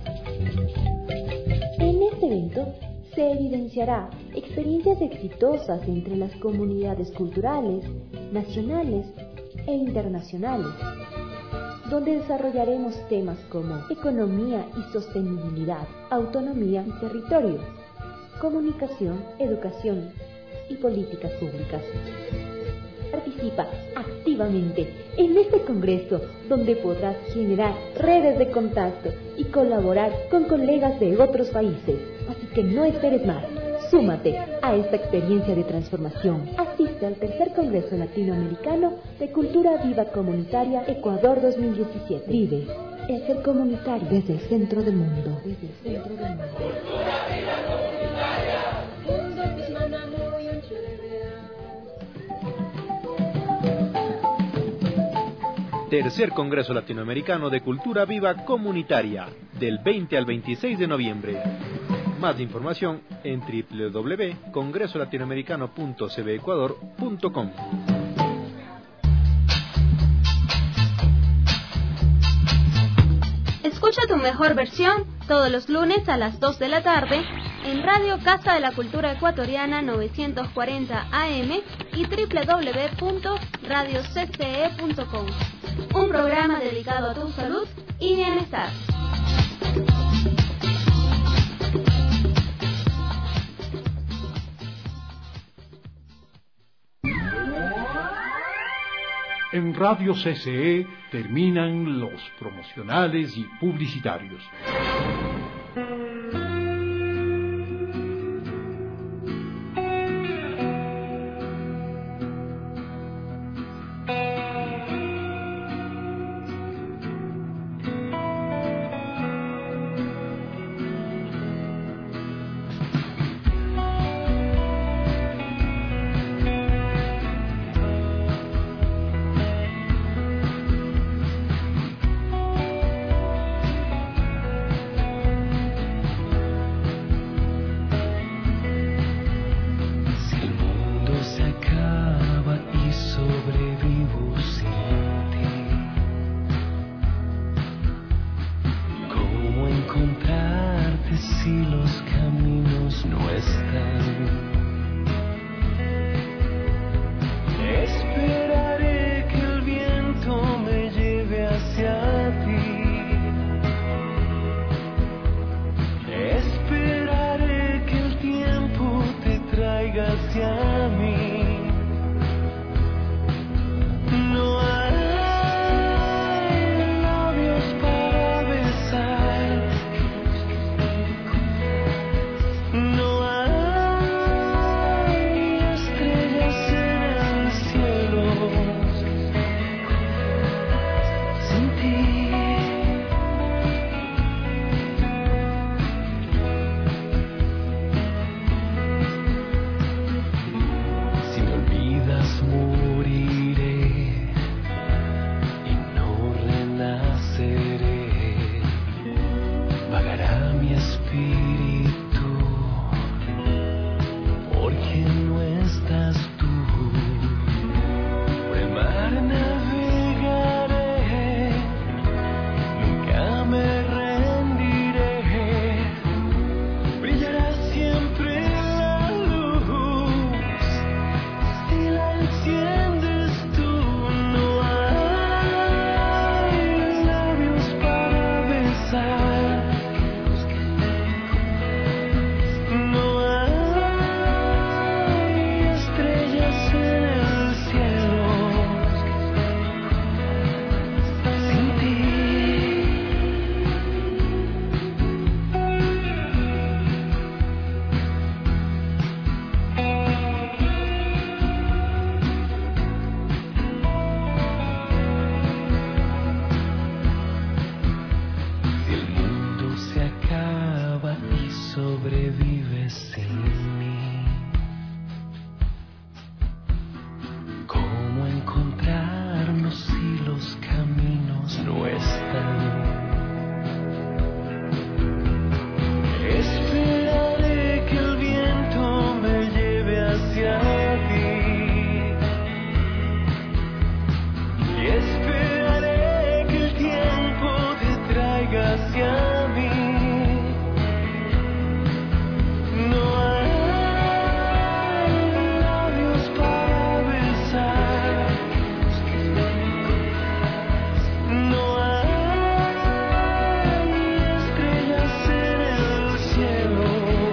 En este evento se evidenciará experiencias exitosas entre las comunidades culturales, nacionales e internacionales, donde desarrollaremos temas como economía y sostenibilidad, autonomía y territorio, comunicación, educación y políticas públicas. Participa activamente en este congreso, donde podrás generar redes de contacto y colaborar con colegas de otros países. Así que no esperes más. Súmate a esta experiencia de transformación. Asiste al Tercer Congreso Latinoamericano de Cultura Viva Comunitaria Ecuador 2017. Vive el ser comunitario desde el centro del mundo. Desde el centro del mundo. Tercer Congreso Latinoamericano de Cultura Viva Comunitaria, del 20 al 26 de noviembre. Más información en www.congresolatinoamericano.cbecuador.com. Escucha tu mejor versión todos los lunes a las 2 de la tarde en Radio Casa de la Cultura Ecuatoriana 940 AM y www.radiocce.com. Un programa dedicado a tu salud y bienestar. En Radio CCE terminan los promocionales y publicitarios. encontrarte si los caminos no están? Esperaré que el viento me lleve hacia ti. Esperaré que el tiempo te traiga hacia mí. No hay labios para besar. No hay estrellas en el cielo sin ti. Si me olvidas moriré y no renaceré. Vagará mi espíritu porque no estás tú. Por el mar navegaré, nunca me rendiré. Brillará siempre la luz si la enciendes tú. No hay labios para besar. No hay estrellas en el cielo sin ti. Si el mundo se acaba y sobrevives sin mí, ¿cómo encontrarnos si los caminos no están? Esperaré que el viento me lleve hacia ti. Y esperaré que el tiempo te traiga hacia mí. No hay labios para besar. No hay estrellas en el cielo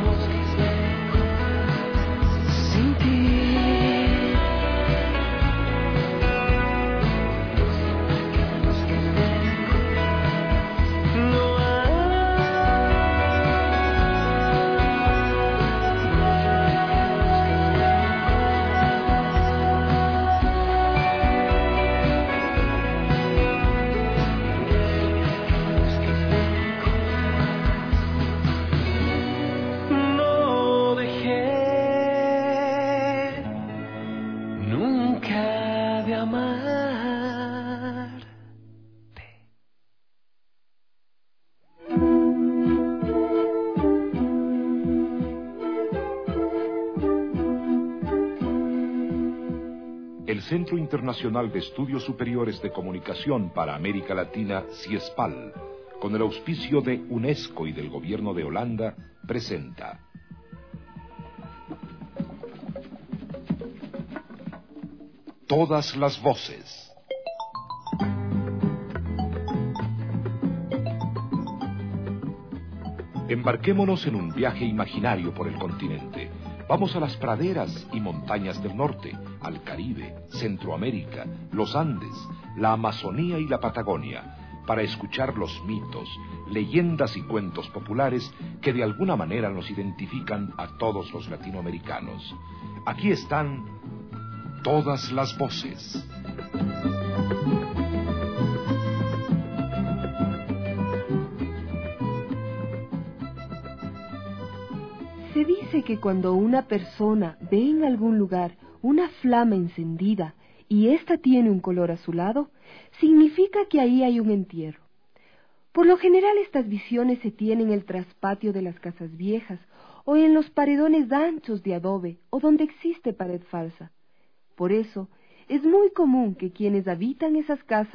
sin ti. No No dejé nunca de amar. El Centro Internacional de Estudios Superiores de Comunicación para América Latina, CIESPAL, con el auspicio de UNESCO y del Gobierno de Holanda, presenta Todas las voces. Embarquémonos en un viaje imaginario por el continente. Vamos a las praderas y montañas del norte, al Caribe, Centroamérica, los Andes, la Amazonía y la Patagonia, para escuchar los mitos, leyendas y cuentos populares que de alguna manera nos identifican a todos los latinoamericanos. Aquí están todas las voces. Se dice que cuando una persona ve en algún lugar una flama encendida y ésta tiene un color azulado, significa que ahí hay un entierro. Por lo general estas visiones se tienen en el traspatio de las casas viejas o en los paredones anchos de adobe o donde existe pared falsa. Por eso es muy común que quienes habitan esas casas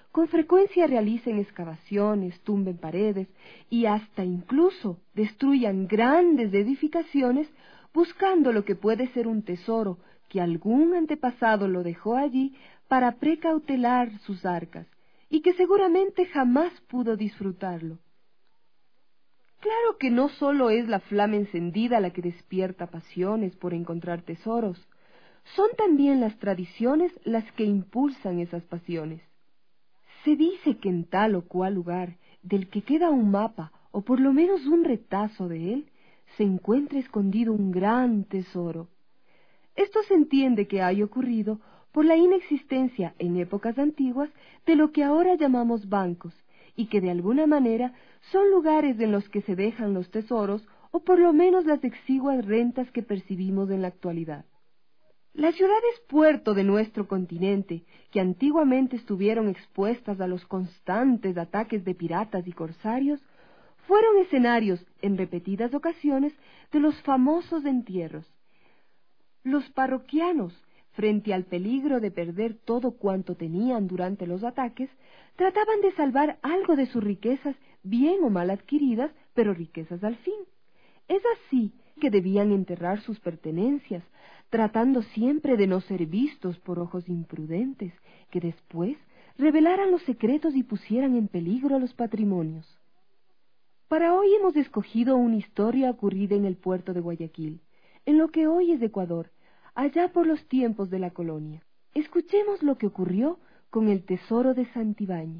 con frecuencia realicen excavaciones, tumben paredes y hasta incluso destruyan grandes edificaciones buscando lo que puede ser un tesoro que algún antepasado lo dejó allí para precautelar sus arcas y que seguramente jamás pudo disfrutarlo. Claro que no solo es la flama encendida la que despierta pasiones por encontrar tesoros, son también las tradiciones las que impulsan esas pasiones. Se dice que en tal o cual lugar, del que queda un mapa o por lo menos un retazo de él, se encuentra escondido un gran tesoro. Esto se entiende que haya ocurrido por la inexistencia en épocas antiguas de lo que ahora llamamos bancos, y que de alguna manera son lugares en los que se dejan los tesoros o por lo menos las exiguas rentas que percibimos en la actualidad. Las ciudades puerto de nuestro continente, que antiguamente estuvieron expuestas a los constantes ataques de piratas y corsarios, fueron escenarios en repetidas ocasiones de los famosos entierros. Los parroquianos, frente al peligro de perder todo cuanto tenían durante los ataques, trataban de salvar algo de sus riquezas, bien o mal adquiridas, pero riquezas al fin. Es así que debían enterrar sus pertenencias, tratando siempre de no ser vistos por ojos imprudentes, que después revelaran los secretos y pusieran en peligro los patrimonios. Para hoy hemos escogido una historia ocurrida en el puerto de Guayaquil, en lo que hoy es Ecuador, allá por los tiempos de la colonia. Escuchemos lo que ocurrió con el tesoro de Santibáñez.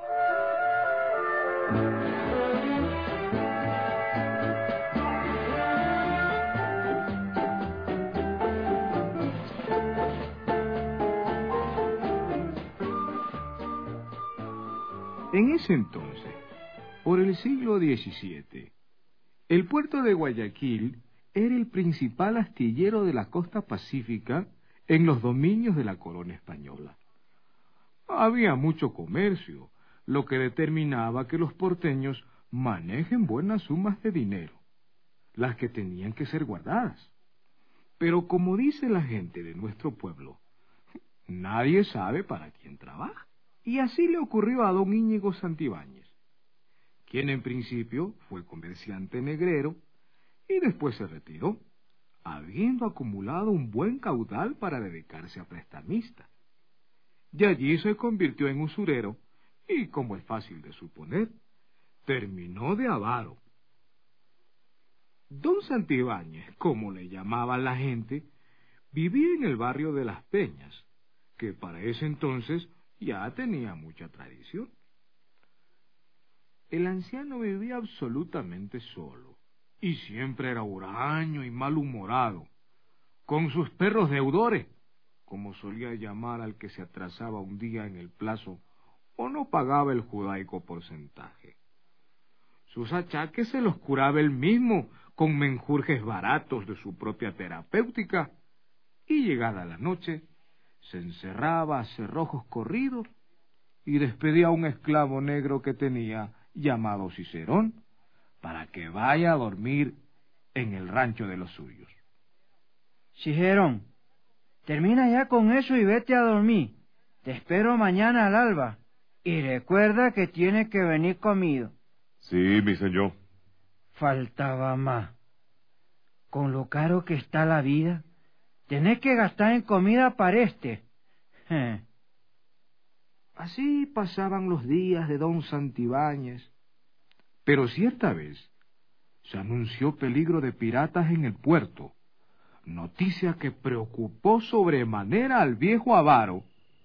En ese entonces, por el siglo XVII, el puerto de Guayaquil era el principal astillero de la costa pacífica en los dominios de la corona española. Había mucho comercio, lo que determinaba que los porteños manejen buenas sumas de dinero, las que tenían que ser guardadas. Pero como dice la gente de nuestro pueblo, nadie sabe para quién trabaja. Y así le ocurrió a don Íñigo Santibáñez, quien en principio fue comerciante negrero y después se retiró, habiendo acumulado un buen caudal para dedicarse a prestamista. De allí se convirtió en usurero y, como es fácil de suponer, terminó de avaro. Don Santibáñez, como le llamaba la gente, vivía en el barrio de Las Peñas, que para ese entonces ya tenía mucha tradición. El anciano vivía absolutamente solo, y siempre era huraño y malhumorado, con sus perros deudores, como solía llamar al que se atrasaba un día en el plazo o no pagaba el judaico porcentaje. Sus achaques se los curaba él mismo con menjurjes baratos de su propia terapéutica, y llegada la noche se encerraba a cerrojos corridos y despedía a un esclavo negro que tenía, llamado Cicerón, para que vaya a dormir en el rancho de los suyos. Cicerón, termina ya con eso y vete a dormir. Te espero mañana al alba. Y recuerda que tiene que venir comido. Sí, mi señor. Faltaba más. Con lo caro que está la vida, tenés que gastar en comida para este. Así pasaban los días de don Santibáñez, pero cierta vez se anunció peligro de piratas en el puerto, noticia que preocupó sobremanera al viejo avaro.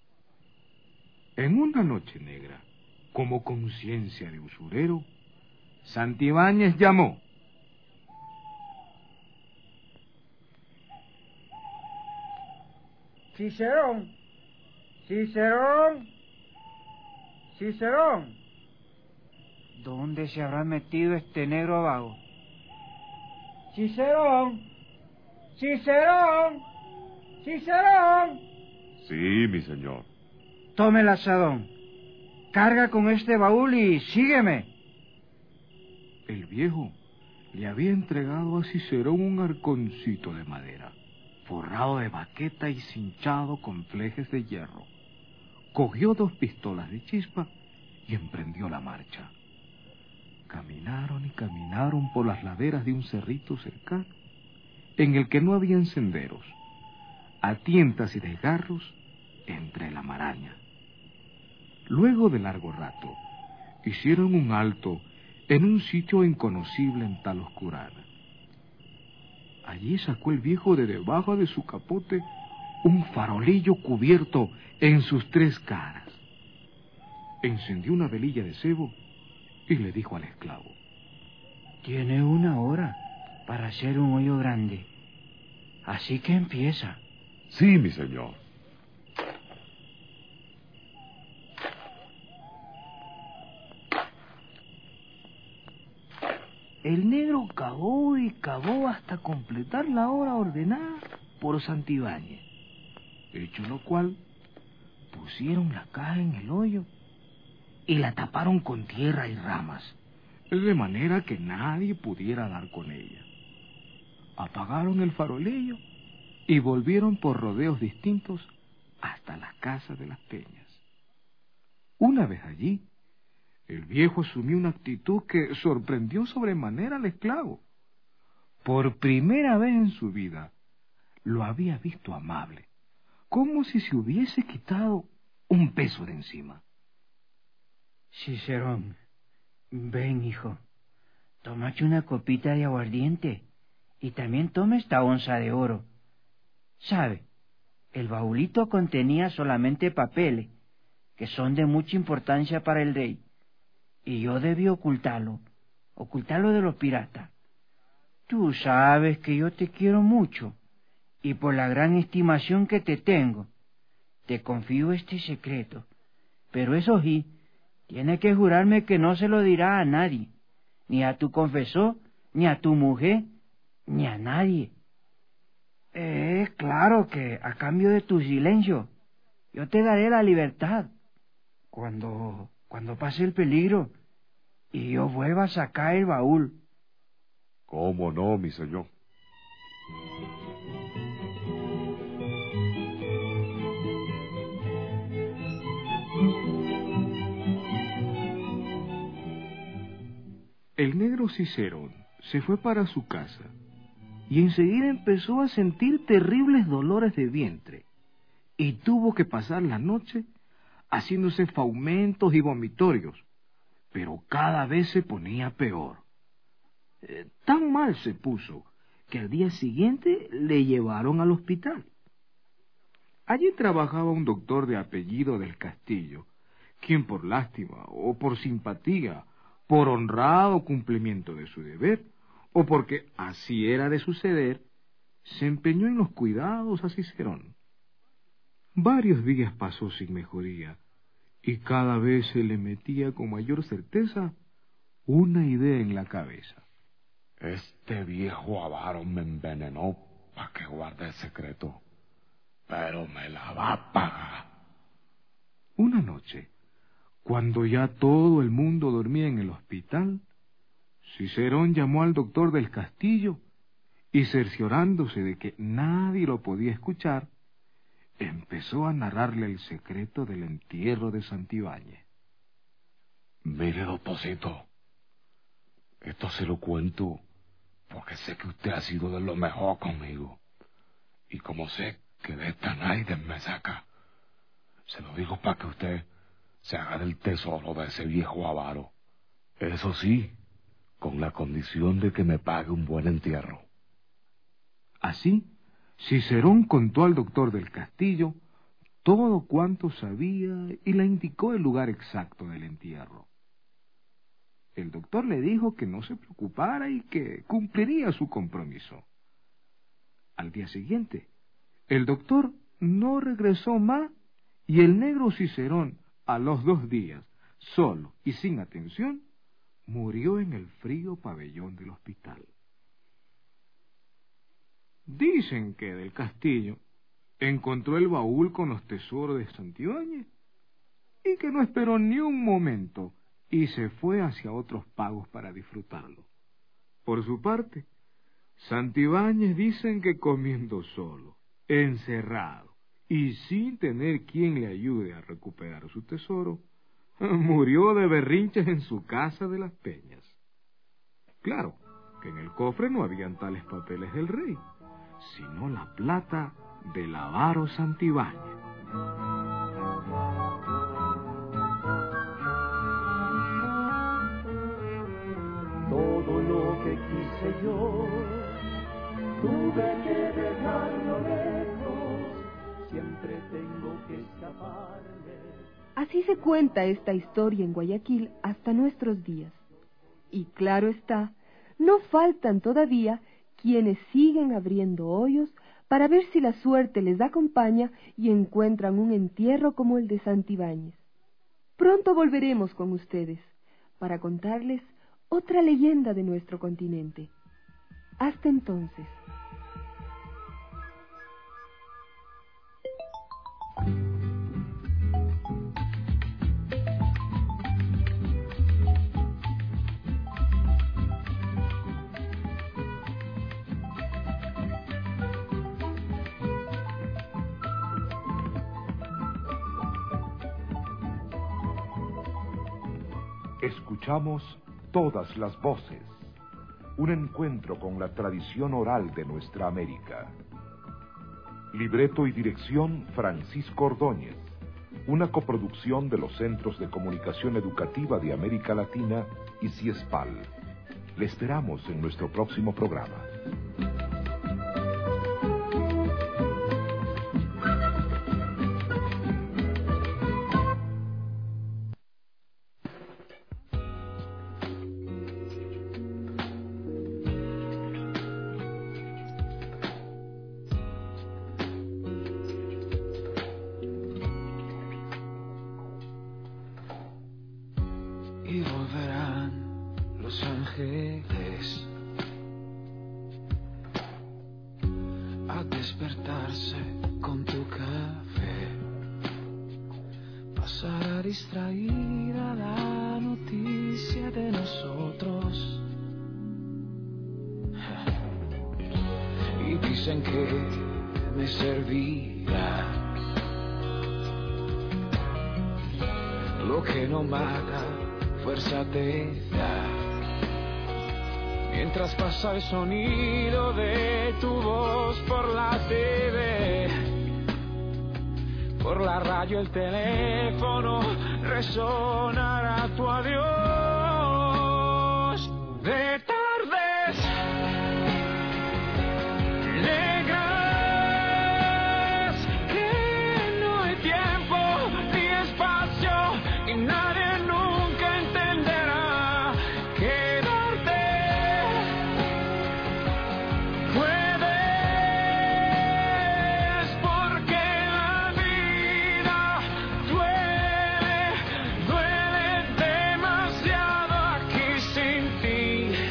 En una noche negra, como conciencia de usurero, Santibáñez llamó. Cicerón, Cicerón, Cicerón. ¿Dónde se habrá metido este negro vago? Cicerón, Cicerón, Cicerón. Sí, mi señor. Tome el asadón, carga con este baúl y sígueme. El viejo le había entregado a Cicerón un arconcito de madera, forrado de baqueta y cinchado con flejes de hierro, cogió 2 pistolas de chispa y emprendió la marcha. Caminaron y caminaron por las laderas de un cerrito cercano, en el que no habían senderos, a tientas y desgarros entre la maraña. Luego de largo rato, hicieron un alto en un sitio inconocible en tal oscurana. Allí sacó el viejo de debajo de su capote un farolillo cubierto en sus 3 caras. Encendió una velilla de cebo y le dijo al esclavo: Tiene 1 hora para hacer un hoyo grande, así que empieza. Sí, mi señor. El negro cavó y cavó hasta completar la hora ordenada por Santibáñez. Hecho lo cual, pusieron la caja en el hoyo y la taparon con tierra y ramas, de manera que nadie pudiera dar con ella. Apagaron el farolillo y volvieron por rodeos distintos hasta la casa de las Peñas. Una vez allí, el viejo asumió una actitud que sorprendió sobremanera al esclavo. Por primera vez en su vida lo había visto amable, como si se hubiese quitado un peso de encima. Cicerón, ven, hijo, tómate una copita de aguardiente y también toma esta onza de oro. ¿Sabe? El baulito contenía solamente papeles, que son de mucha importancia para el rey, y yo debí ocultarlo de los piratas. Tú sabes que yo te quiero mucho, y por la gran estimación que te tengo, te confío este secreto, pero eso sí, tienes que jurarme que no se lo dirá a nadie, ni a tu confesor, ni a tu mujer, ni a nadie. Claro que a cambio de tu silencio, yo te daré la libertad. Cuando pase el peligro y yo vuelva a sacar el baúl. ¿Cómo no, mi señor? El negro Cicerón se fue para su casa y enseguida empezó a sentir terribles dolores de vientre y tuvo que pasar la noche haciéndose faumentos y vomitorios, pero cada vez se ponía peor. Tan mal se puso que al día siguiente le llevaron al hospital. Allí trabajaba un doctor de apellido del Castillo, quien por lástima o por simpatía, por honrado cumplimiento de su deber, o porque así era de suceder, se empeñó en los cuidados a Cicerón. Varios días pasó sin mejoría, y cada vez se le metía con mayor certeza una idea en la cabeza. Este viejo avaro me envenenó para que guarde el secreto, pero me la va a pagar. Una noche, cuando ya todo el mundo dormía en el hospital, Cicerón llamó al doctor del Castillo y, cerciorándose de que nadie lo podía escuchar, empezó a narrarle el secreto del entierro de Santibáñez. Mire, doctorcito, esto se lo cuento porque sé que usted ha sido de lo mejor conmigo, y como sé que de esta nadie me saca, se lo digo para que usted se haga del tesoro de ese viejo avaro. Eso sí, con la condición de que me pague un buen entierro. Así, Cicerón contó al doctor del Castillo todo cuanto sabía y le indicó el lugar exacto del entierro. El doctor le dijo que no se preocupara y que cumpliría su compromiso. Al día siguiente, el doctor no regresó más y el negro Cicerón, a los 2 días, solo y sin atención, murió en el frío pabellón del hospital. Dicen que del Castillo encontró el baúl con los tesoros de Santibáñez y que no esperó ni un momento y se fue hacia otros pagos para disfrutarlo. Por su parte, Santibáñez dicen que comiendo solo, encerrado y sin tener quien le ayude a recuperar su tesoro, murió de berrinches en su casa de las Peñas. Claro que en el cofre no habían tales papeles del rey, sino la plata del avaro Santibáñez. Todo lo que quise yo, tuve que dejarlo lejos, siempre tengo que escaparme. Así se cuenta esta historia en Guayaquil hasta nuestros días. Y claro está, no faltan todavía quienes siguen abriendo hoyos para ver si la suerte les acompaña y encuentran un entierro como el de Santibáñez. Pronto volveremos con ustedes para contarles otra leyenda de nuestro continente. Hasta entonces. Escuchamos Todas las Voces, un encuentro con la tradición oral de nuestra América. Libreto y dirección Francisco Ordóñez, una coproducción de los Centros de Comunicación Educativa de América Latina y CIESPAL. Le esperamos en nuestro próximo programa. Y volverán los ángeles a despertarse con tu café. Pasará distraída la noticia de nosotros. Y dicen que me servirá lo que no mata, fuerza te da. Mientras pasa el sonido de tu voz por la TV, por la radio, el teléfono, resonará tu adiós. De tardes negras, que no hay tiempo ni espacio y nadie nunca entenderá. Quedarte puedes, porque la vida duele, duele demasiado aquí sin ti,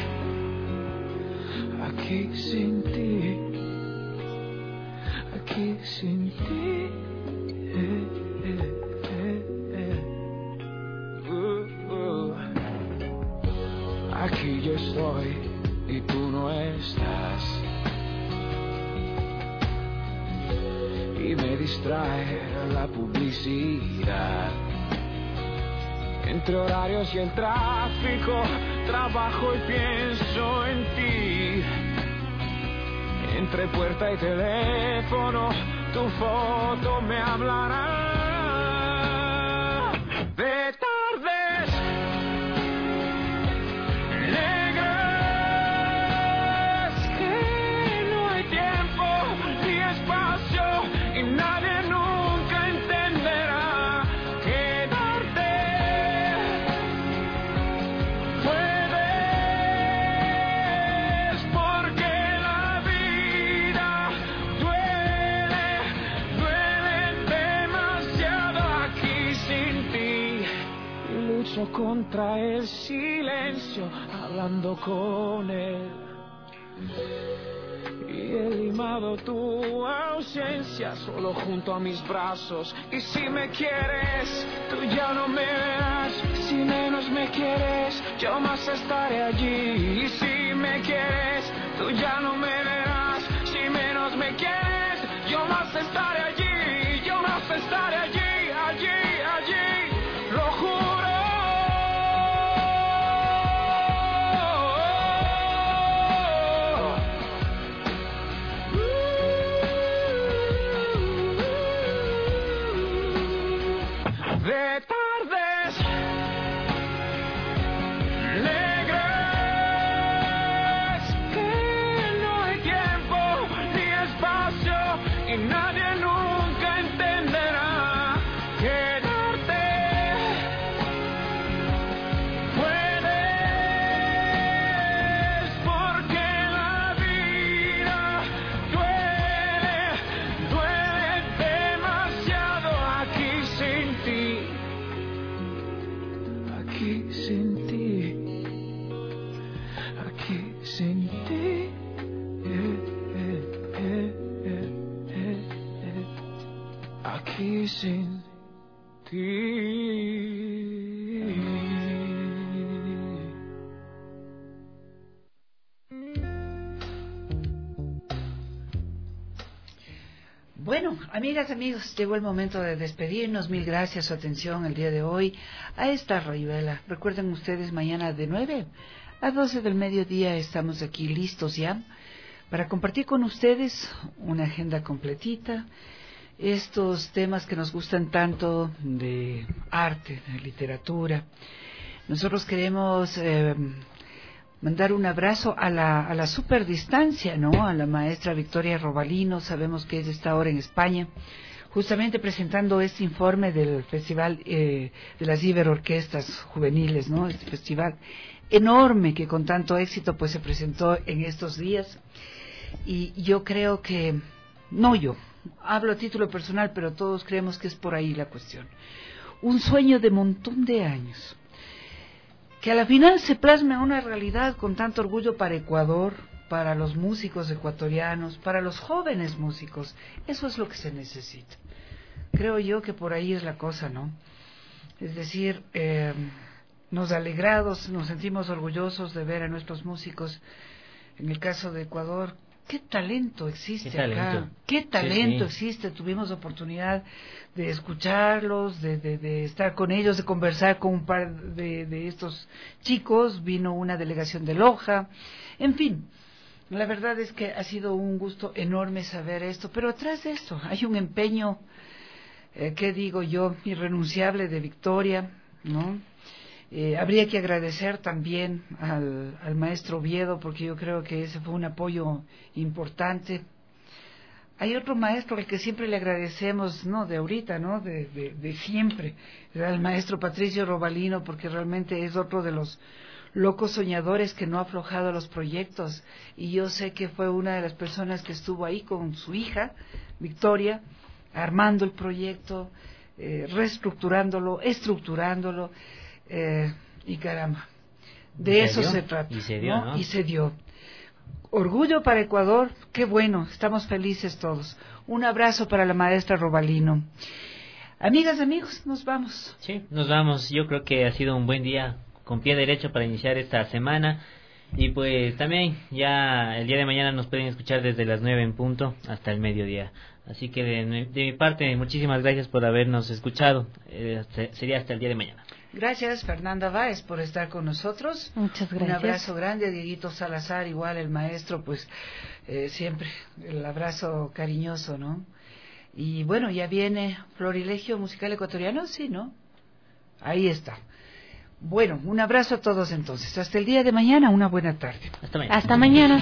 aquí sin ti, aquí sin ti. Aquí yo estoy y tú no estás, y me distrae la publicidad. Entre horarios y el tráfico, trabajo y pienso en ti. Entre puerta y teléfono, tu foto me hablará. De tardes negras, que no hay tiempo ni espacio y nadie nunca entenderá. Quedarte puedes, porque la vida duele, duele demasiado aquí sin ti. Y lucho contra el silencio, hablando con él. Y he limado tu ausencia solo junto a mis brazos. Y si me quieres, tú ya no me verás. Si menos me quieres, yo más estaré allí. Y si me quieres, tú ya no me verás. Si menos me quieres, yo más estaré allí. siempre estaré allí, allí, allí, lo juro. De tardes negras que no hay tiempo ni espacio y nadie nunca entenderá. Quedarte puedes porque la vida duele, duele demasiado aquí sin ti. Aquí sin ti, aquí sin ti, aquí sin ti. Bueno, amigas, amigos, llegó el momento de despedirnos. Mil gracias su atención el día de hoy a esta rayuela. Recuerden ustedes, mañana de 9 a 12 del mediodía estamos aquí listos ya para compartir con ustedes una agenda completita, estos temas que nos gustan tanto de arte, de literatura. Nosotros queremos mandar un abrazo a la superdistancia, ¿no? A la maestra Victoria Robalino, sabemos que ella está ahora en España, justamente presentando este informe del Festival de las Iberorquestas Juveniles, ¿no? Este festival enorme que con tanto éxito pues se presentó en estos días. Y yo creo que, no yo, hablo a título personal, pero todos creemos que es por ahí la cuestión. Un sueño de montón de años, que a la final se plasme en una realidad con tanto orgullo para Ecuador, para los músicos ecuatorianos, para los jóvenes músicos. Eso es lo que se necesita. Creo yo que por ahí es la cosa, ¿no? Es decir, nos alegrados, nos sentimos orgullosos de ver a nuestros músicos. En el caso de Ecuador, qué talento existe acá, qué talento existe. Tuvimos oportunidad de escucharlos, de estar con ellos, de conversar con un par de estos chicos. Vino una delegación de Loja, en fin. La verdad es que ha sido un gusto enorme saber esto, pero atrás de esto hay un empeño, ¿qué digo yo?, irrenunciable de Victoria, ¿no? Habría que agradecer también al maestro Oviedo, porque yo creo que ese fue un apoyo importante. Hay otro maestro al que siempre le agradecemos, no de ahorita, no de siempre, al maestro Patricio Robalino, porque realmente es otro de los locos soñadores que no ha aflojado los proyectos, y yo sé que fue una de las personas que estuvo ahí con su hija, Victoria, armando el proyecto, reestructurándolo, estructurándolo, y caramba, de eso se trata, y se dio, ¿no? Y se dio. Orgullo para Ecuador, qué bueno, estamos felices todos. Un abrazo para la maestra Robalino. Amigas, amigos, nos vamos. Sí, nos vamos. Yo creo que ha sido un buen día con pie derecho para iniciar esta semana. Y pues también ya el día de mañana nos pueden escuchar desde las 9 en punto hasta el mediodía. Así que de mi parte, muchísimas gracias por habernos escuchado. Sería hasta el día de mañana. Gracias, Fernanda Báez, por estar con nosotros. Muchas gracias. Un abrazo grande a Dieguito Salazar, igual el maestro, pues siempre el abrazo cariñoso, ¿no? Y bueno, ya viene Florilegio Musical Ecuatoriano, sí, ¿no? Ahí está. Bueno, un abrazo a todos entonces. Hasta el día de mañana, una buena tarde. Hasta mañana. Hasta mañana.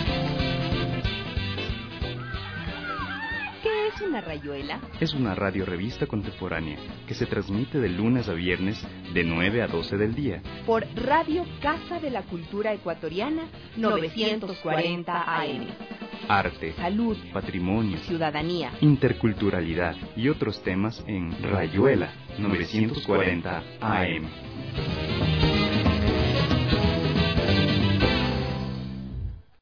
¿Qué es una rayuela? Es una radiorevista contemporánea que se transmite de lunes a viernes de 9 a 12 del día. Por Radio Casa de la Cultura Ecuatoriana, 940 AM. Arte, salud, patrimonio, ciudadanía, interculturalidad y otros temas en Rayuela 940 AM.